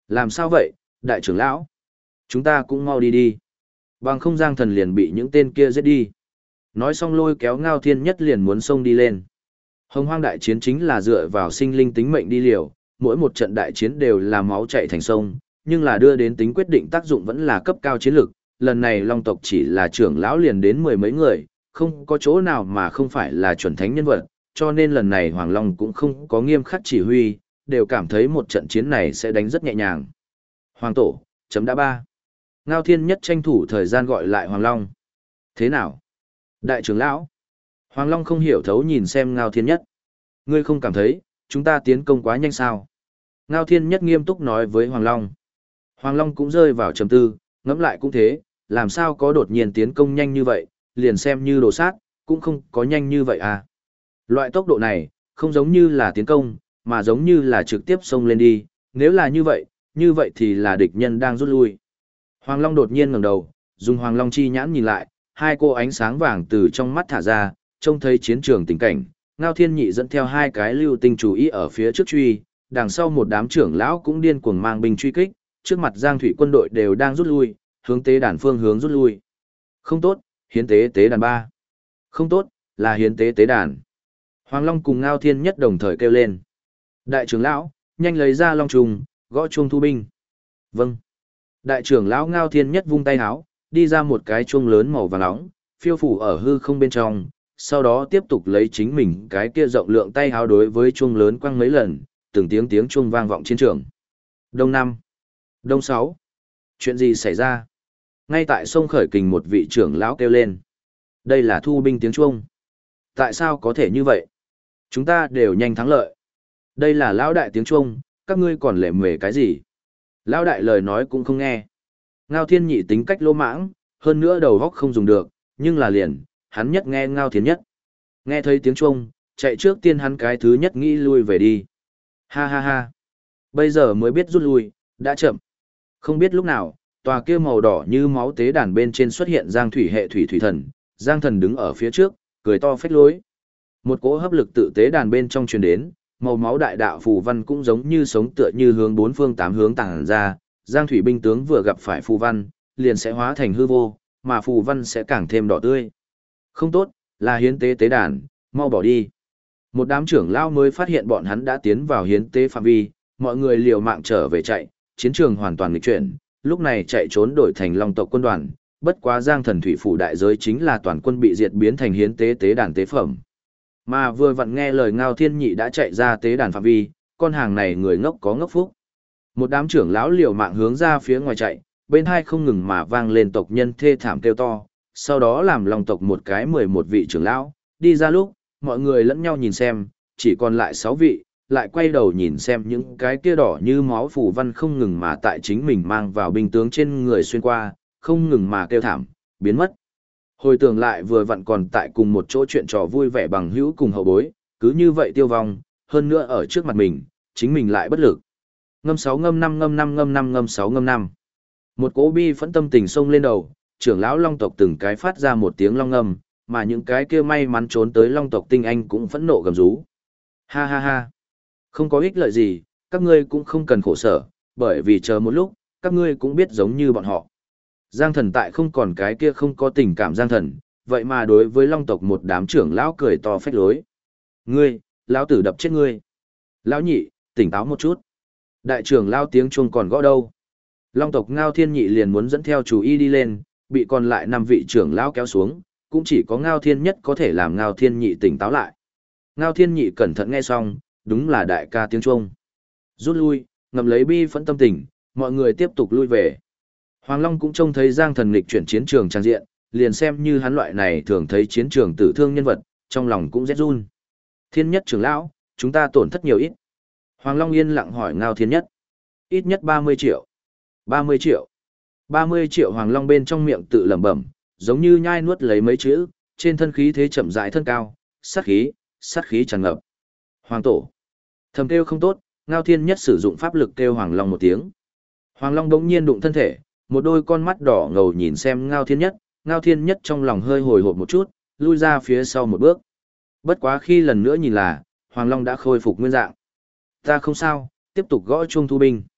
A: Làm sao vậy, đại trưởng lão? Chúng ta cũng mau đi đi. Bằng không Giang Thần liền bị những tên kia giết đi. Nói xong lôi kéo Ngao Thiên Nhất liền muốn xông đi lên. Hồng Hoang đại chiến chính là dựa vào sinh linh tính mệnh đi liều, mỗi một trận đại chiến đều là máu chảy thành sông, nhưng là đưa đến tính quyết định tác dụng vẫn là cấp cao chiến lược. Lần này Long tộc chỉ là trưởng lão liền đến mười mấy người, không có chỗ nào mà không phải là chuẩn thánh nhân vật, cho nên lần này Hoàng Long cũng không có nghiêm khắc chỉ huy, đều cảm thấy một trận chiến này sẽ đánh rất nhẹ nhàng. Hoàng tổ, chấm đã ba. Ngao Thiên Nhất tranh thủ thời gian gọi lại Hoàng Long. Thế nào? Đại trưởng lão. Hoàng Long không hiểu thấu nhìn xem Ngao Thiên Nhất. Ngươi không cảm thấy, chúng ta tiến công quá nhanh sao? Ngao Thiên Nhất nghiêm túc nói với Hoàng Long. Hoàng Long cũng rơi vào trầm tư, ngẫm lại cũng thế, làm sao có đột nhiên tiến công nhanh như vậy, liền xem như đồ sát, cũng không có nhanh như vậy à. Loại tốc độ này, không giống như là tiến công, mà giống như là trực tiếp xông lên đi, nếu là như vậy, như vậy thì là địch nhân đang rút lui. Hoàng Long đột nhiên ngẩng đầu, dùng Hoàng Long chi nhãn nhìn lại, hai cô ánh sáng vàng từ trong mắt thả ra, trông thấy chiến trường tình cảnh, Ngao Thiên Nhị dẫn theo hai cái lưu tinh chú ý ở phía trước truy, đằng sau một đám trưởng lão cũng điên cuồng mang binh truy kích, trước mặt Giang Thủy quân đội đều đang rút lui, hướng tế đàn phương hướng rút lui. Không tốt, hiến tế tế đàn ba. Không tốt, là hiến tế tế đàn. Hoàng Long cùng Ngao Thiên Nhất đồng thời kêu lên. Đại trưởng lão, nhanh lấy ra long trùng, gõ chuông thu binh. Vâng. Đại trưởng lão Ngao Thiên Nhất vung tay háo, đi ra một cái chuông lớn màu vàng nóng, phiêu phủ ở hư không bên trong, sau đó tiếp tục lấy chính mình cái kia rộng lượng tay háo đối với chuông lớn quăng mấy lần, từng tiếng tiếng chuông vang vọng chiến trường. Đông năm. Đông sáu. Chuyện gì xảy ra? Ngay tại sông Khởi Kình một vị trưởng lão kêu lên. Đây là thu binh tiếng chuông. Tại sao có thể như vậy? Chúng ta đều nhanh thắng lợi. Đây là lão đại tiếng chuông, các ngươi còn lệ mề cái gì? Lão đại lời nói cũng không nghe. Ngao Thiên Nhị tính cách lỗ mãng, hơn nữa đầu góc không dùng được, nhưng là liền, hắn nhất nghe Ngao Thiên Nhất. Nghe thấy tiếng chuông, chạy trước tiên hắn cái thứ nhất nghĩ lui về đi. Ha ha ha. Bây giờ mới biết rút lui, đã chậm. Không biết lúc nào, tòa kia màu đỏ như máu tế đàn bên trên xuất hiện Giang Thủy hệ thủy thủy thần, Giang Thần đứng ở phía trước, cười to phách lối. Một cỗ hấp lực tự tế đàn bên trong truyền đến, màu máu đại đạo phù văn cũng giống như sống tựa như hướng bốn phương tám hướng tản ra, Giang Thủy binh tướng vừa gặp phải phù văn, liền sẽ hóa thành hư vô, mà phù văn sẽ càng thêm đỏ tươi. Không tốt, là hiến tế tế đàn, mau bỏ đi. Một đám trưởng lao mới phát hiện bọn hắn đã tiến vào hiến tế phạm vi, mọi người liều mạng trở về chạy, chiến trường hoàn toàn nghịch chuyển, lúc này chạy trốn đổi thành Long tộc quân đoàn, bất quá Giang Thần thủy phủ đại giới chính là toàn quân bị diệt biến thành hiến tế tế đàn tế phẩm. Mà vừa vặn nghe lời Ngao Thiên Nhị đã chạy ra tế đàn phạm vi, con hàng này người ngốc có ngốc phúc. Một đám trưởng lão liều mạng hướng ra phía ngoài chạy, bên hai không ngừng mà vang lên tộc nhân thê thảm kêu to, sau đó làm Long tộc một cái mười một vị trưởng lão, đi ra lúc, mọi người lẫn nhau nhìn xem, chỉ còn lại sáu vị, lại quay đầu nhìn xem những cái kia đỏ như máu phù văn không ngừng mà tại chính mình mang vào binh tướng trên người xuyên qua, không ngừng mà kêu thảm, biến mất. Hồi tưởng lại vừa vặn còn tại cùng một chỗ chuyện trò vui vẻ bằng hữu cùng hậu bối, cứ như vậy tiêu vong, hơn nữa ở trước mặt mình, chính mình lại bất lực. Ngâm sáu ngâm năm ngâm năm ngâm năm ngâm sáu ngâm năm. Một cỗ bi phẫn tâm tình xông lên đầu, trưởng lão Long tộc từng cái phát ra một tiếng long ngâm, mà những cái kia may mắn trốn tới Long tộc tinh anh cũng phẫn nộ gầm rú. Ha ha ha. Không có ích lợi gì, các ngươi cũng không cần khổ sở, bởi vì chờ một lúc, các ngươi cũng biết giống như bọn họ. Giang Thần tại không còn cái kia không có tình cảm Giang Thần, vậy mà đối với Long tộc một đám trưởng lão cười to phách lối. Ngươi, lão tử đập chết ngươi. Lão nhị, tỉnh táo một chút. Đại trưởng lão tiếng chuông còn gõ đâu. Long tộc Ngao Thiên Nhị liền muốn dẫn theo chủ y đi lên, bị còn lại năm vị trưởng lão kéo xuống, cũng chỉ có Ngao Thiên Nhất có thể làm Ngao Thiên Nhị tỉnh táo lại. Ngao Thiên Nhị cẩn thận nghe xong, đúng là đại ca tiếng chuông. Rút lui, ngầm lấy bi phẫn tâm tình, mọi người tiếp tục lui về. Hoàng Long cũng trông thấy Giang Thần nghịch chuyển chiến trường trang diện, liền xem như hắn loại này thường thấy chiến trường tử thương nhân vật, trong lòng cũng rét run. Thiên Nhất trưởng lão, chúng ta tổn thất nhiều ít. Hoàng Long yên lặng hỏi Ngao Thiên Nhất. Ít nhất ba mươi triệu. ba mươi triệu. ba mươi triệu Hoàng Long bên trong miệng tự lẩm bẩm, giống như nhai nuốt lấy mấy chữ, trên thân khí thế chậm rãi thân cao, sát khí, sát khí tràn ngập. Hoàng tổ. Thầm kêu không tốt, Ngao Thiên Nhất sử dụng pháp lực kêu Hoàng Long một tiếng. Hoàng Long đống nhiên đụng thân thể, một đôi con mắt đỏ ngầu nhìn xem Ngao Thiên Nhất, Ngao Thiên Nhất trong lòng hơi hồi hộp một chút, lui ra phía sau một bước. Bất quá khi lần nữa nhìn là, Hoàng Long đã khôi phục nguyên dạng. Ta không sao, tiếp tục gõ chuông thu binh.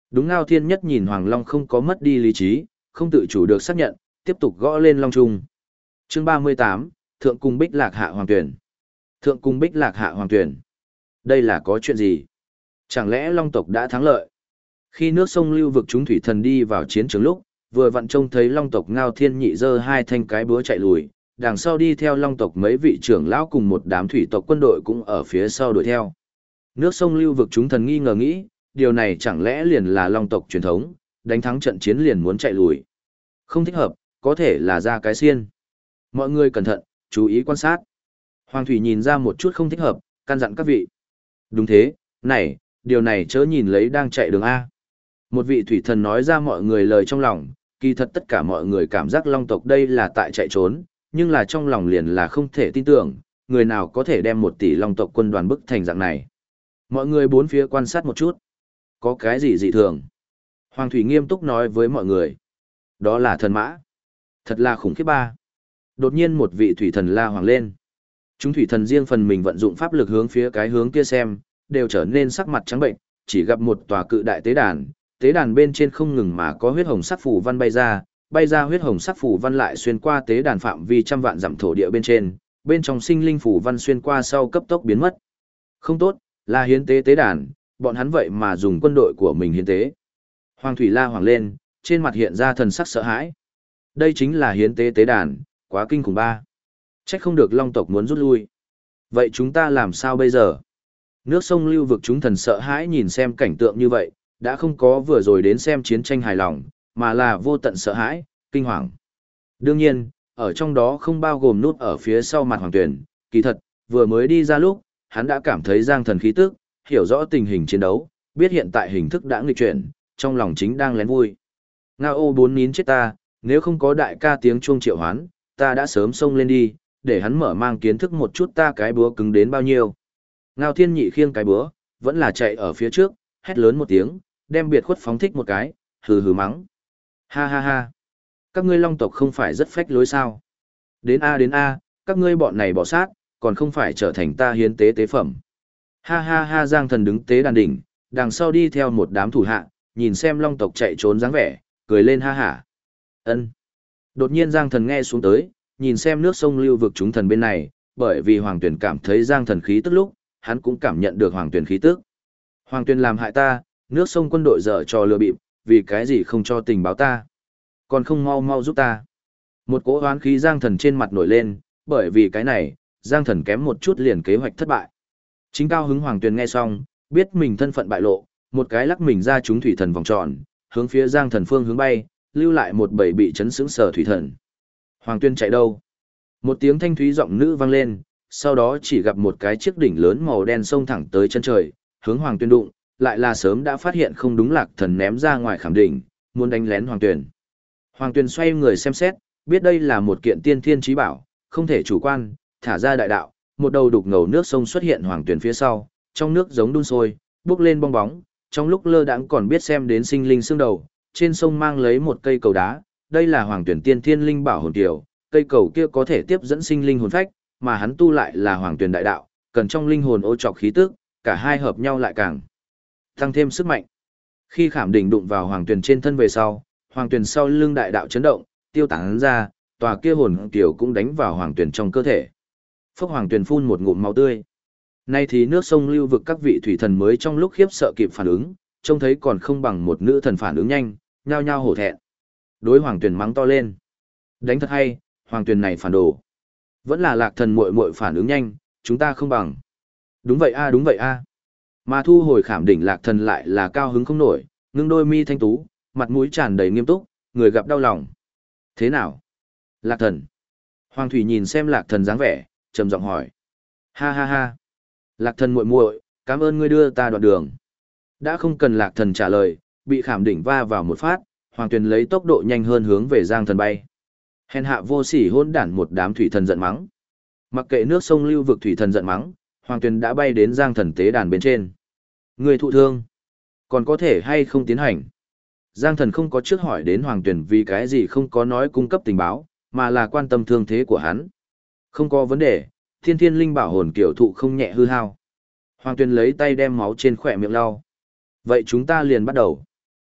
A: Đúng Ngao Thiên Nhất nhìn Hoàng Long không có mất đi lý trí, không tự chủ được xác nhận, tiếp tục gõ lên Long Trung. Chương ba mươi tám, Thượng Cung Bích Lạc Hạ Hoàng Tuyển. Thượng Cung Bích Lạc Hạ Hoàng Tuyển. Đây là có chuyện gì? Chẳng lẽ Long tộc đã thắng lợi? Khi nước sông lưu vực chúng thủy thần đi vào chiến trường lúc, vừa vặn trông thấy Long tộc Ngao Thiên Nhị giơ hai thanh cái búa chạy lùi, đằng sau đi theo Long tộc mấy vị trưởng lão cùng một đám thủy tộc quân đội cũng ở phía sau đuổi theo. Nước sông lưu vực chúng thần nghi ngờ nghĩ, điều này chẳng lẽ liền là Long tộc truyền thống, đánh thắng trận chiến liền muốn chạy lùi. Không thích hợp, có thể là ra cái xiên. Mọi người cẩn thận, chú ý quan sát. Hoàng thủy nhìn ra một chút không thích hợp, căn dặn các vị. Đúng thế, này, điều này chớ nhìn lấy đang chạy đường A. Một vị thủy thần nói ra mọi người lời trong lòng, kỳ thật tất cả mọi người cảm giác Long tộc đây là tại chạy trốn, nhưng là trong lòng liền là không thể tin tưởng, người nào có thể đem một tỷ Long tộc quân đoàn bức thành dạng này. Mọi người bốn phía quan sát một chút. Có cái gì dị thường? Hoàng thủy nghiêm túc nói với mọi người. Đó là thần mã. Thật là khủng khiếp ba. Đột nhiên một vị thủy thần la hoàng lên. Chúng thủy thần riêng phần mình vận dụng pháp lực hướng phía cái hướng kia xem, đều trở nên sắc mặt trắng bệnh, chỉ gặp một tòa cự đại tế đàn, tế đàn bên trên không ngừng mà có huyết hồng sắc phù văn bay ra, bay ra huyết hồng sắc phù văn lại xuyên qua tế đàn phạm vi trăm vạn dặm thổ địa bên trên, bên trong sinh linh phù văn xuyên qua sau cấp tốc biến mất. Không tốt, là hiến tế tế đàn, bọn hắn vậy mà dùng quân đội của mình hiến tế. Hoàng thủy la hoàng lên, trên mặt hiện ra thần sắc sợ hãi. Đây chính là hiến tế tế đàn, quá kinh khủng ba. Trách không được Long tộc muốn rút lui. Vậy chúng ta làm sao bây giờ? Nước sông lưu vực chúng thần sợ hãi nhìn xem cảnh tượng như vậy, đã không có vừa rồi đến xem chiến tranh hài lòng, mà là vô tận sợ hãi, kinh hoàng. Đương nhiên, ở trong đó không bao gồm nút ở phía sau mặt Hoàng Tuyển, kỳ thật, vừa mới đi ra lúc, hắn đã cảm thấy giang thần khí tức, hiểu rõ tình hình chiến đấu, biết hiện tại hình thức đã nghịch chuyển, trong lòng chính đang lén vui. Ngao ô bốn nín chết ta, nếu không có đại ca tiếng chuông triệu hoán, ta đã sớm xông lên đi, để hắn mở mang kiến thức một chút ta cái búa cứng đến bao nhiêu. Ngao Thiên Nhị khiêng cái búa, vẫn là chạy ở phía trước, hét lớn một tiếng, đem biệt khuất phóng thích một cái, hừ hừ mắng. Ha ha ha. Các ngươi Long tộc không phải rất phách lối sao? Đến A đến A, các ngươi bọn này bỏ sát, còn không phải trở thành ta hiến tế tế phẩm. Ha ha ha, Giang thần đứng tế đàn đỉnh, đằng sau đi theo một đám thủ hạ, nhìn xem Long tộc chạy trốn dáng vẻ, cười lên ha hả. Ân. Đột nhiên Giang thần nghe xuống tới, nhìn xem nước sông lưu vực chúng thần bên này, bởi vì Hoàng Tuyển cảm thấy Giang thần khí tức lúc, hắn cũng cảm nhận được Hoàng Tuyển khí tức. Hoàng Tuyển làm hại ta, nước sông quân đội dở trò lừa bịp, vì cái gì không cho tình báo ta, còn không mau mau giúp ta. Một cỗ hoán khí Giang thần trên mặt nổi lên, bởi vì cái này, Giang thần kém một chút liền kế hoạch thất bại. Chính cao hứng Hoàng Tuyền nghe xong, biết mình thân phận bại lộ, một cái lắc mình ra trúng thủy thần vòng tròn, hướng phía Giang thần phương hướng bay, lưu lại một bầy bị chấn sững sờ thủy thần. Hoàng Tuyên chạy đâu? Một tiếng thanh thúy giọng nữ vang lên, sau đó chỉ gặp một cái chiếc đỉnh lớn màu đen xông thẳng tới chân trời, hướng Hoàng Tuyên đụng, lại là sớm đã phát hiện không đúng, Lạc Thần ném ra ngoài khảm đỉnh, muốn đánh lén Hoàng Tuyên. Hoàng Tuyên xoay người xem xét, biết đây là một kiện tiên thiên chí bảo, không thể chủ quan, thả ra đại đạo, một đầu đục ngầu nước sông xuất hiện Hoàng Tuyên phía sau, trong nước giống đun sôi, bốc lên bong bóng, trong lúc lơ đãng còn biết xem đến sinh linh xương đầu, trên sông mang lấy một cây cầu đá, đây là Hoàng Tuyển tiên thiên linh bảo hồn tiểu, cây cầu kia có thể tiếp dẫn sinh linh hồn phách, mà hắn tu lại là Hoàng Tuyển đại đạo, cần trong linh hồn ô trọc khí tức, cả hai hợp nhau lại càng tăng thêm sức mạnh. Khi khảm đỉnh đụng vào Hoàng Tuyển trên thân về sau, Hoàng Tuyển sau lưng đại đạo chấn động, tiêu tán ra, tòa kia hồn tiểu cũng đánh vào Hoàng Tuyển trong cơ thể. Phốc Hoàng Tuyển phun một ngụm máu tươi. Nay thì nước sông lưu vực các vị thủy thần mới trong lúc khiếp sợ kịp phản ứng, trông thấy còn không bằng một nữ thần phản ứng nhanh, nhao nhao hổ thẹn. Đối Hoàng Tuyền mắng to lên. Đánh thật hay, Hoàng Tuyền này phản đồ. Vẫn là Lạc Thần muội muội phản ứng nhanh, chúng ta không bằng. Đúng vậy a, đúng vậy a. Mà thu hồi khảm đỉnh Lạc Thần lại là cao hứng không nổi, ngưng đôi mi thanh tú, mặt mũi tràn đầy nghiêm túc, người gặp đau lòng. Thế nào? Lạc Thần. Hoàng Thủy nhìn xem Lạc Thần dáng vẻ, trầm giọng hỏi. Ha ha ha. Lạc Thần muội muội, cảm ơn ngươi đưa ta đoạn đường. Đã không cần Lạc Thần trả lời, bị khảm đỉnh va vào một phát, Hoàng Tuyền lấy tốc độ nhanh hơn hướng về Giang Thần bay. Hèn hạ vô sỉ hỗn đản, một đám thủy thần giận mắng. Mặc kệ nước sông lưu vực thủy thần giận mắng, Hoàng Tuyền đã bay đến Giang Thần tế đàn bên trên. Người thụ thương, còn có thể hay không tiến hành? Giang Thần không có trước hỏi đến Hoàng Tuyền vì cái gì không có nói cung cấp tình báo, mà là quan tâm thương thế của hắn. Không có vấn đề, thiên thiên linh bảo hồn kiểu thụ không nhẹ hư hao. Hoàng Tuyền lấy tay đem máu trên khỏe miệng lau. Vậy chúng ta liền bắt đầu.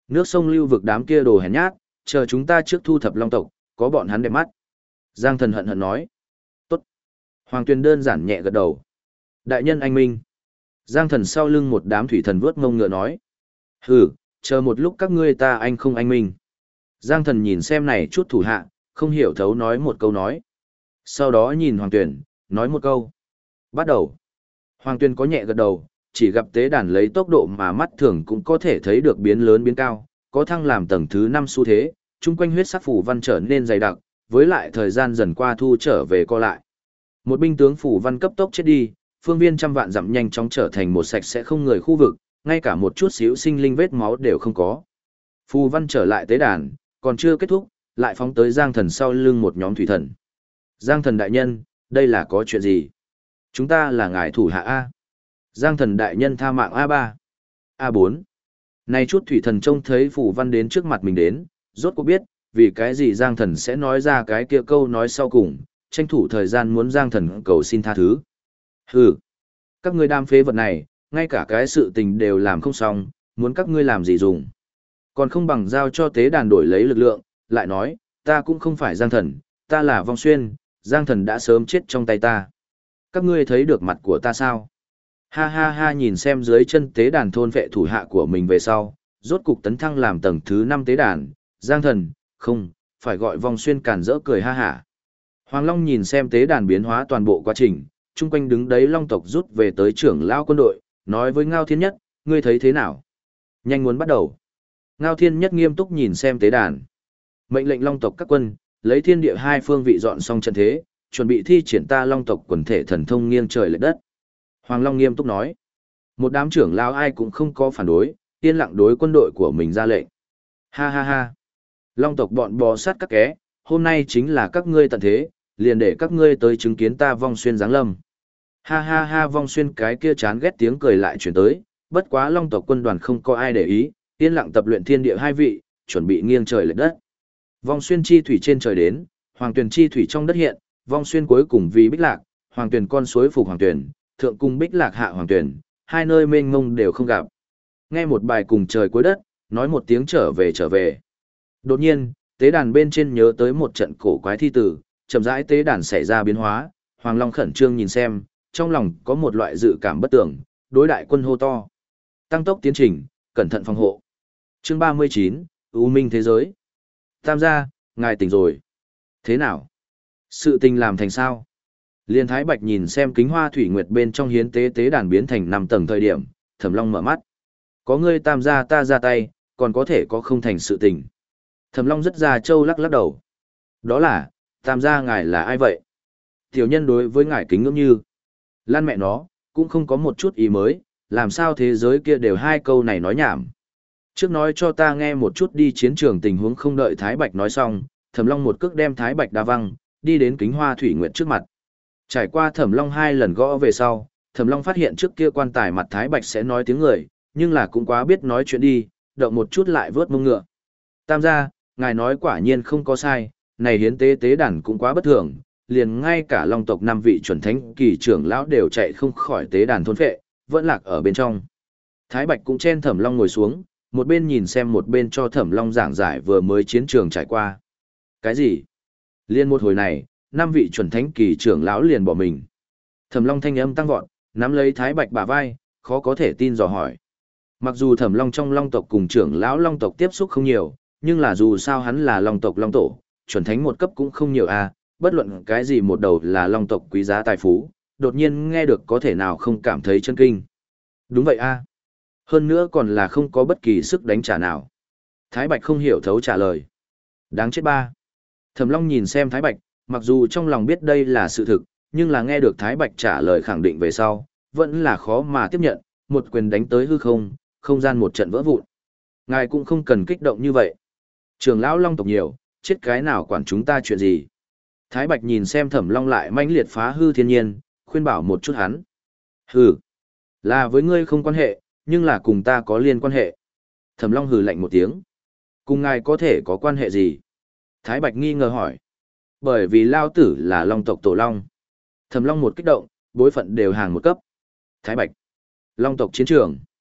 A: Nước sông lưu vực đám kia đồ hèn nhát, chờ chúng ta trước thu thập long tộc, có bọn hắn đẹp mắt. Giang thần hận hận nói. Tốt. Hoàng Tuyền đơn giản nhẹ gật đầu. Đại nhân anh minh. Giang thần sau lưng một đám thủy thần vuốt ngông ngựa nói. Hừ, chờ một lúc các ngươi ta anh không anh minh. Giang thần nhìn xem này chút thủ hạ, không hiểu thấu nói một câu nói. Sau đó nhìn Hoàng Tuyền, nói một câu. Bắt đầu. Hoàng Tuyền có nhẹ gật đầu, chỉ gặp tế đàn lấy tốc độ mà mắt thường cũng có thể thấy được biến lớn biến cao, có thăng làm tầng thứ năm xu thế, chung quanh huyết sắc phủ văn trở nên dày đặc, với lại thời gian dần qua thu trở về co lại. Một binh tướng phủ văn cấp tốc chết đi, phương viên trăm vạn dặm nhanh chóng trở thành một sạch sẽ không người khu vực, ngay cả một chút xíu sinh linh vết máu đều không có. Phù văn trở lại tế đàn, còn chưa kết thúc, lại phóng tới Giang Thần sau lưng một nhóm thủy thần. Giang Thần đại nhân, đây là có chuyện gì? Chúng ta là ngài thủ hạ A. Giang Thần đại nhân tha mạng A ba, A bốn. Này chút thủy thần trông thấy phù văn đến trước mặt mình đến, rốt cuộc biết, vì cái gì Giang Thần sẽ nói ra cái kia câu nói sau cùng, tranh thủ thời gian muốn Giang Thần cầu xin tha thứ. Hừ, các ngươi đam phế vật này, ngay cả cái sự tình đều làm không xong, muốn các ngươi làm gì dùng. Còn không bằng giao cho tế đàn đổi lấy lực lượng, lại nói, ta cũng không phải Giang Thần, ta là Vong Xuyên, Giang Thần đã sớm chết trong tay ta. Các ngươi thấy được mặt của ta sao? Ha ha ha, nhìn xem dưới chân tế đàn thôn vệ thủ hạ của mình về sau, rốt cục tấn thăng làm tầng thứ năm tế đàn, Giang Thần, không, phải gọi Vong Xuyên càn rỡ cười ha hả. Hoàng Long nhìn xem tế đàn biến hóa toàn bộ quá trình, chung quanh đứng đấy Long tộc rút về tới trưởng lão quân đội, nói với Ngao Thiên Nhất, ngươi thấy thế nào? Nhanh muốn bắt đầu. Ngao Thiên Nhất nghiêm túc nhìn xem tế đàn. Mệnh lệnh Long tộc các quân, lấy thiên địa hai phương vị dọn xong trận thế, chuẩn bị thi triển ta Long tộc quần thể thần thông nghiêng trời lệch đất. Hoàng Long nghiêm túc nói. Một đám trưởng lão ai cũng không có phản đối, yên lặng đối quân đội của mình ra lệnh. Ha ha ha. Long tộc bọn bò sát các ké, hôm nay chính là các ngươi tận thế, liền để các ngươi tới chứng kiến ta Vong Xuyên giáng lâm. Ha ha ha, Vong Xuyên cái kia chán ghét tiếng cười lại chuyển tới, bất quá Long tộc quân đoàn không có ai để ý, yên lặng tập luyện thiên địa hai vị, chuẩn bị nghiêng trời lệch đất. Vong Xuyên chi thủy trên trời đến, Hoàng Tuyền chi thủy trong đất hiện, Vong Xuyên cuối cùng vì Bích Lạc, Hoàng Tuyền con suối phục Hoàng Tuyền, thượng cung Bích Lạc hạ Hoàng Tuyền, hai nơi mênh mông đều không gặp. Nghe một bài cùng trời cuối đất, nói một tiếng trở về trở về. Đột nhiên, tế đàn bên trên nhớ tới một trận cổ quái thi tử, chậm rãi tế đàn xảy ra biến hóa, Hoàng Long khẩn trương nhìn xem, trong lòng có một loại dự cảm bất tưởng, đối đại quân hô to. Tăng tốc tiến trình, cẩn thận phòng hộ. Chương ba mươi chín, U Minh thế giới. Tam gia, ngài tỉnh rồi. Thế nào? Sự tình làm thành sao? Liên Thái Bạch nhìn xem kính hoa thủy nguyệt bên trong hiến tế tế đàn biến thành năm tầng thời điểm, Thẩm Long mở mắt. Có ngươi tam gia ta ra tay, còn có thể có không thành sự tình. Thẩm Long rất ra châu lắc lắc đầu. Đó là, tam gia ngài là ai vậy? Tiểu nhân đối với ngài kính ngưỡng như. Lan mẹ nó, cũng không có một chút ý mới, làm sao thế giới kia đều hai câu này nói nhảm. Trước nói cho ta nghe một chút đi chiến trường tình huống, không đợi Thái Bạch nói xong, Thẩm Long một cước đem Thái Bạch đá văng, đi đến kính hoa thủy nguyệt trước mặt. Trải qua Thẩm Long hai lần gõ về sau, Thẩm Long phát hiện trước kia quan tài mặt Thái Bạch sẽ nói tiếng người, nhưng là cũng quá biết nói chuyện đi, động một chút lại vớt mông ngựa. Tam gia, ngài nói quả nhiên không có sai, này hiến tế tế đàn cũng quá bất thường, liền ngay cả Long tộc năm vị chuẩn thánh kỳ trưởng lão đều chạy không khỏi tế đàn thôn phệ, vẫn lạc ở bên trong. Thái Bạch cũng chen Thẩm Long ngồi xuống, một bên nhìn xem một bên cho Thẩm Long giảng giải vừa mới chiến trường trải qua. Cái gì? Liên một hồi này, năm vị chuẩn thánh kỳ trưởng lão liền bỏ mình. Thẩm Long thanh âm tăng vọt, nắm lấy Thái Bạch bả vai, khó có thể tin dò hỏi. Mặc dù Thẩm Long trong Long tộc cùng trưởng lão Long tộc tiếp xúc không nhiều, nhưng là dù sao hắn là Long tộc Long tổ, chuẩn thánh một cấp cũng không nhiều a, bất luận cái gì một đầu là Long tộc quý giá tài phú, đột nhiên nghe được có thể nào không cảm thấy chân kinh. Đúng vậy a. Hơn nữa còn là không có bất kỳ sức đánh trả nào. Thái Bạch không hiểu thấu trả lời. Đáng chết ba. Thẩm Long nhìn xem Thái Bạch, mặc dù trong lòng biết đây là sự thực, nhưng là nghe được Thái Bạch trả lời khẳng định về sau, vẫn là khó mà tiếp nhận, một quyền đánh tới hư không, không gian một trận vỡ vụn. Ngài cũng không cần kích động như vậy. Trường lão Long tộc nhiều, chết cái nào quản chúng ta chuyện gì. Thái Bạch nhìn xem Thẩm Long lại mãnh liệt phá hư thiên nhiên, khuyên bảo một chút hắn. Hừ, là với ngươi không quan hệ, nhưng là cùng ta có liên quan hệ. Thẩm Long hừ lạnh một tiếng. Cùng ngài có thể có quan hệ gì? Thái Bạch nghi ngờ hỏi. Bởi vì Lao Tử là Long tộc tổ Long. Thẩm Long một kích động, bối phận đều hàng một cấp. Thái Bạch. Long tộc chiến trường.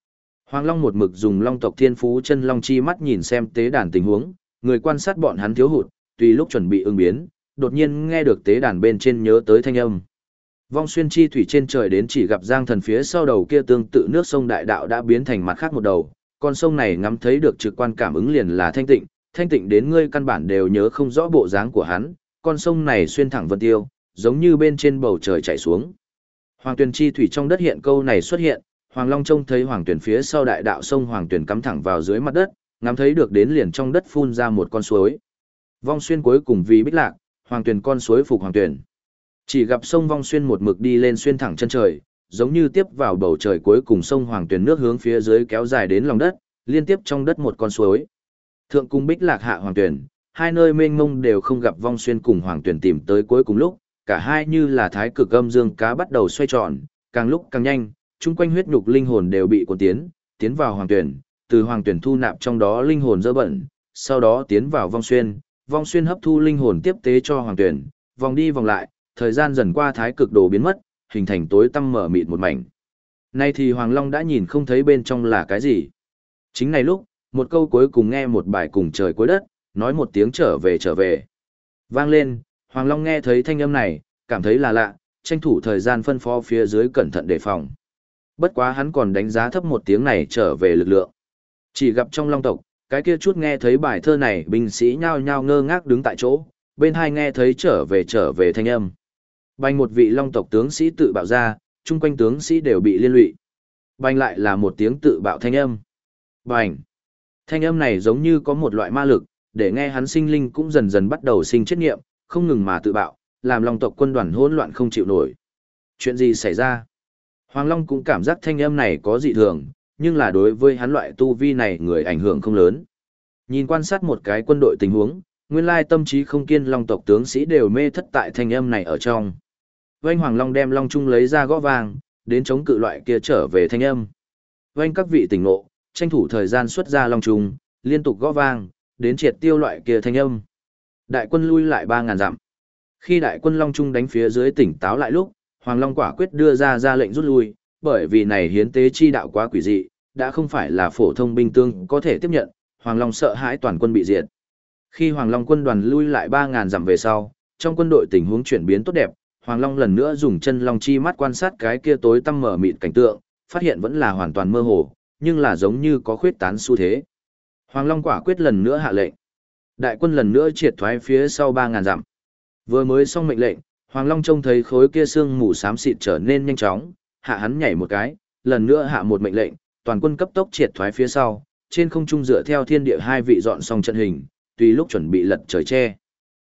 A: Hoàng Long một mực dùng Long tộc thiên phú chân long chi mắt nhìn xem tế đàn tình huống, người quan sát bọn hắn thiếu hụt, tùy lúc chuẩn bị ứng biến, đột nhiên nghe được tế đàn bên trên nhớ tới thanh âm. Vong xuyên chi thủy trên trời đến chỉ gặp Giang Thần phía sau đầu kia tương tự nước sông đại đạo đã biến thành mặt khác một đầu, con sông này ngắm thấy được trực quan cảm ứng liền là thanh tịnh, thanh tịnh đến ngươi căn bản đều nhớ không rõ bộ dáng của hắn, con sông này xuyên thẳng vân tiêu, giống như bên trên bầu trời chảy xuống. Hoàng Tuyền chi thủy trong đất hiện câu này xuất hiện, Hoàng Long trông thấy Hoàng Tuyền phía sau đại đạo sông Hoàng Tuyền cắm thẳng vào dưới mặt đất, ngắm thấy được đến liền trong đất phun ra một con suối. Vong xuyên cuối cùng vì bích lạc, Hoàng Tuyền con suối phục Hoàng Tuyền. Chỉ gặp sông Vong xuyên một mực đi lên xuyên thẳng chân trời, giống như tiếp vào bầu trời cuối cùng sông Hoàng Tuyền nước hướng phía dưới kéo dài đến lòng đất, liên tiếp trong đất một con suối. Thượng cung bích lạc hạ Hoàng Tuyền, hai nơi mênh mông đều không gặp Vong xuyên cùng Hoàng Tuyền tìm tới cuối cùng lúc, cả hai như là thái cực âm dương cá bắt đầu xoay tròn, càng lúc càng nhanh, chung quanh huyết nhục linh hồn đều bị cuốn tiến, tiến vào Hoàng Tuyền, từ Hoàng Tuyền thu nạp trong đó linh hồn dơ bẩn, sau đó tiến vào Vong xuyên, Vong xuyên hấp thu linh hồn tiếp tế cho Hoàng Tuyền, vòng đi vòng lại, thời gian dần qua thái cực đồ biến mất, hình thành tối tăm mở mịt một mảnh. Nay thì Hoàng Long đã nhìn không thấy bên trong là cái gì. Chính này lúc, một câu cuối cùng nghe một bài cùng trời cuối đất, nói một tiếng trở về trở về. Vang lên, Hoàng Long nghe thấy thanh âm này, cảm thấy là lạ, tranh thủ thời gian phân phó phía dưới cẩn thận đề phòng. Bất quá hắn còn đánh giá thấp một tiếng này trở về lực lượng. Chỉ gặp trong Long tộc, cái kia chút nghe thấy bài thơ này binh sĩ nhao nhao ngơ ngác đứng tại chỗ, bên hai nghe thấy trở về trở về thanh âm. Bành một vị Long tộc tướng sĩ tự bạo ra, chung quanh tướng sĩ đều bị liên lụy. Bành lại là một tiếng tự bạo thanh âm. Bành. Thanh âm này giống như có một loại ma lực, để nghe hắn sinh linh cũng dần dần bắt đầu sinh chết nghiệm, không ngừng mà tự bạo, làm Long tộc quân đoàn hỗn loạn không chịu nổi. Chuyện gì xảy ra? Hoàng Long cũng cảm giác thanh âm này có dị thường, nhưng là đối với hắn loại tu vi này người ảnh hưởng không lớn. Nhìn quan sát một cái quân đội tình huống, nguyên lai tâm trí không kiên Long tộc tướng sĩ đều mê thất tại thanh âm này ở trong. Vành Hoàng Long đem Long Trung lấy ra gõ vàng, đến chống cự loại kia trở về thanh âm. Vành các vị tỉnh ngộ, tranh thủ thời gian xuất ra Long Trung, liên tục gõ vang, đến triệt tiêu loại kia thanh âm. Đại quân lui lại ba ngàn dặm. Khi đại quân Long Trung đánh phía dưới tỉnh táo lại lúc, Hoàng Long quả quyết đưa ra ra lệnh rút lui, bởi vì này hiến tế chi đạo quá quỷ dị, đã không phải là phổ thông binh tương có thể tiếp nhận, Hoàng Long sợ hãi toàn quân bị diệt. Khi Hoàng Long quân đoàn lui lại ba ngàn dặm về sau, trong quân đội tình huống chuyển biến tốt đẹp, Hoàng Long lần nữa dùng chân long chi mắt quan sát cái kia tối tăm mở mịt cảnh tượng, phát hiện vẫn là hoàn toàn mơ hồ, nhưng là giống như có khuyết tán xu thế. Hoàng Long quả quyết lần nữa hạ lệnh. Đại quân lần nữa triệt thoái phía sau ba ngàn dặm. Vừa mới xong mệnh lệnh, Hoàng Long trông thấy khối kia sương mù xám xịt trở nên nhanh chóng, hạ hắn nhảy một cái, lần nữa hạ một mệnh lệnh, toàn quân cấp tốc triệt thoái phía sau, trên không trung dựa theo thiên địa hai vị dọn xong trận hình, tùy lúc chuẩn bị lật trời che.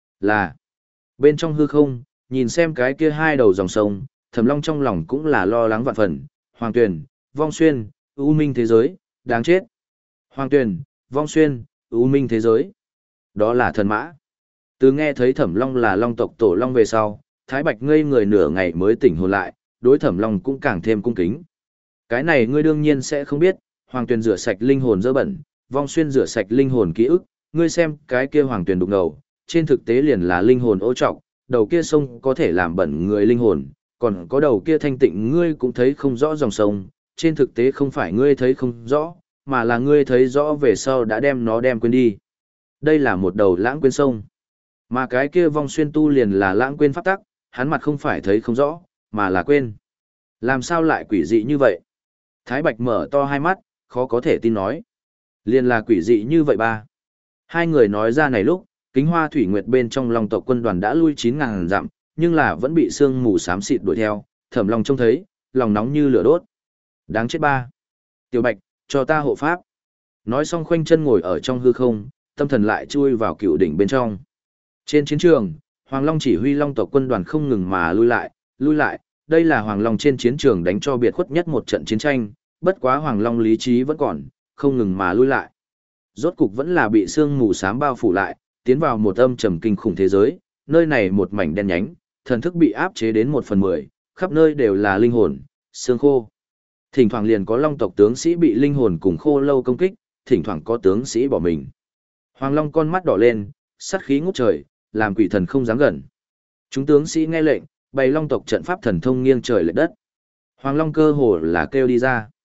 A: Là bên trong hư không, nhìn xem cái kia hai đầu dòng sông, Thẩm Long trong lòng cũng là lo lắng vạn phần, Hoàng Tuyền, Vong Xuyên, U Minh thế giới, đáng chết. Hoàng Tuyền, Vong Xuyên, U Minh thế giới. Đó là thần mã. Từ nghe thấy Thẩm Long là Long tộc tổ Long về sau, Thái Bạch ngây người nửa ngày mới tỉnh hồn lại, đối Thẩm Long cũng càng thêm cung kính. Cái này ngươi đương nhiên sẽ không biết, Hoàng Tuyền rửa sạch linh hồn dơ bẩn, Vong Xuyên rửa sạch linh hồn ký ức, ngươi xem cái kia Hoàng Tuyền đục ngầu, trên thực tế liền là linh hồn ô trọc, đầu kia sông có thể làm bẩn người linh hồn, còn có đầu kia thanh tịnh ngươi cũng thấy không rõ dòng sông, trên thực tế không phải ngươi thấy không rõ, mà là ngươi thấy rõ về sau đã đem nó đem quên đi. Đây là một đầu lãng quên sông. Mà cái kia Vong Xuyên tu liền là lãng quên pháp tắc, hắn mặt không phải thấy không rõ, mà là quên. Làm sao lại quỷ dị như vậy? Thái Bạch mở to hai mắt, khó có thể tin nói. Liền là quỷ dị như vậy ba. Hai người nói ra này lúc, Kính Hoa Thủy Nguyệt bên trong Long tộc quân đoàn đã lui chín ngàn dặm, nhưng là vẫn bị sương mù xám xịt đuổi theo, Thẩm Long trông thấy, lòng nóng như lửa đốt. Đáng chết ba. Tiểu Bạch, cho ta hộ pháp. Nói xong khoanh chân ngồi ở trong hư không, tâm thần lại chui vào cựu đỉnh bên trong. Trên chiến trường, Hoàng Long chỉ huy Long tộc quân đoàn không ngừng mà lui lại, lui lại, đây là Hoàng Long trên chiến trường đánh cho biệt khuất nhất một trận chiến tranh, bất quá Hoàng Long lý trí vẫn còn, không ngừng mà lui lại. Rốt cục vẫn là bị sương mù xám bao phủ lại, tiến vào một âm trầm kinh khủng thế giới, nơi này một mảnh đen nhánh, thần thức bị áp chế đến một phần mười, khắp nơi đều là linh hồn, xương khô. Thỉnh thoảng liền có Long tộc tướng sĩ bị linh hồn cùng khô lâu công kích, thỉnh thoảng có tướng sĩ bỏ mình. Hoàng Long con mắt đỏ lên, sát khí ngút trời, làm quỷ thần không dám gần. Chúng tướng sĩ nghe lệnh, bày Long tộc trận pháp thần thông nghiêng trời lệch đất. Hoàng Long cơ hồ là kêu đi ra.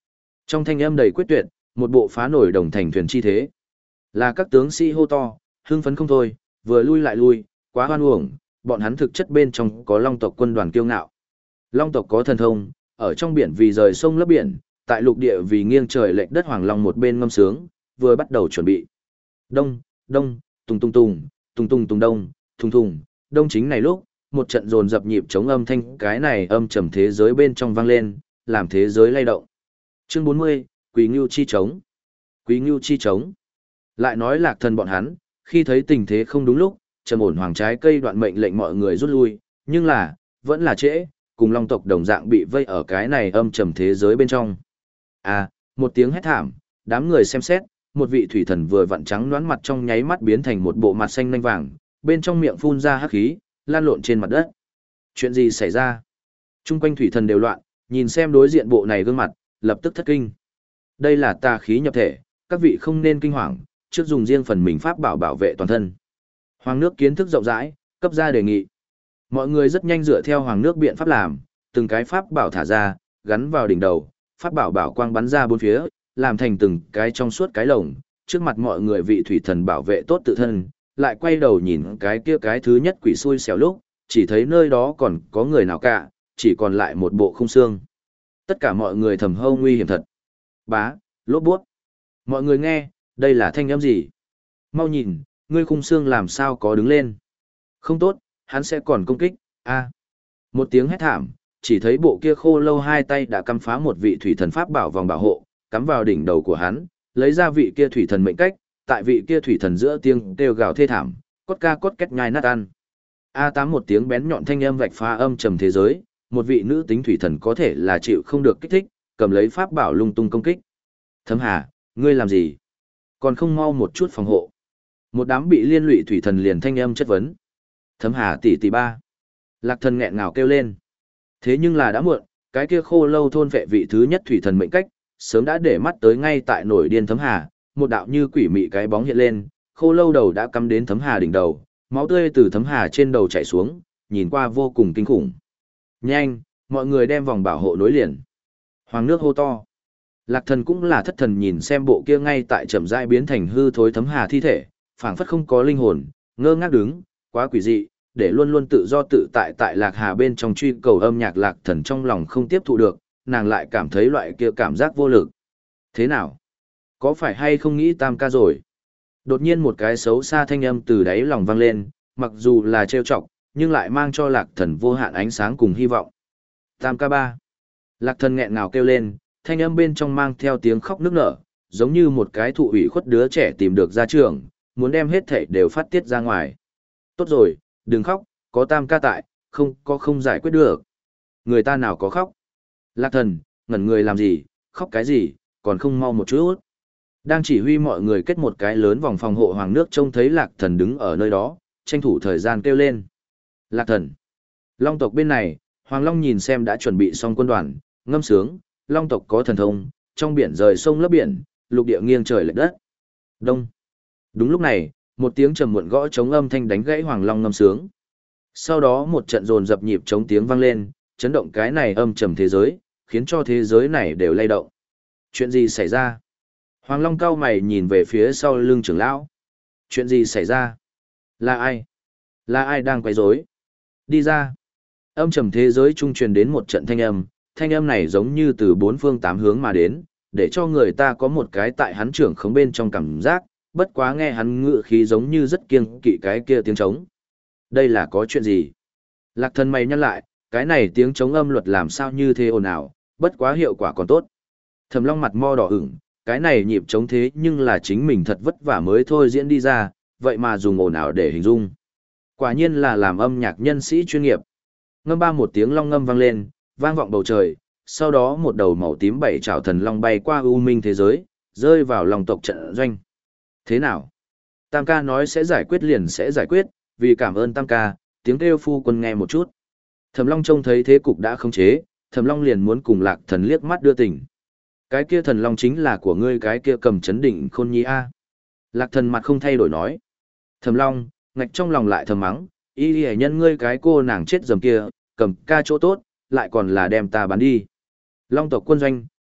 A: Trong thanh âm đầy quyết tuyệt, một bộ phá nổi đồng thành thuyền chi thế. Là các tướng sĩ hô to, hưng phấn không thôi, vừa lui lại lui, quá hoan uổng, bọn hắn thực chất bên trong có Long tộc quân đoàn kiêu ngạo. Long tộc có thần thông, ở trong biển vì rời sông lấp biển, tại lục địa vì nghiêng trời lệch đất Hoàng Long một bên ngâm sướng, vừa bắt đầu chuẩn bị. Đông, đông, tung tung tung, tung tung tung đông, thùng thùng, đông chính này lúc, một trận dồn dập nhịp chống âm thanh cái này âm trầm thế giới bên trong vang lên, làm thế giới lay động. Chương bốn mươi, Quý Ngưu chi trống. Quý Ngưu chi trống. Lại nói Lạc Thần bọn hắn, khi thấy tình thế không đúng lúc, trầm ổn hoàng trái cây đoạn mệnh lệnh mọi người rút lui, nhưng là, vẫn là trễ, cùng Long tộc đồng dạng bị vây ở cái này âm trầm thế giới bên trong. À, một tiếng hét thảm, đám người xem xét, một vị thủy thần vừa vặn trắng đoán mặt trong nháy mắt biến thành một bộ mặt xanh nanh vàng, bên trong miệng phun ra hắc khí, lan lộn trên mặt đất. Chuyện gì xảy ra? Trung quanh thủy thần đều loạn, nhìn xem đối diện bộ này gương mặt, lập tức thất kinh. Đây là tà khí nhập thể, các vị không nên kinh hoàng, trước dùng riêng phần mình pháp bảo bảo vệ toàn thân. Hoàng nước kiến thức rộng rãi, cấp ra đề nghị. Mọi người rất nhanh dựa theo hoàng nước biện pháp làm, từng cái pháp bảo thả ra, gắn vào đỉnh đầu, pháp bảo bảo quang bắn ra bốn phía, làm thành từng cái trong suốt cái lồng, trước mặt mọi người vị thủy thần bảo vệ tốt tự thân, lại quay đầu nhìn cái kia cái thứ nhất quỷ xui xẻo lúc, chỉ thấy nơi đó còn có người nào cả, chỉ còn lại một bộ khung xương. Tất cả mọi người thầm hâu nguy hiểm thật. Bá, lốp buốt. Mọi người nghe, đây là thanh âm gì? Mau nhìn, ngươi khung xương làm sao có đứng lên? Không tốt, hắn sẽ còn công kích, a. Một tiếng hét thảm, chỉ thấy bộ kia khô lâu hai tay đã cắm phá một vị thủy thần pháp bảo vòng bảo hộ, cắm vào đỉnh đầu của hắn, lấy ra vị kia thủy thần mệnh cách, tại vị kia thủy thần giữa tiếng kêu gào thê thảm, cốt ca cốt két nhai nát ăn. A tám một tiếng bén nhọn thanh âm vạch phá âm trầm thế giới, một vị nữ tính thủy thần có thể là chịu không được kích thích, cầm lấy pháp bảo lung tung công kích. Thấm Hà, ngươi làm gì? Còn không mau một chút phòng hộ. Một đám bị liên lụy thủy thần liền thanh âm chất vấn. Thấm Hà tỷ tỷ ba. Lạc Thần nghẹn ngào kêu lên. Thế nhưng là đã muộn, cái kia khô lâu thôn vệ vị thứ nhất thủy thần mệnh cách, sớm đã để mắt tới ngay tại nổi điên Thấm Hà, một đạo như quỷ mị cái bóng hiện lên, khô lâu đầu đã cắm đến Thấm Hà đỉnh đầu, máu tươi từ Thấm Hà trên đầu chảy xuống, nhìn qua vô cùng kinh khủng. Nhanh, mọi người đem vòng bảo hộ nối liền. Hoàng nước hô to. Lạc Thần cũng là thất thần nhìn xem bộ kia ngay tại chậm rãi biến thành hư thối Thấm Hà thi thể, phảng phất không có linh hồn, ngơ ngác đứng, quá quỷ dị, để luôn luôn tự do tự tại tại Lạc Hà bên trong truy cầu âm nhạc Lạc Thần trong lòng không tiếp thụ được, nàng lại cảm thấy loại kia cảm giác vô lực. Thế nào? Có phải hay không nghĩ tam ca rồi? Đột nhiên một cái xấu xa thanh âm từ đáy lòng vang lên, mặc dù là trêu chọc, nhưng lại mang cho Lạc Thần vô hạn ánh sáng cùng hy vọng. Tam ca ba. Lạc Thần nghẹn ngào kêu lên, thanh âm bên trong mang theo tiếng khóc nức nở, giống như một cái thụ ủy khuất đứa trẻ tìm được gia trưởng, muốn đem hết thảy đều phát tiết ra ngoài. Tốt rồi, đừng khóc, có tam ca tại, không có không giải quyết được. Người ta nào có khóc. Lạc Thần, ngẩn người làm gì, khóc cái gì, còn không mau một chút. Đang chỉ huy mọi người kết một cái lớn vòng phòng hộ hoàng nước trông thấy Lạc Thần đứng ở nơi đó, tranh thủ thời gian kêu lên. Lạc Thần. Long tộc bên này, Hoàng Long nhìn xem đã chuẩn bị xong quân đoàn, ngâm sướng, Long tộc có thần thông, trong biển rời sông lấp biển, lục địa nghiêng trời lệch đất. Đông. Đúng lúc này, một tiếng trầm muộn gõ trống âm thanh đánh gãy Hoàng Long ngâm sướng. Sau đó một trận dồn dập nhịp trống tiếng vang lên, chấn động cái này âm trầm thế giới, khiến cho thế giới này đều lay động. Chuyện gì xảy ra? Hoàng Long cau mày nhìn về phía sau lưng trưởng lão. Chuyện gì xảy ra? Là ai? Là ai đang quấy rối? Đi ra. Âm trầm thế giới trung truyền đến một trận thanh âm, thanh âm này giống như từ bốn phương tám hướng mà đến, để cho người ta có một cái tại hắn trưởng khống bên trong cảm giác, bất quá nghe hắn ngựa khí giống như rất kiêng kỵ cái kia tiếng trống. Đây là có chuyện gì? Lạc Thần mày nhăn lại, cái này tiếng trống âm luật làm sao như thế ồn ào, bất quá hiệu quả còn tốt. Thẩm Long mặt mo đỏ ửng, cái này nhịp trống thế nhưng là chính mình thật vất vả mới thôi diễn đi ra, vậy mà dùng ồn ào để hình dung. Quả nhiên là làm âm nhạc nhân sĩ chuyên nghiệp. Ngâm ba một tiếng long ngâm vang lên, vang vọng bầu trời, sau đó một đầu màu tím bảy trảo thần long bay qua u minh thế giới, rơi vào lòng tộc trận doanh. Thế nào? Tam ca nói sẽ giải quyết liền sẽ giải quyết, vì cảm ơn Tam ca, tiếng kêu phu quân nghe một chút. Thẩm Long trông thấy thế cục đã khống chế, Thẩm Long liền muốn cùng Lạc Thần liếc mắt đưa tình. Cái kia thần long chính là của ngươi cái kia cầm chấn đỉnh khôn nhi a. Lạc Thần mặt không thay đổi nói. Thẩm Long, ngạch trong lòng lại thầm mắng, y y nhân ngươi cái cô nàng chết dầm kia, cầm ca chỗ tốt, lại còn là đem ta bán đi. Long tộc quân doanh,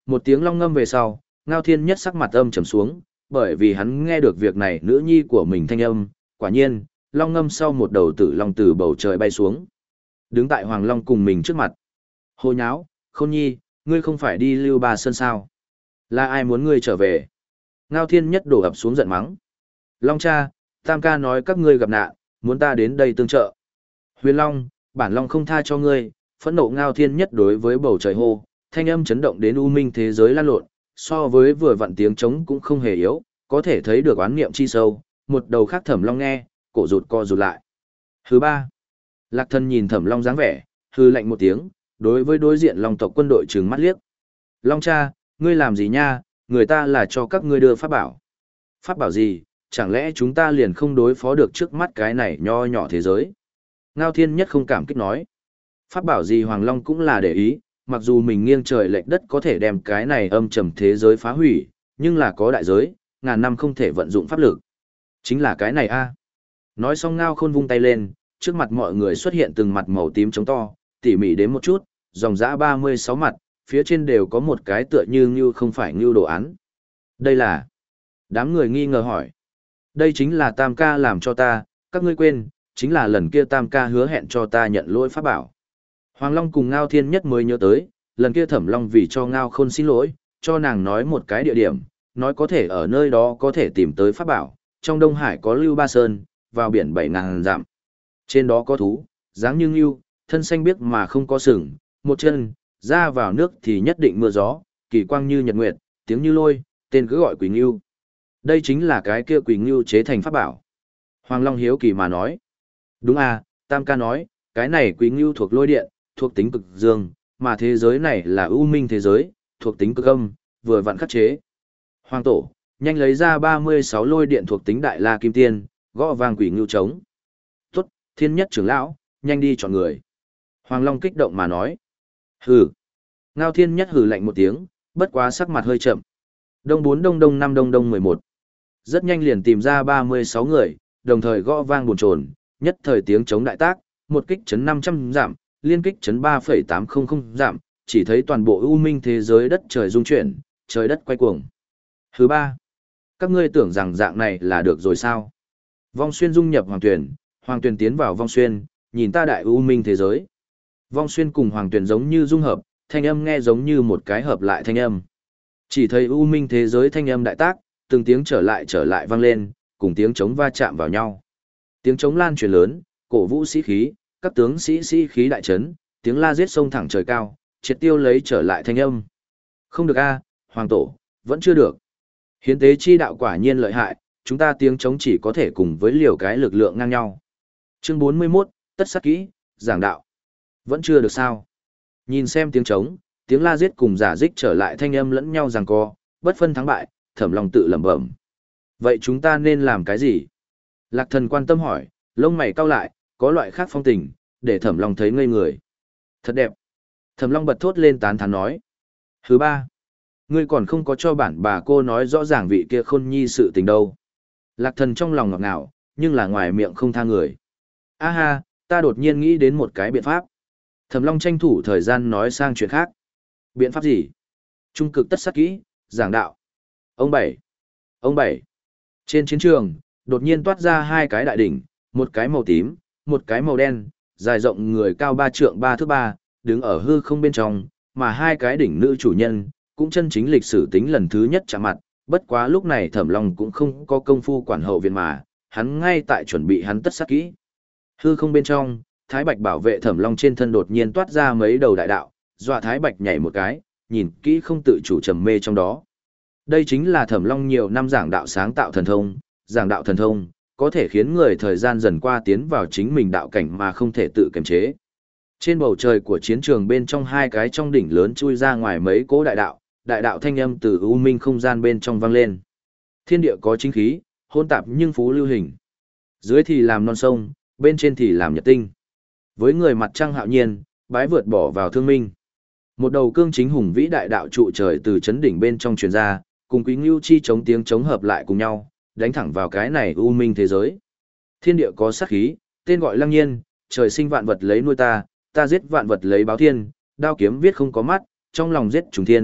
A: Một tiếng long ngâm về sau, Ngao Thiên Nhất sắc mặt âm trầm xuống, bởi vì hắn nghe được việc này nữ nhi của mình thanh âm, quả nhiên, long ngâm sau một đầu tử long từ bầu trời bay xuống. Đứng tại Hoàng Long cùng mình trước mặt. Hồ nháo, Khôn Nhi, ngươi không phải đi Lưu Ba Sơn sao? Là ai muốn ngươi trở về? Ngao Thiên Nhất đổ ập xuống giận mắng. Long cha, Tam ca nói các ngươi gặp nạn, muốn ta đến đây tương trợ. Huyền Long, bản Long không tha cho ngươi, phẫn nộ Ngao Thiên Nhất đối với bầu trời hô, thanh âm chấn động đến u minh thế giới lan lộn, so với vừa vặn tiếng trống cũng không hề yếu, có thể thấy được oán niệm chi sâu, một đầu khác Thẩm Long nghe, cổ rụt co rụt lại. Thứ ba, Lạc Thần nhìn Thẩm Long dáng vẻ, hư lạnh một tiếng, đối với đối diện Long tộc quân đội trừng mắt liếc. Long cha, ngươi làm gì nha, người ta là cho các ngươi đưa pháp bảo. Pháp bảo gì, chẳng lẽ chúng ta liền không đối phó được trước mắt cái này nho nhỏ thế giới? Ngao Thiên Nhất không cảm kích nói. Pháp bảo gì Hoàng Long cũng là để ý, mặc dù mình nghiêng trời lệch đất có thể đem cái này âm trầm thế giới phá hủy, nhưng là có đại giới, ngàn năm không thể vận dụng pháp lực. Chính là cái này a. Nói xong Ngao Khôn vung tay lên, trước mặt mọi người xuất hiện từng mặt màu tím trống to, tỉ mỉ đến một chút, dòng dã ba mươi sáu mặt, phía trên đều có một cái tựa như ngưu không phải ngưu đồ án. Đây là... Đám người nghi ngờ hỏi. Đây chính là Tam ca làm cho ta, các ngươi quên, chính là lần kia Tam ca hứa hẹn cho ta nhận lỗi pháp bảo. Hoàng Long cùng Ngao Thiên Nhất mới nhớ tới, lần kia Thẩm Long vì cho Ngao Khôn xin lỗi, cho nàng nói một cái địa điểm, nói có thể ở nơi đó có thể tìm tới pháp bảo, trong Đông Hải có Lưu Ba Sơn, vào biển bảy ngàn dặm. Trên đó có thú, dáng như ngưu, thân xanh biếc mà không có sừng, một chân, ra vào nước thì nhất định mưa gió, kỳ quang như nhật nguyệt, tiếng như lôi, tên cứ gọi Quỳ Ngưu. Đây chính là cái kia Quỳ Ngưu chế thành pháp bảo. Hoàng Long hiếu kỳ mà nói. Đúng à, Tam ca nói, cái này Quỳ Ngưu thuộc lôi điện, thuộc tính cực dương, mà thế giới này là ưu minh thế giới, thuộc tính cực âm, vừa vặn khắc chế. Hoàng tổ, nhanh lấy ra ba mươi sáu lôi điện thuộc tính đại la kim tiên, gõ vang Quỳ Ngưu trống. Tốt, Thiên Nhất trưởng lão, nhanh đi chọn người. Hoàng Long kích động mà nói. Hừ. Ngao Thiên Nhất hừ lạnh một tiếng, bất quá sắc mặt hơi chậm. Đông bốn đông đông năm đông đông mười một. Rất nhanh liền tìm ra ba mươi sáu người, đồng thời gõ vang bồn chồn, nhất thời tiếng chống đại tác, một kích chấn năm trăm giảm, liên kích chấn ba phẩy tám không không giảm, chỉ thấy toàn bộ ưu minh thế giới đất trời rung chuyển, trời đất quay cuồng. Thứ ba, các ngươi tưởng rằng dạng này là được rồi sao? Vong Xuyên dung nhập Hoàng Tuyền, Hoàng Tuyền tiến vào Vong Xuyên, nhìn ta đại ưu minh thế giới. Vong Xuyên cùng Hoàng Tuyền giống như dung hợp, thanh âm nghe giống như một cái hợp lại thanh âm. Chỉ thấy ưu minh thế giới thanh âm đại tác, từng tiếng trở lại trở lại vang lên, cùng tiếng trống va chạm vào nhau. Tiếng trống lan truyền lớn, cổ vũ sĩ khí, các tướng sĩ sĩ khí đại trấn, tiếng la giết sông thẳng trời cao, triệt tiêu lấy trở lại thanh âm. Không được a, Hoàng tổ, vẫn chưa được. Hiến tế chi đạo quả nhiên lợi hại, chúng ta tiếng trống chỉ có thể cùng với liều cái lực lượng ngang nhau. Chương bốn mươi mốt, tất sát kỹ, giảng đạo. Vẫn chưa được sao? Nhìn xem tiếng trống, tiếng la giết cùng giả dích trở lại thanh âm lẫn nhau giằng co, bất phân thắng bại, Thẩm Long tự lẩm bẩm. Vậy chúng ta nên làm cái gì? Lạc Thần quan tâm hỏi, lông mày cau lại, có loại khác phong tình, để Thẩm Long thấy ngây người. Thật đẹp. Thẩm Long bật thốt lên tán thán nói. Thứ ba, ngươi còn không có cho bản bà cô nói rõ ràng vị kia Khôn Nhi sự tình đâu. Lạc Thần trong lòng ngọt ngào, nhưng là ngoài miệng không tha người. A ha, ta đột nhiên nghĩ đến một cái biện pháp. Thẩm Long tranh thủ thời gian nói sang chuyện khác. Biện pháp gì? Trung cực tất sát kỹ, giảng đạo. Ông Bảy. Ông Bảy. Trên chiến trường, đột nhiên toát ra hai cái đại đỉnh, một cái màu tím, một cái màu đen, dài rộng người cao ba trượng ba thước ba, đứng ở hư không bên trong, mà hai cái đỉnh nữ chủ nhân, cũng chân chính lịch sử tính lần thứ nhất chạm mặt, bất quá lúc này Thẩm Long cũng không có công phu quản hậu viện mà, hắn ngay tại chuẩn bị hắn tất sát kỹ. Hư không bên trong, Thái Bạch bảo vệ Thẩm Long trên thân đột nhiên toát ra mấy đầu đại đạo, dọa Thái Bạch nhảy một cái, nhìn kỹ không tự chủ trầm mê trong đó. Đây chính là Thẩm Long nhiều năm giảng đạo sáng tạo thần thông, giảng đạo thần thông, có thể khiến người thời gian dần qua tiến vào chính mình đạo cảnh mà không thể tự kiềm chế. Trên bầu trời của chiến trường bên trong hai cái trong đỉnh lớn chui ra ngoài mấy cỗ đại đạo, đại đạo thanh âm từ u minh không gian bên trong vang lên. Thiên địa có chính khí, hôn tạp nhưng phú lưu hình. Dưới thì làm non sông, bên trên thì làm nhật tinh. Với người mặt trăng hạo nhiên, bái vượt bỏ vào thương minh. Một đầu cương chính hùng vĩ đại đạo trụ trời từ chấn đỉnh bên trong truyền ra, cùng Quý Ngưu chi chống tiếng chống hợp lại cùng nhau, đánh thẳng vào cái này u minh thế giới. Thiên địa có sát khí, tên gọi lăng nhiên, trời sinh vạn vật lấy nuôi ta, ta giết vạn vật lấy báo thiên, đao kiếm viết không có mắt, trong lòng giết trùng thiên,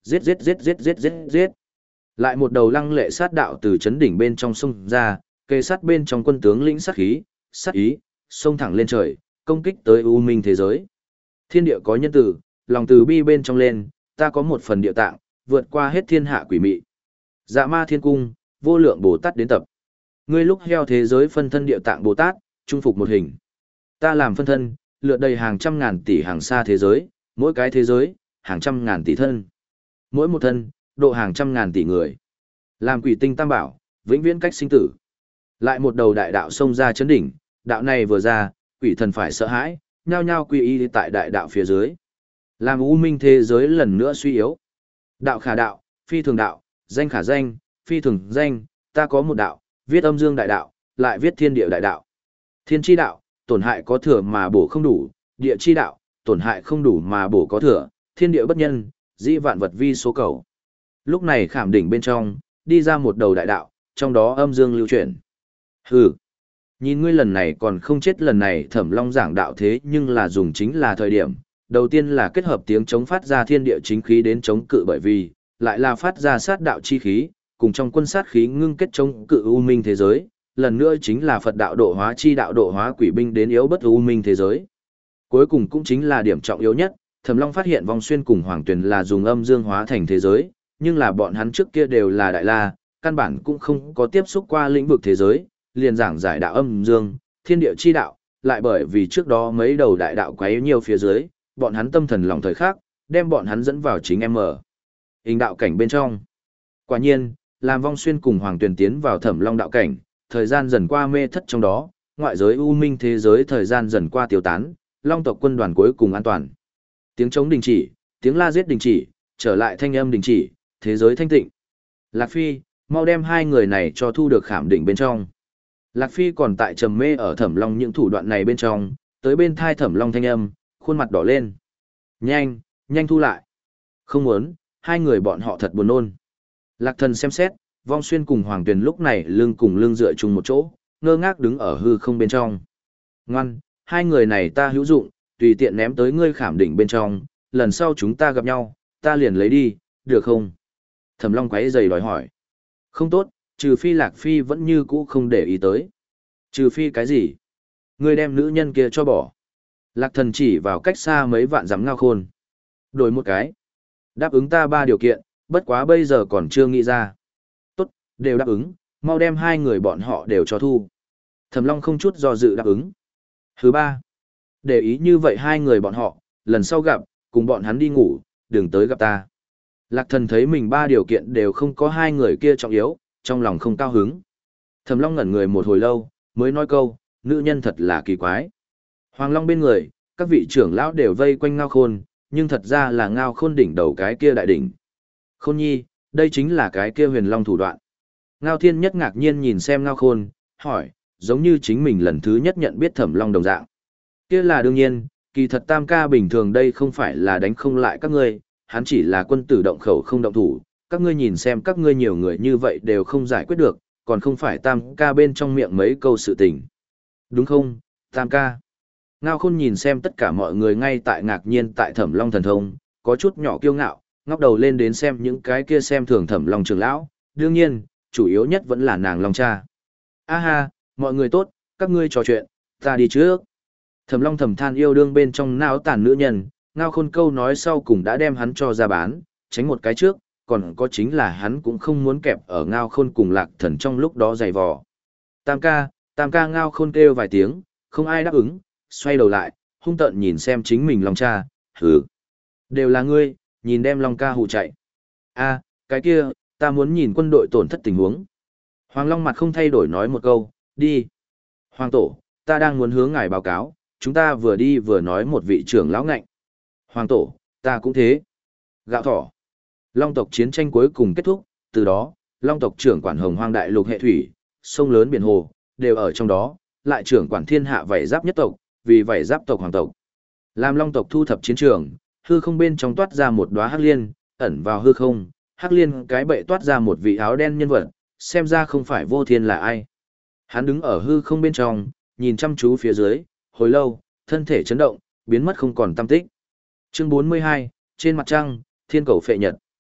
A: giết giết giết giết giết giết giết. Lại một đầu lăng lệ sát đạo từ chấn đỉnh bên trong sông ra, kề sát bên trong quân tướng lĩnh sát khí, sát ý, xông thẳng lên trời, công kích tới u minh thế giới. Thiên địa có nhân tử, lòng từ bi bên trong lên, ta có một phần địa tạng, vượt qua hết thiên hạ quỷ mị. Dạ ma thiên cung, vô lượng Bồ Tát đến tập. Ngươi lúc heo thế giới phân thân địa tạng Bồ Tát, trung phục một hình. Ta làm phân thân, lượt đầy hàng trăm ngàn tỷ hàng xa thế giới, mỗi cái thế giới, hàng trăm ngàn tỷ thân. Mỗi một thân, độ hàng trăm ngàn tỷ người. Làm quỷ tinh tam bảo, vĩnh viễn cách sinh tử. Lại một đầu đại đạo xông ra chấn đỉnh, đạo này vừa ra, quỷ thần phải sợ hãi, nhao nhao quy y tại đại đạo phía dưới. Làm u minh thế giới lần nữa suy yếu. Đạo khả đạo, phi thường đạo, danh khả danh, phi thường danh, ta có một đạo, viết âm dương đại đạo, lại viết thiên địa đại đạo. Thiên chi đạo, tổn hại có thừa mà bổ không đủ, địa chi đạo, tổn hại không đủ mà bổ có thừa, thiên địa bất nhân, dĩ vạn vật vi số cầu. Lúc này khảm đỉnh bên trong, đi ra một đầu đại đạo, trong đó âm dương lưu chuyển. Hừ, nhìn ngươi lần này còn không chết lần này Thẩm Long giảng đạo thế nhưng là dùng chính là thời điểm. Đầu tiên là kết hợp tiếng chống phát ra thiên địa chính khí đến chống cự bởi vì, lại là phát ra sát đạo chi khí, cùng trong quân sát khí ngưng kết chống cự u minh thế giới, lần nữa chính là Phật đạo độ hóa chi đạo độ hóa quỷ binh đến yếu bất u minh thế giới. Cuối cùng cũng chính là điểm trọng yếu nhất, Thẩm Long phát hiện Vong Xuyên cùng Hoàng Tuyền là dùng âm dương hóa thành thế giới, nhưng là bọn hắn trước kia đều là đại la, căn bản cũng không có tiếp xúc qua lĩnh vực thế giới, liền giảng giải đạo âm dương, thiên địa chi đạo, lại bởi vì trước đó mấy đầu đại đạo quấy nhiều phía dưới, bọn hắn tâm thần lòng thời khác, đem bọn hắn dẫn vào chính em ở hình đạo cảnh bên trong. Quả nhiên, làm Vong Xuyên cùng Hoàng Tuyền tiến vào Thẩm Long đạo cảnh, thời gian dần qua mê thất trong đó, ngoại giới u minh thế giới thời gian dần qua tiêu tán, Long tộc quân đoàn cuối cùng an toàn. Tiếng trống đình chỉ, tiếng la giết đình chỉ, trở lại thanh âm đình chỉ, thế giới thanh tịnh. Lạc Phi, mau đem hai người này cho thu được khảm đỉnh bên trong. Lạc Phi còn tại trầm mê ở Thẩm Long những thủ đoạn này bên trong, tới bên thai Thẩm Long thanh âm, khuôn mặt đỏ lên. Nhanh, nhanh thu lại. Không muốn, hai người bọn họ thật buồn nôn. Lạc Thần xem xét, Vong Xuyên cùng Hoàng Tuyền lúc này lưng cùng lưng dựa chung một chỗ, ngơ ngác đứng ở hư không bên trong. Ngoan, hai người này ta hữu dụng, tùy tiện ném tới ngươi khảm đỉnh bên trong, lần sau chúng ta gặp nhau, ta liền lấy đi, được không? Thẩm Long quấy giày đòi hỏi. Không tốt, trừ phi Lạc Phi vẫn như cũ không để ý tới. Trừ phi cái gì? Ngươi đem nữ nhân kia cho bỏ. Lạc Thần chỉ vào cách xa mấy vạn dặm Ngao Khôn. Đổi một cái. Đáp ứng ta ba điều kiện, bất quá bây giờ còn chưa nghĩ ra. Tốt, đều đáp ứng, mau đem hai người bọn họ đều cho thu. Thẩm Long không chút do dự đáp ứng. Thứ ba. Để ý như vậy hai người bọn họ, lần sau gặp, cùng bọn hắn đi ngủ, đừng tới gặp ta. Lạc Thần thấy mình ba điều kiện đều không có hai người kia trọng yếu, trong lòng không cao hứng. Thẩm Long ngẩn người một hồi lâu, mới nói câu, nữ nhân thật là kỳ quái. Hoàng Long bên người, các vị trưởng lão đều vây quanh Ngao Khôn, nhưng thật ra là Ngao Khôn đỉnh đầu cái kia đại đỉnh. Khôn nhi, đây chính là cái kia huyền long thủ đoạn. Ngao Thiên Nhất ngạc nhiên nhìn xem Ngao Khôn, hỏi, giống như chính mình lần thứ nhất nhận biết Thẩm Long đồng dạng. Kia là đương nhiên, kỳ thật Tam ca bình thường đây không phải là đánh không lại các ngươi, hắn chỉ là quân tử động khẩu không động thủ, các ngươi nhìn xem các ngươi nhiều người như vậy đều không giải quyết được, còn không phải Tam ca bên trong miệng mấy câu sự tình. Đúng không, Tam ca? Ngao Khôn nhìn xem tất cả mọi người ngay tại ngạc nhiên tại Thẩm Long thần thông, có chút nhỏ kiêu ngạo, ngóc đầu lên đến xem những cái kia xem thường Thẩm Long trưởng lão, đương nhiên, chủ yếu nhất vẫn là nàng Long cha. A ha, mọi người tốt, các ngươi trò chuyện, ta đi trước. Thẩm Long thầm than yêu đương bên trong não tàn nữ nhân, Ngao Khôn câu nói sau cùng đã đem hắn cho ra bán, tránh một cái trước, còn có chính là hắn cũng không muốn kẹp ở Ngao Khôn cùng Lạc Thần trong lúc đó giày vò. Tam ca, Tam ca Ngao Khôn kêu vài tiếng, không ai đáp ứng, xoay đầu lại, hung tợn nhìn xem chính mình Long cha, hừ. Đều là ngươi, nhìn đem Long ca hù chạy. A, cái kia, ta muốn nhìn quân đội tổn thất tình huống. Hoàng Long mặt không thay đổi nói một câu, đi. Hoàng tổ, ta đang muốn hướng ngài báo cáo, chúng ta vừa đi vừa nói một vị trưởng lão ngạnh. Hoàng tổ, ta cũng thế. Gạo thỏ. Long tộc chiến tranh cuối cùng kết thúc, từ đó, Long tộc trưởng quản Hồng Hoang đại lục hệ thủy, sông lớn biển hồ, đều ở trong đó, lại trưởng quản thiên hạ vảy giáp nhất tộc, vì vảy giáp tộc hoàng tộc. Làm Long tộc thu thập chiến trường, hư không bên trong toát ra một đóa hắc liên, ẩn vào hư không, hắc liên cái bệ toát ra một vị áo đen nhân vật, xem ra không phải Vô Thiên là ai. Hắn đứng ở hư không bên trong, nhìn chăm chú phía dưới, hồi lâu, thân thể chấn động, biến mất không còn tăm tích. Chương bốn mươi hai, trên mặt trăng, thiên cầu phệ nhật.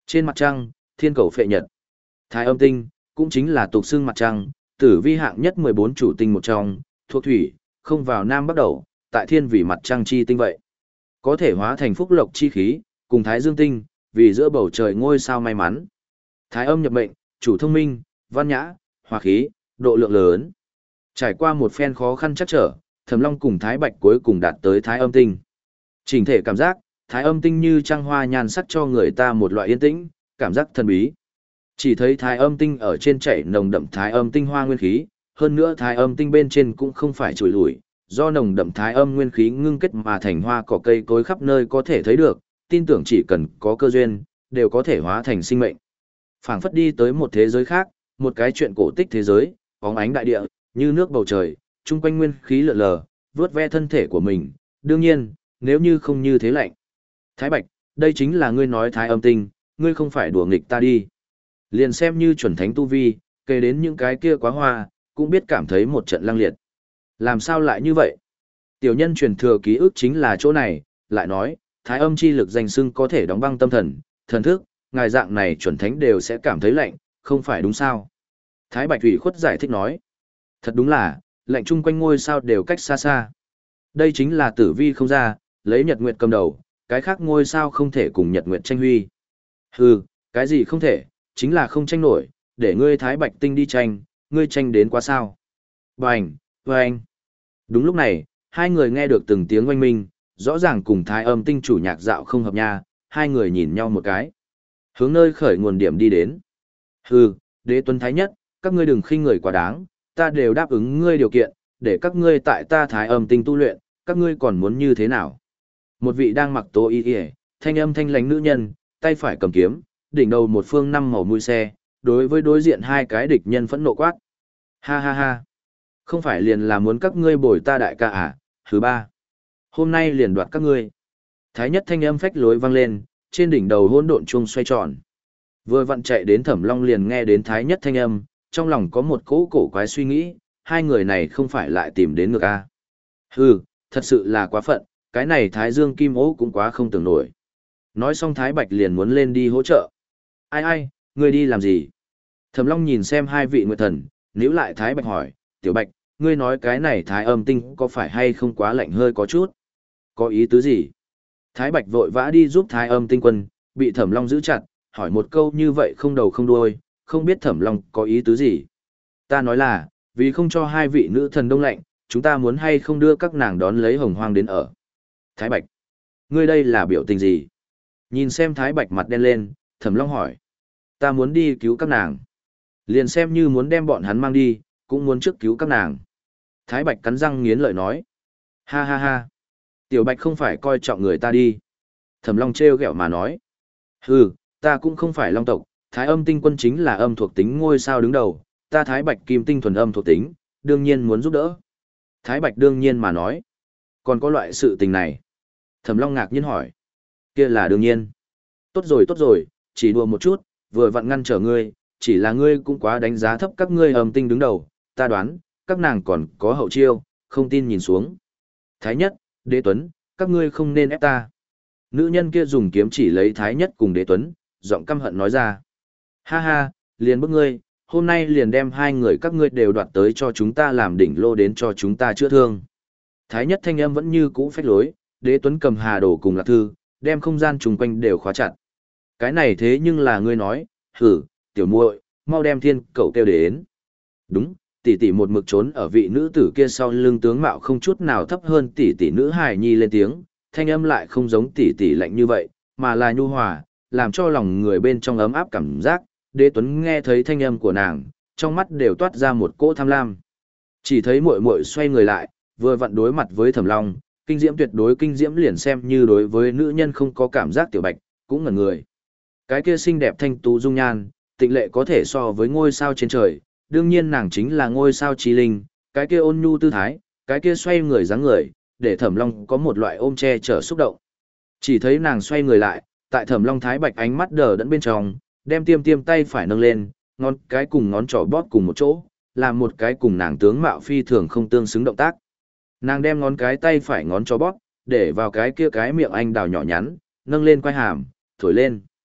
A: Trên mặt trăng, thiên cầu phệ nhật. Thái âm tinh, cũng chính là tục xưng mặt trăng, tử vi hạng nhất mười bốn chủ tinh một trong, thuộc thủy, không vào nam bắc đầu, tại thiên vì mặt trăng chi tinh vậy. Có thể hóa thành phúc lộc chi khí, cùng thái dương tinh, vì giữa bầu trời ngôi sao may mắn. Thái âm nhập mệnh, chủ thông minh, văn nhã, hòa khí, độ lượng lớn. Trải qua một phen khó khăn chắc trở, Thẩm Long cùng Thái Bạch cuối cùng đạt tới Thái âm tinh. Chỉnh thể cảm giác, Thái âm tinh như trăng hoa nhan sắc cho người ta một loại yên tĩnh, cảm giác thần bí. Chỉ thấy Thái âm tinh ở trên chảy nồng đậm Thái âm tinh hoa nguyên khí, hơn nữa Thái âm tinh bên trên cũng không phải trùi lủi, do nồng đậm Thái âm nguyên khí ngưng kết mà thành hoa cỏ cây cối khắp nơi có thể thấy được, tin tưởng chỉ cần có cơ duyên, đều có thể hóa thành sinh mệnh. Phảng phất đi tới một thế giới khác, một cái chuyện cổ tích thế giới, bóng ánh đại địa, như nước bầu trời, chung quanh nguyên khí lượn lờ, vướt ve thân thể của mình, đương nhiên, nếu như không như thế lạnh. Thái Bạch, đây chính là ngươi nói Thái âm tinh, ngươi không phải đùa nghịch ta đi. Liền xem như chuẩn thánh tu vi, kể đến những cái kia quá hoa, cũng biết cảm thấy một trận lăng liệt. Làm sao lại như vậy? Tiểu nhân truyền thừa ký ức chính là chỗ này, lại nói, Thái âm chi lực danh xưng có thể đóng băng tâm thần, thần thức, ngài dạng này chuẩn thánh đều sẽ cảm thấy lạnh, không phải đúng sao? Thái Bạch ủy khuất giải thích nói. Thật đúng là, lạnh chung quanh ngôi sao đều cách xa xa. Đây chính là tử vi không ra, lấy nhật nguyệt cầm đầu, cái khác ngôi sao không thể cùng nhật nguyệt tranh huy. Hừ, cái gì không thể, chính là không tranh nổi, để ngươi Thái Bạch tinh đi tranh, ngươi tranh đến quá sao. Bành, bành. Đúng lúc này, hai người nghe được từng tiếng oanh minh, rõ ràng cùng Thái âm tinh chủ nhạc dạo không hợp nha, hai người nhìn nhau một cái. Hướng nơi khởi nguồn điểm đi đến. Hừ, đế tuấn thái nhất, các ngươi đừng khinh người quá đáng, ta đều đáp ứng ngươi điều kiện, để các ngươi tại ta Thái âm tinh tu luyện, các ngươi còn muốn như thế nào? Một vị đang mặc tố y y, thanh âm thanh lãnh nữ nhân, tay phải cầm kiếm, đỉnh đầu một phương năm màu mũi xe, đối với đối diện hai cái địch nhân phẫn nộ quát. Ha ha ha, không phải liền là muốn các ngươi bồi ta đại ca à, thứ ba. Hôm nay liền đoạt các ngươi. Thái nhất thanh âm phách lối vang lên, trên đỉnh đầu hỗn độn chuông xoay tròn. Vừa vặn chạy đến Thẩm Long liền nghe đến Thái nhất thanh âm, trong lòng có một cỗ cổ quái suy nghĩ, hai người này không phải lại tìm đến ngược a? Hừ, thật sự là quá phận, cái này Thái Dương Kim Ố cũng quá không tưởng nổi. Nói xong Thái Bạch liền muốn lên đi hỗ trợ. Ai ai, ngươi đi làm gì? Thẩm Long nhìn xem hai vị nguyệt thần, níu lại Thái Bạch hỏi, Tiểu Bạch, ngươi nói cái này Thái âm tinh có phải hay không quá lạnh hơi có chút? Có ý tứ gì? Thái Bạch vội vã đi giúp Thái âm tinh quân, bị Thẩm Long giữ chặt, hỏi một câu như vậy không đầu không đuôi, không biết Thẩm Long có ý tứ gì. Ta nói là, vì không cho hai vị nữ thần đông lạnh, chúng ta muốn hay không đưa các nàng đón lấy hồng hoang đến ở. Thái Bạch, ngươi đây là biểu tình gì? Nhìn xem Thái Bạch mặt đen lên, Thẩm Long hỏi. Ta muốn đi cứu các nàng. Liền xem như muốn đem bọn hắn mang đi, cũng muốn trước cứu các nàng. Thái Bạch cắn răng nghiến lợi nói. Ha ha ha. Tiểu Bạch không phải coi trọng người ta đi. Thẩm Long trêu ghẹo mà nói. Hừ, ta cũng không phải Long tộc, Thái âm tinh quân chính là âm thuộc tính ngôi sao đứng đầu, ta Thái Bạch kim tinh thuần âm thuộc tính, đương nhiên muốn giúp đỡ. Thái Bạch đương nhiên mà nói. Còn có loại sự tình này. Thẩm Long ngạc nhiên hỏi. Kia là đương nhiên. Tốt rồi tốt rồi, chỉ đùa một chút, vừa vặn ngăn trở ngươi, chỉ là ngươi cũng quá đánh giá thấp các ngươi âm tinh đứng đầu, ta đoán, các nàng còn có hậu chiêu, không tin nhìn xuống. Thái nhất, Đế Tuấn, các ngươi không nên ép ta. Nữ nhân kia dùng kiếm chỉ lấy Thái nhất cùng Đế Tuấn, giọng căm hận nói ra. Ha ha, liền bức ngươi, hôm nay liền đem hai người các ngươi đều đoạt tới cho chúng ta làm đỉnh lô đến cho chúng ta chữa thương. Thái nhất thanh âm vẫn như cũ phách lối, Đế Tuấn cầm hà đồ cùng lạc thư, đem không gian chung quanh đều khóa chặt. Cái này thế nhưng là ngươi nói, hử, tiểu muội, mau đem thiên cậu kêu đến. Đúng, tỷ tỷ một mực trốn ở vị nữ tử kia sau lưng tướng mạo không chút nào thấp hơn tỷ tỷ nữ hài nhi lên tiếng, thanh âm lại không giống tỷ tỷ lạnh như vậy, mà là nhu hòa, làm cho lòng người bên trong ấm áp cảm giác. Đế Tuấn nghe thấy thanh âm của nàng, trong mắt đều toát ra một cỗ tham lam. Chỉ thấy muội muội xoay người lại, vừa vặn đối mặt với Thẩm Long, kinh diễm tuyệt đối kinh diễm liền xem như đối với nữ nhân không có cảm giác Tiểu Bạch, cũng ngẩn người. Cái kia xinh đẹp thanh tú dung nhan, tịnh lệ có thể so với ngôi sao trên trời, đương nhiên nàng chính là ngôi sao trí linh, cái kia ôn nhu tư thái, cái kia xoay người dáng người, để Thẩm Long có một loại ôm che chở xúc động. Chỉ thấy nàng xoay người lại, tại Thẩm Long Thái Bạch ánh mắt đờ đẫn bên trong, đem tiêm tiêm tay phải nâng lên, ngón cái cùng ngón trỏ bóp cùng một chỗ, làm một cái cùng nàng tướng mạo phi thường không tương xứng động tác. Nàng đem ngón cái tay phải ngón trỏ bóp, để vào cái kia cái miệng anh đào nhỏ nhắn, nâng lên quai hàm, thổi lên.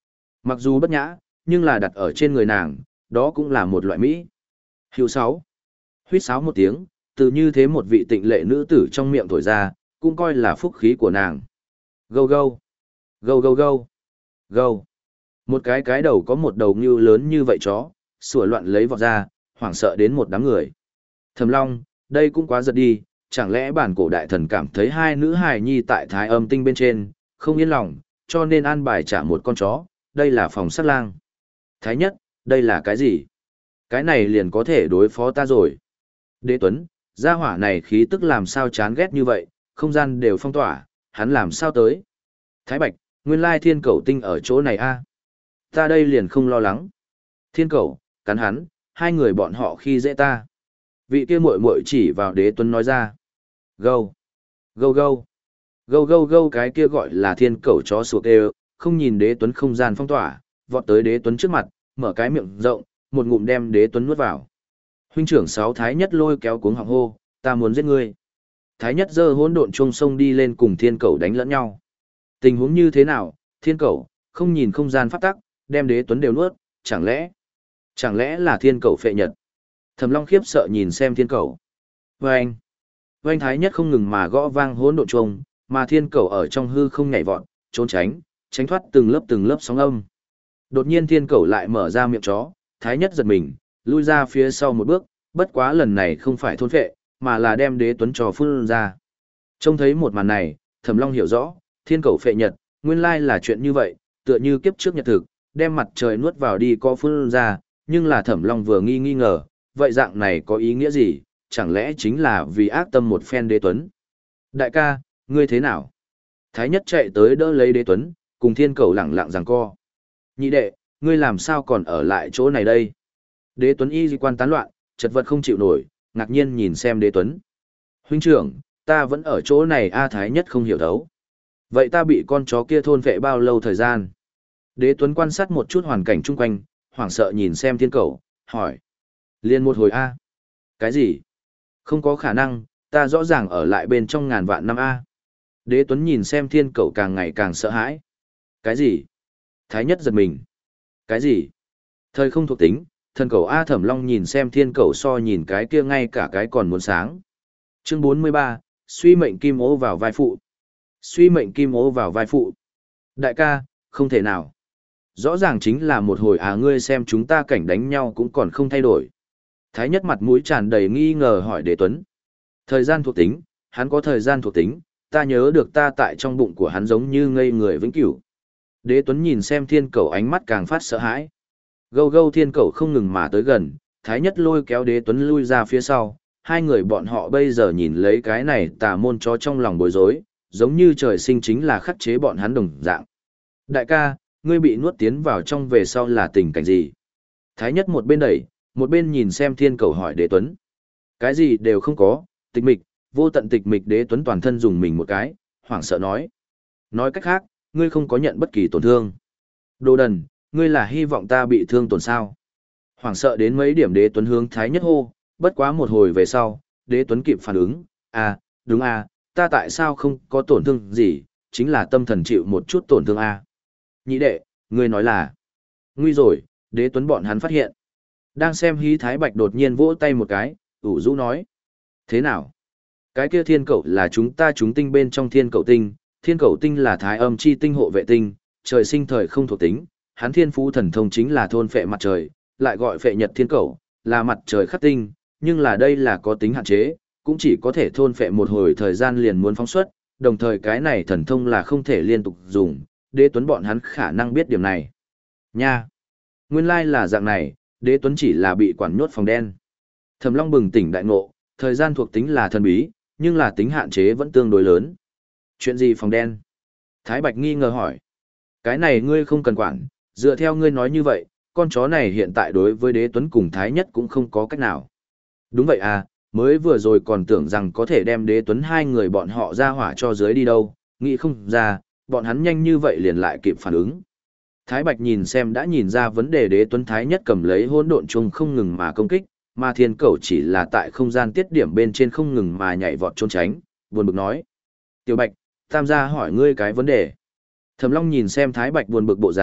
A: Mặc dù bất nhã, nhưng là đặt ở trên người nàng, đó cũng là một loại mỹ. Hữu sáu. Huýt sáo một tiếng, từ như thế một vị tịnh lệ nữ tử trong miệng thổi ra, cũng coi là phúc khí của nàng. Gâu gâu. Gâu gâu gâu. Gâu. Một cái cái đầu có một đầu ngưu lớn như vậy chó, sủa loạn lấy vọt ra, hoảng sợ đến một đám người. Thẩm Long, đây cũng quá giật đi, chẳng lẽ bản cổ đại thần cảm thấy hai nữ hài nhi tại thái âm tinh bên trên, không yên lòng, cho nên an bài trả một con chó, đây là phòng sát lang. Thái nhất, đây là cái gì? Cái này liền có thể đối phó ta rồi. Đế Tuấn, gia hỏa này khí tức làm sao chán ghét như vậy, không gian đều phong tỏa, hắn làm sao tới? Thái Bạch, nguyên lai thiên cẩu tinh ở chỗ này a. Ta đây liền không lo lắng. Thiên cẩu, cắn hắn, hai người bọn họ khi dễ ta. Vị kia muội muội chỉ vào Đế Tuấn nói ra. Gâu, gâu gâu, gâu gâu gâu cái kia gọi là thiên cẩu chó sủa kêu, không nhìn Đế Tuấn không gian phong tỏa, vọt tới Đế Tuấn trước mặt, mở cái miệng rộng, một ngụm đem Đế Tuấn nuốt vào. Huynh trưởng sáu Thái Nhất lôi kéo cuống họng hô, ta muốn giết ngươi. Thái Nhất giơ hỗn độn chuông sông đi lên cùng thiên cẩu đánh lẫn nhau. Tình huống như thế nào, thiên cẩu, không nhìn không gian pháp tắc, đem Đế Tuấn đều nuốt, chẳng lẽ, chẳng lẽ là thiên cẩu phệ nhật. Thẩm Long khiếp sợ nhìn xem thiên cẩu. Vâng! Vâng Thái Nhất không ngừng mà gõ vang hỗn độn chuông, mà thiên cẩu ở trong hư không nhảy vọt, trốn tránh, tránh thoát từng lớp từng lớp sóng âm. Đột nhiên thiên cẩu lại mở ra miệng chó, Thái Nhất giật mình, lui ra phía sau một bước, bất quá lần này không phải thôn phệ, mà là đem Đế Tuấn trò phun ra. Trông thấy một màn này, Thẩm Long hiểu rõ, thiên cẩu phệ nhật, nguyên lai là chuyện như vậy, tựa như kiếp trước nhật thực, đem mặt trời nuốt vào đi có phun ra, nhưng là Thẩm Long vừa nghi nghi ngờ, vậy dạng này có ý nghĩa gì, chẳng lẽ chính là vì ác tâm một phen Đế Tuấn. Đại ca, ngươi thế nào? Thái Nhất chạy tới đỡ lấy Đế Tuấn, cùng thiên cẩu lẳng lặng giằng co. Nhị đệ, ngươi làm sao còn ở lại chỗ này đây? Đế Tuấn y di quan tán loạn, chật vật không chịu nổi, ngạc nhiên nhìn xem Đế Tuấn. Huynh trưởng, ta vẫn ở chỗ này a. Thái Nhất không hiểu thấu. Vậy ta bị con chó kia thôn vệ bao lâu thời gian? Đế Tuấn quan sát một chút hoàn cảnh chung quanh, hoảng sợ nhìn xem thiên cẩu, hỏi. Liên một hồi a. Cái gì? Không có khả năng, ta rõ ràng ở lại bên trong ngàn vạn năm a. Đế Tuấn nhìn xem thiên cẩu càng ngày càng sợ hãi. Cái gì? Thái Nhất giật mình. Cái gì? Thời không thuộc tính, thần cẩu A. Thẩm Long nhìn xem thiên cẩu so nhìn cái kia ngay cả cái còn muốn sáng. Chương bốn mươi ba, suy mệnh kim ố vào vai phụ. Suy mệnh kim ố vào vai phụ. Đại ca, không thể nào. Rõ ràng chính là một hồi à ngươi xem chúng ta cảnh đánh nhau cũng còn không thay đổi. Thái Nhất mặt mũi tràn đầy nghi ngờ hỏi Đế Tuấn. Thời gian thuộc tính, hắn có thời gian thuộc tính, ta nhớ được ta tại trong bụng của hắn giống như ngây người vĩnh cửu. Đế Tuấn nhìn xem thiên cẩu ánh mắt càng phát sợ hãi. Gâu gâu thiên cẩu không ngừng mà tới gần, Thái Nhất lôi kéo Đế Tuấn lui ra phía sau, hai người bọn họ bây giờ nhìn lấy cái này tà môn chó trong lòng bối rối, giống như trời sinh chính là khắc chế bọn hắn đồng dạng. Đại ca, ngươi bị nuốt tiến vào trong về sau là tình cảnh gì? Thái Nhất một bên đẩy, một bên nhìn xem thiên cẩu hỏi Đế Tuấn. Cái gì đều không có, tịch mịch, vô tận tịch mịch. Đế Tuấn toàn thân dùng mình một cái, hoảng sợ nói. Nói cách khác, ngươi không có nhận bất kỳ tổn thương. Đồ đần, ngươi là hy vọng ta bị thương tổn sao? Hoảng sợ đến mấy điểm Đế Tuấn hướng Thái Nhất hô, bất quá một hồi về sau, Đế Tuấn kịp phản ứng, à, đúng à, ta tại sao không có tổn thương gì, chính là tâm thần chịu một chút tổn thương à. Nhị đệ, ngươi nói là, nguy rồi, Đế Tuấn bọn hắn phát hiện. Đang xem hí Thái Bạch đột nhiên vỗ tay một cái, ủ rũ nói. Thế nào? Cái kia thiên cẩu là chúng ta chúng tinh bên trong thiên cẩu tinh, thiên cẩu tinh là thái âm chi tinh hộ vệ tinh, trời sinh thời không thuộc tính, hắn thiên phú thần thông chính là thôn phệ mặt trời, lại gọi phệ nhật thiên cẩu, là mặt trời khắc tinh, nhưng là đây là có tính hạn chế, cũng chỉ có thể thôn phệ một hồi thời gian liền muốn phóng xuất, đồng thời cái này thần thông là không thể liên tục dùng, Đế Tuấn bọn hắn khả năng biết điểm này. Nha! Nguyên lai là dạng này, Đế Tuấn chỉ là bị quản nhốt phòng đen. Thẩm Long bừng tỉnh đại ngộ, thời gian thuộc tính là thần bí, nhưng là tính hạn chế vẫn tương đối lớn. Chuyện gì phòng đen? Thái Bạch nghi ngờ hỏi. Cái này ngươi không cần quản, dựa theo ngươi nói như vậy, con chó này hiện tại đối với Đế Tuấn cùng Thái Nhất cũng không có cách nào. Đúng vậy à, mới vừa rồi còn tưởng rằng có thể đem Đế Tuấn hai người bọn họ ra hỏa cho dưới đi đâu, nghĩ không ra, bọn hắn nhanh như vậy liền lại kịp phản ứng. Thái Bạch nhìn xem đã nhìn ra vấn đề Đế Tuấn Thái Nhất cầm lấy hỗn độn chung không ngừng mà công kích, mà thiên cẩu chỉ là tại không gian tiết điểm bên trên không ngừng mà nhảy vọt trốn tránh, buồn bực nói. Tiểu Bạch, tam gia hỏi ngươi cái vấn đề. Thẩm Long nhìn xem Thái Bạch buồn bực bộ dáng,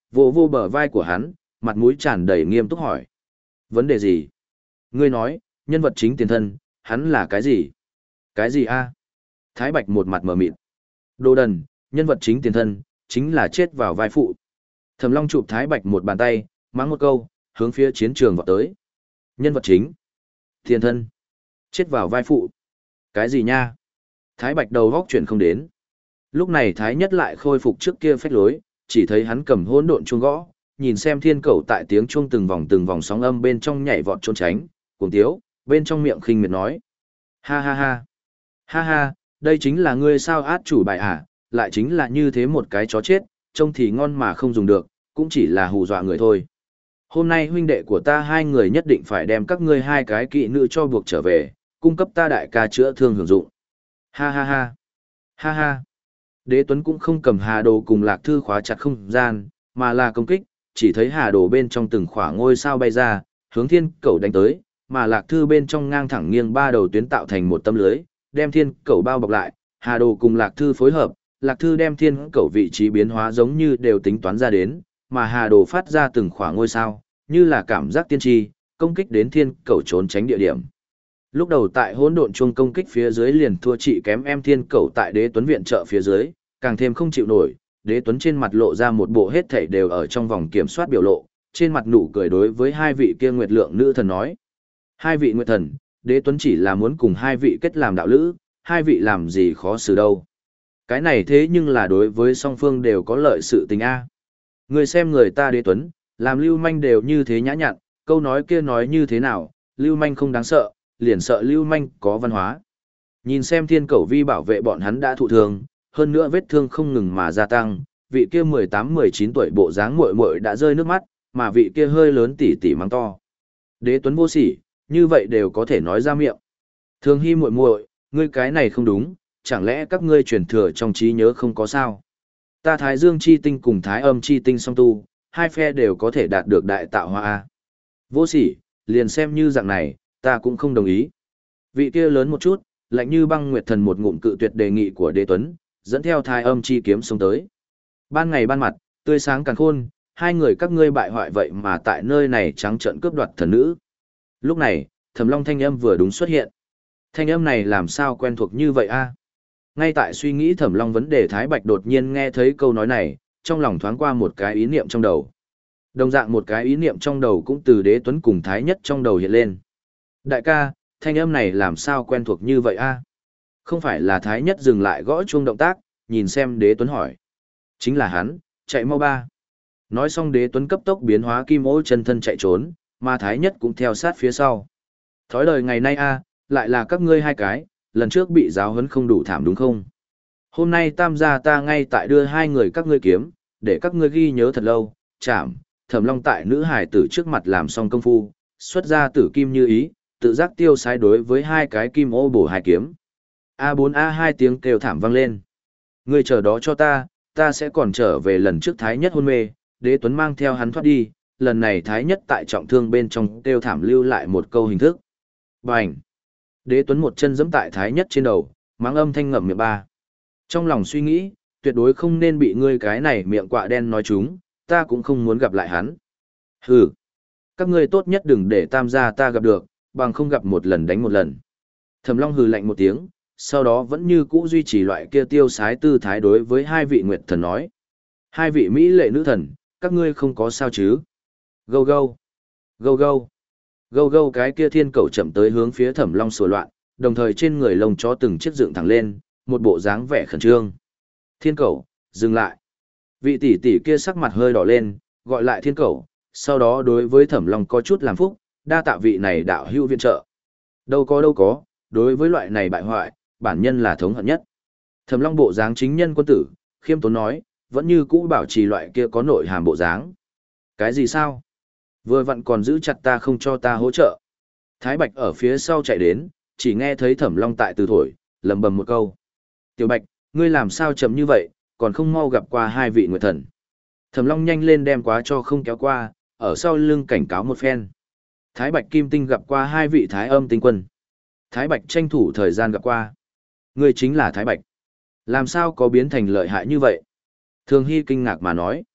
A: vỗ vô bờ vai của hắn, mặt mũi tràn đầy nghiêm túc hỏi. Vấn đề gì? Ngươi nói, nhân vật chính tiền thân, hắn là cái gì? Cái gì a? Thái Bạch một mặt mờ mịt. Đồ đần, nhân vật chính tiền thân, chính là chết vào vai phụ. Thẩm Long chụp Thái Bạch một bàn tay, mắng một câu, hướng phía chiến trường vọt tới. Nhân vật chính, tiền thân, chết vào vai phụ. Cái gì nha? Thái Bạch đầu góc chuyển không đến. Lúc này Thái Nhất lại khôi phục trước kia phách lối, chỉ thấy hắn cầm hỗn độn chuông gõ, nhìn xem thiên cầu tại tiếng chuông từng vòng từng vòng sóng âm bên trong nhảy vọt trốn tránh, cuồng tiếu, bên trong miệng khinh miệt nói. Ha ha ha. Ha ha, đây chính là ngươi sao át chủ bài à, lại chính là như thế một cái chó chết, trông thì ngon mà không dùng được, cũng chỉ là hù dọa người thôi. Hôm nay huynh đệ của ta hai người nhất định phải đem các ngươi hai cái kỵ nữ cho buộc trở về, cung cấp ta đại ca chữa thương hưởng dụng. Ha ha ha. Ha ha. Đế Tuấn cũng không cầm Hà Đồ cùng Lạc Thư khóa chặt không gian, mà là công kích, chỉ thấy Hà Đồ bên trong từng khỏa ngôi sao bay ra, hướng thiên cầu đánh tới, mà Lạc Thư bên trong ngang thẳng nghiêng ba đầu tuyến tạo thành một tấm lưới, đem thiên cầu bao bọc lại. Hà Đồ cùng Lạc Thư phối hợp, Lạc Thư đem thiên cầu vị trí biến hóa giống như đều tính toán ra đến, mà Hà Đồ phát ra từng khỏa ngôi sao, như là cảm giác tiên tri, công kích đến thiên cầu trốn tránh địa điểm. Lúc đầu tại hỗn độn chuông công kích phía dưới liền thua chị kém em thiên cầu tại Đế Tuấn viện trợ phía dưới, càng thêm không chịu nổi, Đế Tuấn trên mặt lộ ra một bộ hết thảy đều ở trong vòng kiểm soát biểu lộ, trên mặt nụ cười đối với hai vị kia nguyệt lượng nữ thần nói. Hai vị nguyệt thần, Đế Tuấn chỉ là muốn cùng hai vị kết làm đạo lữ, hai vị làm gì khó xử đâu. Cái này thế nhưng là đối với song phương đều có lợi sự tình a. Người xem người ta Đế Tuấn, làm lưu manh đều như thế nhã nhặn, câu nói kia nói như thế nào, lưu manh không đáng sợ, liền sợ lưu manh có văn hóa. Nhìn xem thiên cầu vi bảo vệ bọn hắn đã thụ thương, hơn nữa vết thương không ngừng mà gia tăng, vị kia mười tám mười chín tuổi bộ dáng muội muội đã rơi nước mắt, mà vị kia hơi lớn tỉ tỉ mắng to. Đế Tuấn vô sỉ, như vậy đều có thể nói ra miệng. Thường Hy muội muội, ngươi cái này không đúng, chẳng lẽ các ngươi truyền thừa trong trí nhớ không có sao? Ta Thái Dương chi tinh cùng Thái Âm chi tinh song tu, hai phe đều có thể đạt được đại tạo hóa a. Vô sỉ, liền xem như dạng này, ta cũng không đồng ý. Vị kia lớn một chút, lạnh như băng nguyệt thần một ngụm cự tuyệt đề nghị của Đế Tuấn, dẫn theo Thái Âm chi kiếm xuống tới. Ban ngày ban mặt, tươi sáng càn khôn, hai người các ngươi bại hoại vậy mà tại nơi này trắng trợn cướp đoạt thần nữ. Lúc này, Thẩm Long thanh âm vừa đúng xuất hiện. Thanh âm này làm sao quen thuộc như vậy a? Ngay tại suy nghĩ Thẩm Long vấn đề, Thái Bạch đột nhiên nghe thấy câu nói này, trong lòng thoáng qua một cái ý niệm trong đầu. Đồng dạng một cái ý niệm trong đầu cũng từ Đế Tuấn cùng Thái Nhất trong đầu hiện lên. Đại ca, thanh âm này làm sao quen thuộc như vậy a? Không phải là Thái Nhất dừng lại gõ chuông động tác, nhìn xem Đế Tuấn hỏi. Chính là hắn, chạy mau ba. Nói xong Đế Tuấn cấp tốc biến hóa kim ô chân thân chạy trốn, mà Thái Nhất cũng theo sát phía sau. Thói đời ngày nay a, lại là các ngươi hai cái, lần trước bị giáo huấn không đủ thảm đúng không? Hôm nay tam gia ta ngay tại đưa hai người các ngươi kiếm, để các ngươi ghi nhớ thật lâu, chạm, Thẩm Long tại nữ hải tử trước mặt làm xong công phu, xuất ra tử kim như ý, tự giác tiêu sái đối với hai cái kim ô bổ hai kiếm. a bốn a hai tiếng kêu thảm vang lên. Ngươi chờ đó cho ta, ta sẽ còn trở về lần trước Thái Nhất hôn mê, Đế Tuấn mang theo hắn thoát đi, lần này Thái Nhất tại trọng thương bên trong kêu thảm lưu lại một câu hình thức. Bành! Đế Tuấn một chân giẫm tại Thái Nhất trên đầu, mắng âm thanh ngậm miệng ba. Trong lòng suy nghĩ, tuyệt đối không nên bị ngươi cái này miệng quạ đen nói chúng, ta cũng không muốn gặp lại hắn. Hừ! Các ngươi tốt nhất đừng để tam gia ta gặp được, bằng không gặp một lần đánh một lần. Thẩm Long hừ lạnh một tiếng, sau đó vẫn như cũ duy trì loại kia tiêu sái tư thái đối với hai vị nguyệt thần nói. Hai vị mỹ lệ nữ thần, các ngươi không có sao chứ? Gâu gâu! Gâu gâu! Gâu gâu cái kia thiên cầu chậm tới hướng phía Thẩm Long sủa loạn, đồng thời trên người lông chó từng chiếc dựng thẳng lên, một bộ dáng vẻ khẩn trương. Thiên cầu, dừng lại! Vị tỷ tỷ kia sắc mặt hơi đỏ lên, gọi lại thiên cầu, sau đó đối với Thẩm Long có chút làm phúc, đa tạ vị này đạo hữu viện trợ. Đâu có đâu có, đối với loại này bại hoại, bản nhân là thống hận nhất. Thẩm Long bộ dáng chính nhân quân tử, khiêm tốn nói, vẫn như cũ bảo trì loại kia có nội hàm bộ dáng. Cái gì sao? Vừa vặn còn giữ chặt ta không cho ta hỗ trợ. Thái Bạch ở phía sau chạy đến, chỉ nghe thấy Thẩm Long tại từ thổi, lầm bầm một câu. Tiểu Bạch, ngươi làm sao chậm như vậy, còn không mau gặp qua hai vị nguyệt thần. Thẩm Long nhanh lên đem quá cho không kéo qua, ở sau lưng cảnh cáo một phen. Thái Bạch Kim Tinh gặp qua hai vị Thái Âm Tinh Quân. Thái Bạch tranh thủ thời gian gặp qua. Ngươi chính là Thái Bạch. Làm sao có biến thành lợi hại như vậy? Thường Hy kinh ngạc mà nói.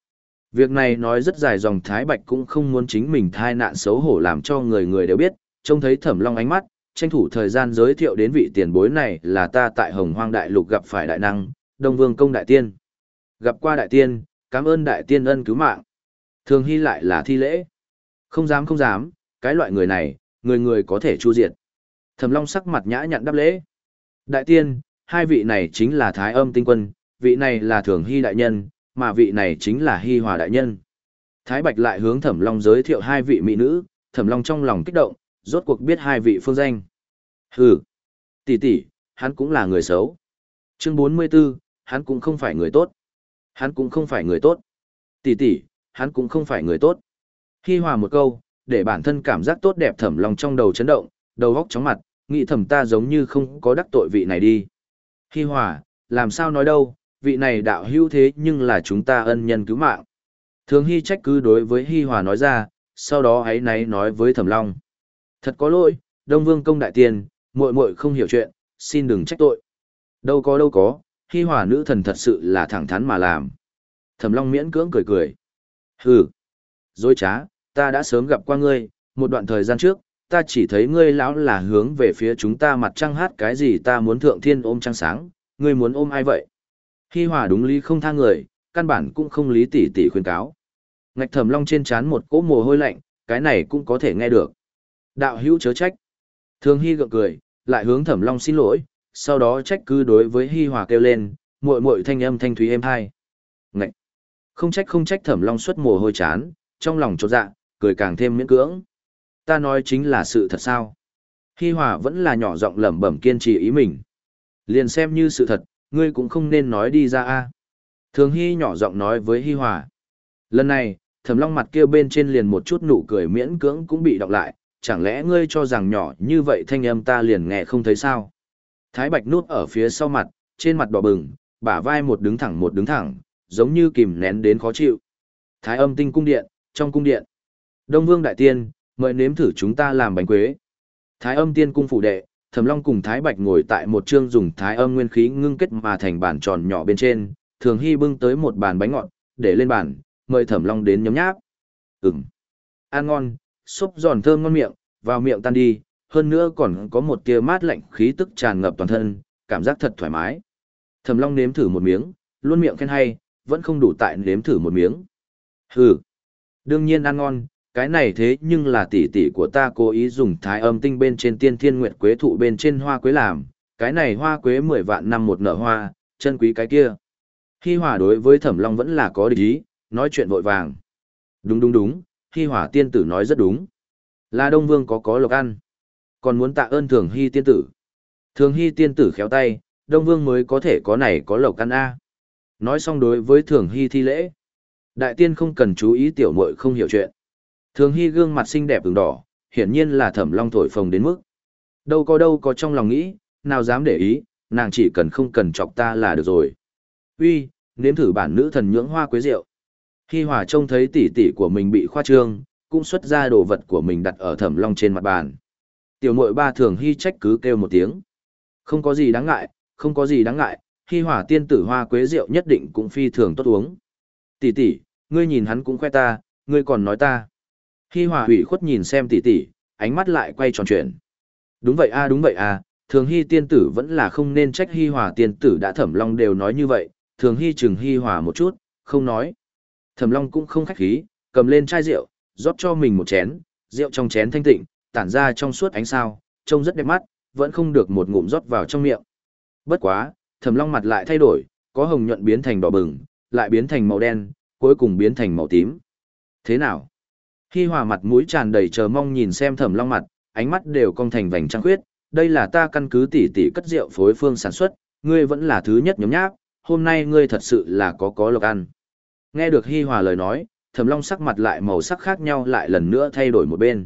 A: Việc này nói rất dài dòng, Thái Bạch cũng không muốn chính mình thai nạn xấu hổ làm cho người người đều biết, trông thấy Thẩm Long ánh mắt, tranh thủ thời gian giới thiệu đến vị tiền bối này là ta tại Hồng Hoang Đại Lục gặp phải đại năng, Đông Vương Công Đại Tiên. Gặp qua Đại Tiên, cảm ơn Đại Tiên ân cứu mạng. Thường Hy lại là thi lễ. Không dám không dám, cái loại người này, người người có thể chu diệt. Thẩm Long sắc mặt nhã nhặn đáp lễ. Đại Tiên, hai vị này chính là Thái Âm Tinh Quân, vị này là Thường Hy Đại Nhân, mà vị này chính là Hy Hòa Đại Nhân. Thái Bạch lại hướng Thẩm Long giới thiệu hai vị mỹ nữ, Thẩm Long trong lòng kích động, rốt cuộc biết hai vị phương danh. Hừ, tỷ tỷ, hắn cũng là người xấu. Chương bốn mươi 44, hắn cũng không phải người tốt. Hắn cũng không phải người tốt. Tỷ tỷ, hắn cũng không phải người tốt. Hy Hòa một câu, để bản thân cảm giác tốt đẹp. Thẩm Long trong đầu chấn động, đầu óc chóng mặt, nghĩ thầm ta giống như không có đắc tội vị này đi. Hy Hòa, làm sao nói đâu, vị này đạo hữu thế nhưng là chúng ta ân nhân cứu mạng. Thường Hy trách cứ đối với Hy Hòa nói ra, sau đó ấy náy nói với Thẩm Long. Thật có lỗi, Đông Vương Công Đại Tiên, muội muội không hiểu chuyện, xin đừng trách tội. Đâu có đâu có, Hy Hòa nữ thần thật sự là thẳng thắn mà làm. Thẩm Long miễn cưỡng cười cười. Hừ, dối trá, ta đã sớm gặp qua ngươi, một đoạn thời gian trước, ta chỉ thấy ngươi lão là hướng về phía chúng ta mặt trăng hát cái gì ta muốn thượng thiên ôm trăng sáng, ngươi muốn ôm ai vậy? Hy Hòa đúng lý không tha người, căn bản cũng không lý tỉ tỉ khuyên cáo. Ngạch Thẩm Long trên trán một cỗ mồ hôi lạnh, cái này cũng có thể nghe được. Đạo hữu chớ trách. Thường Hy gượng cười, lại hướng Thẩm Long xin lỗi, sau đó trách cứ đối với Hy Hòa kêu lên, muội muội thanh âm thanh thúy êm hai. Ngạch. Không trách không trách. Thẩm Long xuất mồ hôi chán, trong lòng chột dạ, cười càng thêm miễn cưỡng. Ta nói chính là sự thật sao? Hy Hòa vẫn là nhỏ giọng lẩm bẩm kiên trì ý mình. Liền xem như sự thật, ngươi cũng không nên nói đi ra a. Thường Hy nhỏ giọng nói với Hy Hòa. Lần này, Thẩm Long mặt kia bên trên liền một chút nụ cười miễn cưỡng cũng bị đọc lại, chẳng lẽ ngươi cho rằng nhỏ như vậy thanh âm ta liền nghe không thấy sao? Thái Bạch núp ở phía sau mặt, trên mặt đỏ bừng, bả vai một đứng thẳng một đứng thẳng, giống như kìm nén đến khó chịu. Thái Âm Tinh cung điện, trong cung điện. Đông Vương Đại Tiên, mời nếm thử chúng ta làm bánh quế. Thái Âm Tiên cung phủ đệ, Thẩm Long cùng Thái Bạch ngồi tại một chương dùng thái âm nguyên khí ngưng kết mà thành bàn tròn nhỏ bên trên, Thường Hy bưng tới một bàn bánh ngọt, để lên bàn, mời Thẩm Long đến nhấm nháp. Ừm, ăn ngon, xúc giòn thơm ngon miệng, vào miệng tan đi, hơn nữa còn có một tia mát lạnh khí tức tràn ngập toàn thân, cảm giác thật thoải mái. Thẩm Long nếm thử một miếng, luôn miệng khen hay, vẫn không đủ tại nếm thử một miếng. Hừ, đương nhiên ăn ngon, cái này thế nhưng là tỷ tỷ của ta cố ý dùng thái âm tinh bên trên tiên thiên nguyệt quế thụ bên trên hoa quế làm, cái này hoa quế mười vạn năm một nở hoa, chân quý cái kia. Hi Hòa đối với Thẩm Long vẫn là có địch ý, nói chuyện vội vàng. Đúng đúng đúng, Hi Hòa tiên tử nói rất đúng. Là Đông Vương có có lộc ăn. Còn muốn tạ ơn Thường Hy tiên tử. Thường Hy tiên tử khéo tay, Đông Vương mới có thể có này có lộc ăn a. Nói xong đối với Thường Hy thi lễ. Đại tiên không cần chú ý tiểu muội không hiểu chuyện. Thường Hy gương mặt xinh đẹp ửng đỏ, hiển nhiên là Thẩm Long thổi phồng đến mức. Đâu có đâu có trong lòng nghĩ, nào dám để ý, nàng chỉ cần không cần chọc ta là được rồi. Uy, nếm thử bản nữ thần nhưỡng hoa quế rượu. Hi Hòa trông thấy tỷ tỷ của mình bị khoa trương, cũng xuất ra đồ vật của mình đặt ở Thẩm Long trên mặt bàn. Tiểu muội ba Thường Hy trách cứ kêu một tiếng. Không có gì đáng ngại, không có gì đáng ngại, Hi Hòa tiên tử hoa quế rượu nhất định cũng phi thường tốt uống. Tỷ tỷ, ngươi nhìn hắn cũng khoe ta, ngươi còn nói ta. Hi Hòa ủy khuất nhìn xem tỷ tỷ, ánh mắt lại quay tròn chuyển. Đúng vậy a, đúng vậy a, Thường Hy tiên tử vẫn là không nên trách Hi Hòa tiên tử đã. Thẩm Long đều nói như vậy, Thường Hy chừng Hi Hòa một chút, không nói. Thẩm Long cũng không khách khí, cầm lên chai rượu, rót cho mình một chén, rượu trong chén thanh tịnh, tản ra trong suốt ánh sao, trông rất đẹp mắt, vẫn không được một ngụm rót vào trong miệng. Bất quá, Thẩm Long mặt lại thay đổi, có hồng nhuận biến thành đỏ bừng, lại biến thành màu đen, cuối cùng biến thành màu tím. Thế nào? Hi Hòa mặt mũi tràn đầy chờ mong nhìn xem Thẩm Long mặt, ánh mắt đều cong thành vành trăng khuyết, đây là ta căn cứ tỉ tỉ cất rượu phối phương sản xuất, ngươi vẫn là thứ nhất nhấm nháp, hôm nay ngươi thật sự là có có lộc ăn. Nghe được Hi Hòa lời nói, Thẩm Long sắc mặt lại màu sắc khác nhau lại lần nữa thay đổi một bên.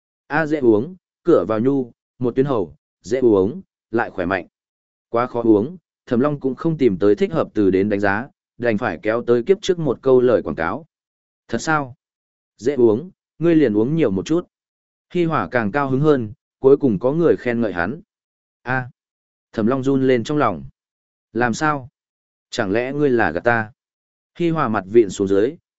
A: A dễ uống, cửa vào nhu, một tuyến hầu, dễ uống, lại khỏe mạnh. Quá khó uống, Thẩm Long cũng không tìm tới thích hợp từ đến đánh giá, đành phải kéo tới kiếp trước một câu lời quảng cáo. Thật sao? Dễ uống, ngươi liền uống nhiều một chút. Hi Hòa càng cao hứng hơn, cuối cùng có người khen ngợi hắn. A, Thẩm Long run lên trong lòng. Làm sao? Chẳng lẽ ngươi là gạt ta? Hi Hòa mặt vịn xuống dưới,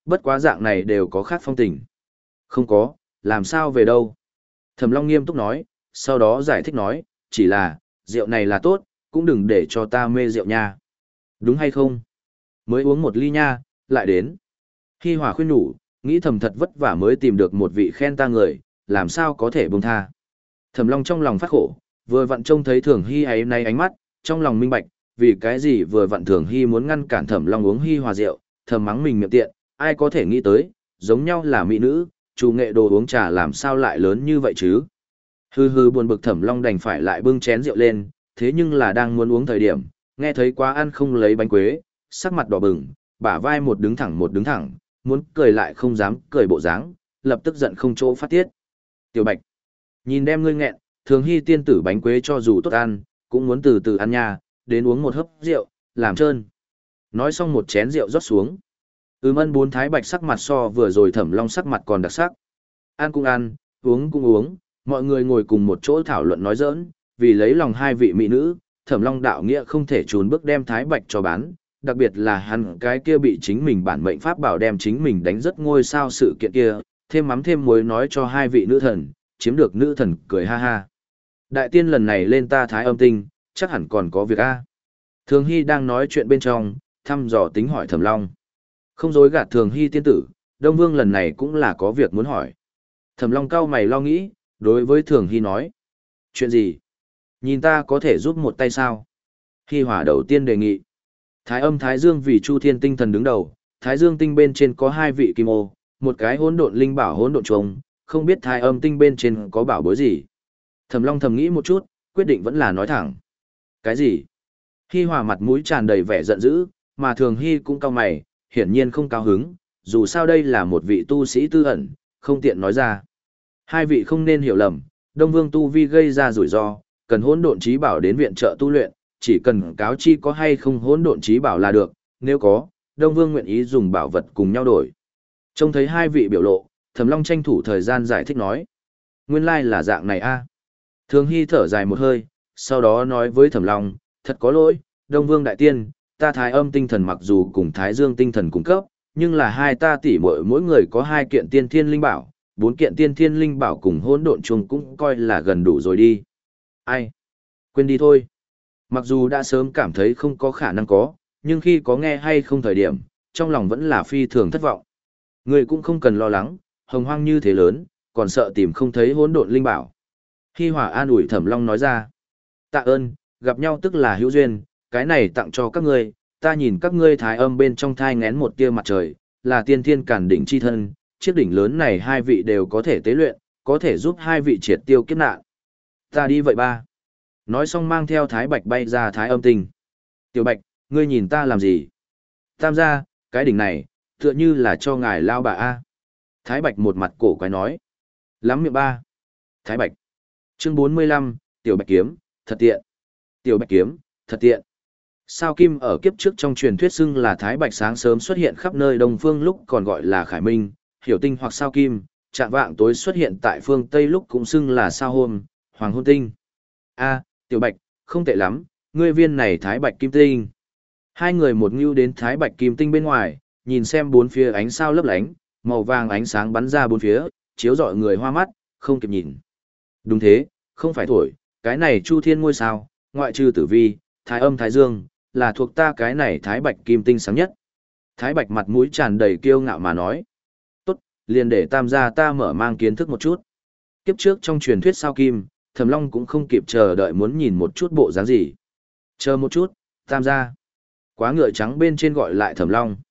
A: Bất quá dạng này đều có khác phong tình. Không có, làm sao về đâu. Thẩm Long nghiêm túc nói, sau đó giải thích nói, chỉ là, rượu này là tốt, cũng đừng để cho ta mê rượu nha. Đúng hay không? Mới uống một ly nha, lại đến. Hi Hòa khuyên nhủ, nghĩ thầm thật vất vả mới tìm được một vị khen ta người, làm sao có thể buông tha. Thẩm Long trong lòng phát khổ, vừa vặn trông thấy Thường Hy ấy nay ánh mắt, trong lòng minh bạch, vì cái gì vừa vặn Thường Hy muốn ngăn cản Thẩm Long uống Hi Hòa rượu, thầm mắng mình miệng tiện, ai có thể nghĩ tới, giống nhau là mỹ nữ, chủ nghệ đồ uống trà làm sao lại lớn như vậy chứ. Hư hư buồn bực Thẩm Long đành phải lại bưng chén rượu lên, thế nhưng là đang muốn uống thời điểm, nghe thấy quá ăn không lấy bánh quế, sắc mặt đỏ bừng, bả vai một đứng thẳng một đứng thẳng, muốn cười lại không dám cười bộ dáng, lập tức giận không chỗ phát tiết. Tiểu Bạch, nhìn đem ngươi nghẹn, Thường Hy tiên tử bánh quế cho dù tốt ăn, cũng muốn từ từ ăn nha, đến uống một hớp rượu, làm trơn. Nói xong một chén rượu rót xuống. Ừm ân bốn Thái Bạch sắc mặt so vừa rồi Thẩm Long sắc mặt còn đặc sắc. Ăn cũng ăn, uống cũng uống, mọi người ngồi cùng một chỗ thảo luận nói giỡn, vì lấy lòng hai vị mỹ nữ, Thẩm Long đạo nghĩa không thể trốn bước đem Thái Bạch cho bán, đặc biệt là hắn cái kia bị chính mình bản mệnh pháp bảo đem chính mình đánh rất ngôi sao sự kiện kia, thêm mắm thêm muối nói cho hai vị nữ thần, chiếm được nữ thần cười ha ha. Đại tiên lần này lên ta Thái Âm Tinh, chắc hẳn còn có việc a. Thường Hy đang nói chuyện bên trong, thăm dò tính hỏi Thẩm Long. Không dối gạt Thường Hy tiên tử, Đông Vương lần này cũng là có việc muốn hỏi. Thẩm Long cau mày lo nghĩ, đối với Thường Hy nói. Chuyện gì? Nhìn ta có thể giúp một tay sao? Hy Hỏa đầu tiên đề nghị. Thái Âm Thái Dương vì Chu Thiên tinh thần đứng đầu, Thái Dương tinh bên trên có hai vị kim ô, một cái hỗn độn linh bảo hỗn độn trùng, không biết Thái Âm tinh bên trên có bảo bối gì. Thẩm Long thầm nghĩ một chút, quyết định vẫn là nói thẳng. Cái gì? Hi Hòa mặt mũi tràn đầy vẻ giận dữ, mà Thường Hy cũng cau mày, hiển nhiên không cao hứng, dù sao đây là một vị tu sĩ tư ẩn, không tiện nói ra. Hai vị không nên hiểu lầm, Đông Vương tu vi gây ra rủi ro, cần hỗn độn chí bảo đến viện trợ tu luyện, chỉ cần cáo chi có hay không hỗn độn chí bảo là được, nếu có, Đông Vương nguyện ý dùng bảo vật cùng nhau đổi. Trông thấy hai vị biểu lộ, Thẩm Long tranh thủ thời gian giải thích nói. Nguyên lai là dạng này a. Thường Hy thở dài một hơi, sau đó nói với Thẩm Long, thật có lỗi, Đông Vương đại tiên, ta Thái Âm tinh thần mặc dù cùng Thái Dương tinh thần cung cấp, nhưng là hai ta tỷ muội mỗi người có hai kiện tiên thiên linh bảo, bốn kiện tiên thiên linh bảo cùng hỗn độn chung cũng coi là gần đủ rồi đi. Ai? Quên đi thôi. Mặc dù đã sớm cảm thấy không có khả năng có, nhưng khi có nghe hay không thời điểm, trong lòng vẫn là phi thường thất vọng. Người cũng không cần lo lắng, hồng hoang như thế lớn, còn sợ tìm không thấy hỗn độn linh bảo. Hi Hòa an ủi Thẩm Long nói ra. Tạ ơn, gặp nhau tức là hữu duyên, cái này tặng cho các ngươi, ta nhìn các ngươi Thái Âm bên trong thai ngén một tia mặt trời, là tiên thiên cản đỉnh chi thân, chiếc đỉnh lớn này hai vị đều có thể tế luyện, có thể giúp hai vị triệt tiêu kiếp nạn. Ta đi vậy ba. Nói xong mang theo Thái Bạch bay ra Thái Âm tinh. Tiểu Bạch, ngươi nhìn ta làm gì? Tam gia, cái đỉnh này, tựa như là cho ngài lao bà A. Thái Bạch một mặt cổ quái nói. Lắm miệng ba. Thái Bạch. Chương bốn mươi lăm, Tiểu Bạch kiếm, thật tiện. Tiểu Bạch kiếm, thật tiện. Sao Kim ở kiếp trước trong truyền thuyết xưng là Thái Bạch sáng sớm xuất hiện khắp nơi Đông Phương lúc còn gọi là Khải Minh, Hiểu Tinh hoặc Sao Kim, Trạng Vạng tối xuất hiện tại phương Tây lúc cũng xưng là Sao Hôm, Hoàng Hôn Tinh. A, Tiểu Bạch, không tệ lắm, ngươi viên này Thái Bạch Kim Tinh. Hai người một ngưu đến Thái Bạch Kim Tinh bên ngoài, nhìn xem bốn phía ánh sao lấp lánh, màu vàng ánh sáng bắn ra bốn phía, chiếu rọi người hoa mắt, không kịp nhìn. Đúng thế, không phải thổi, cái này Chu Thiên ngôi sao, ngoại trừ Tử Vi, Thái Âm Thái Dương, là thuộc ta cái này Thái Bạch Kim Tinh sáng nhất. Thái Bạch mặt mũi tràn đầy kiêu ngạo mà nói. Tốt, liền để tam gia ta mở mang kiến thức một chút. Kiếp trước trong truyền thuyết sao Kim, Thẩm Long cũng không kịp chờ đợi muốn nhìn một chút bộ dáng gì. Chờ một chút, tam gia. Quá ngựa trắng bên trên gọi lại Thẩm Long.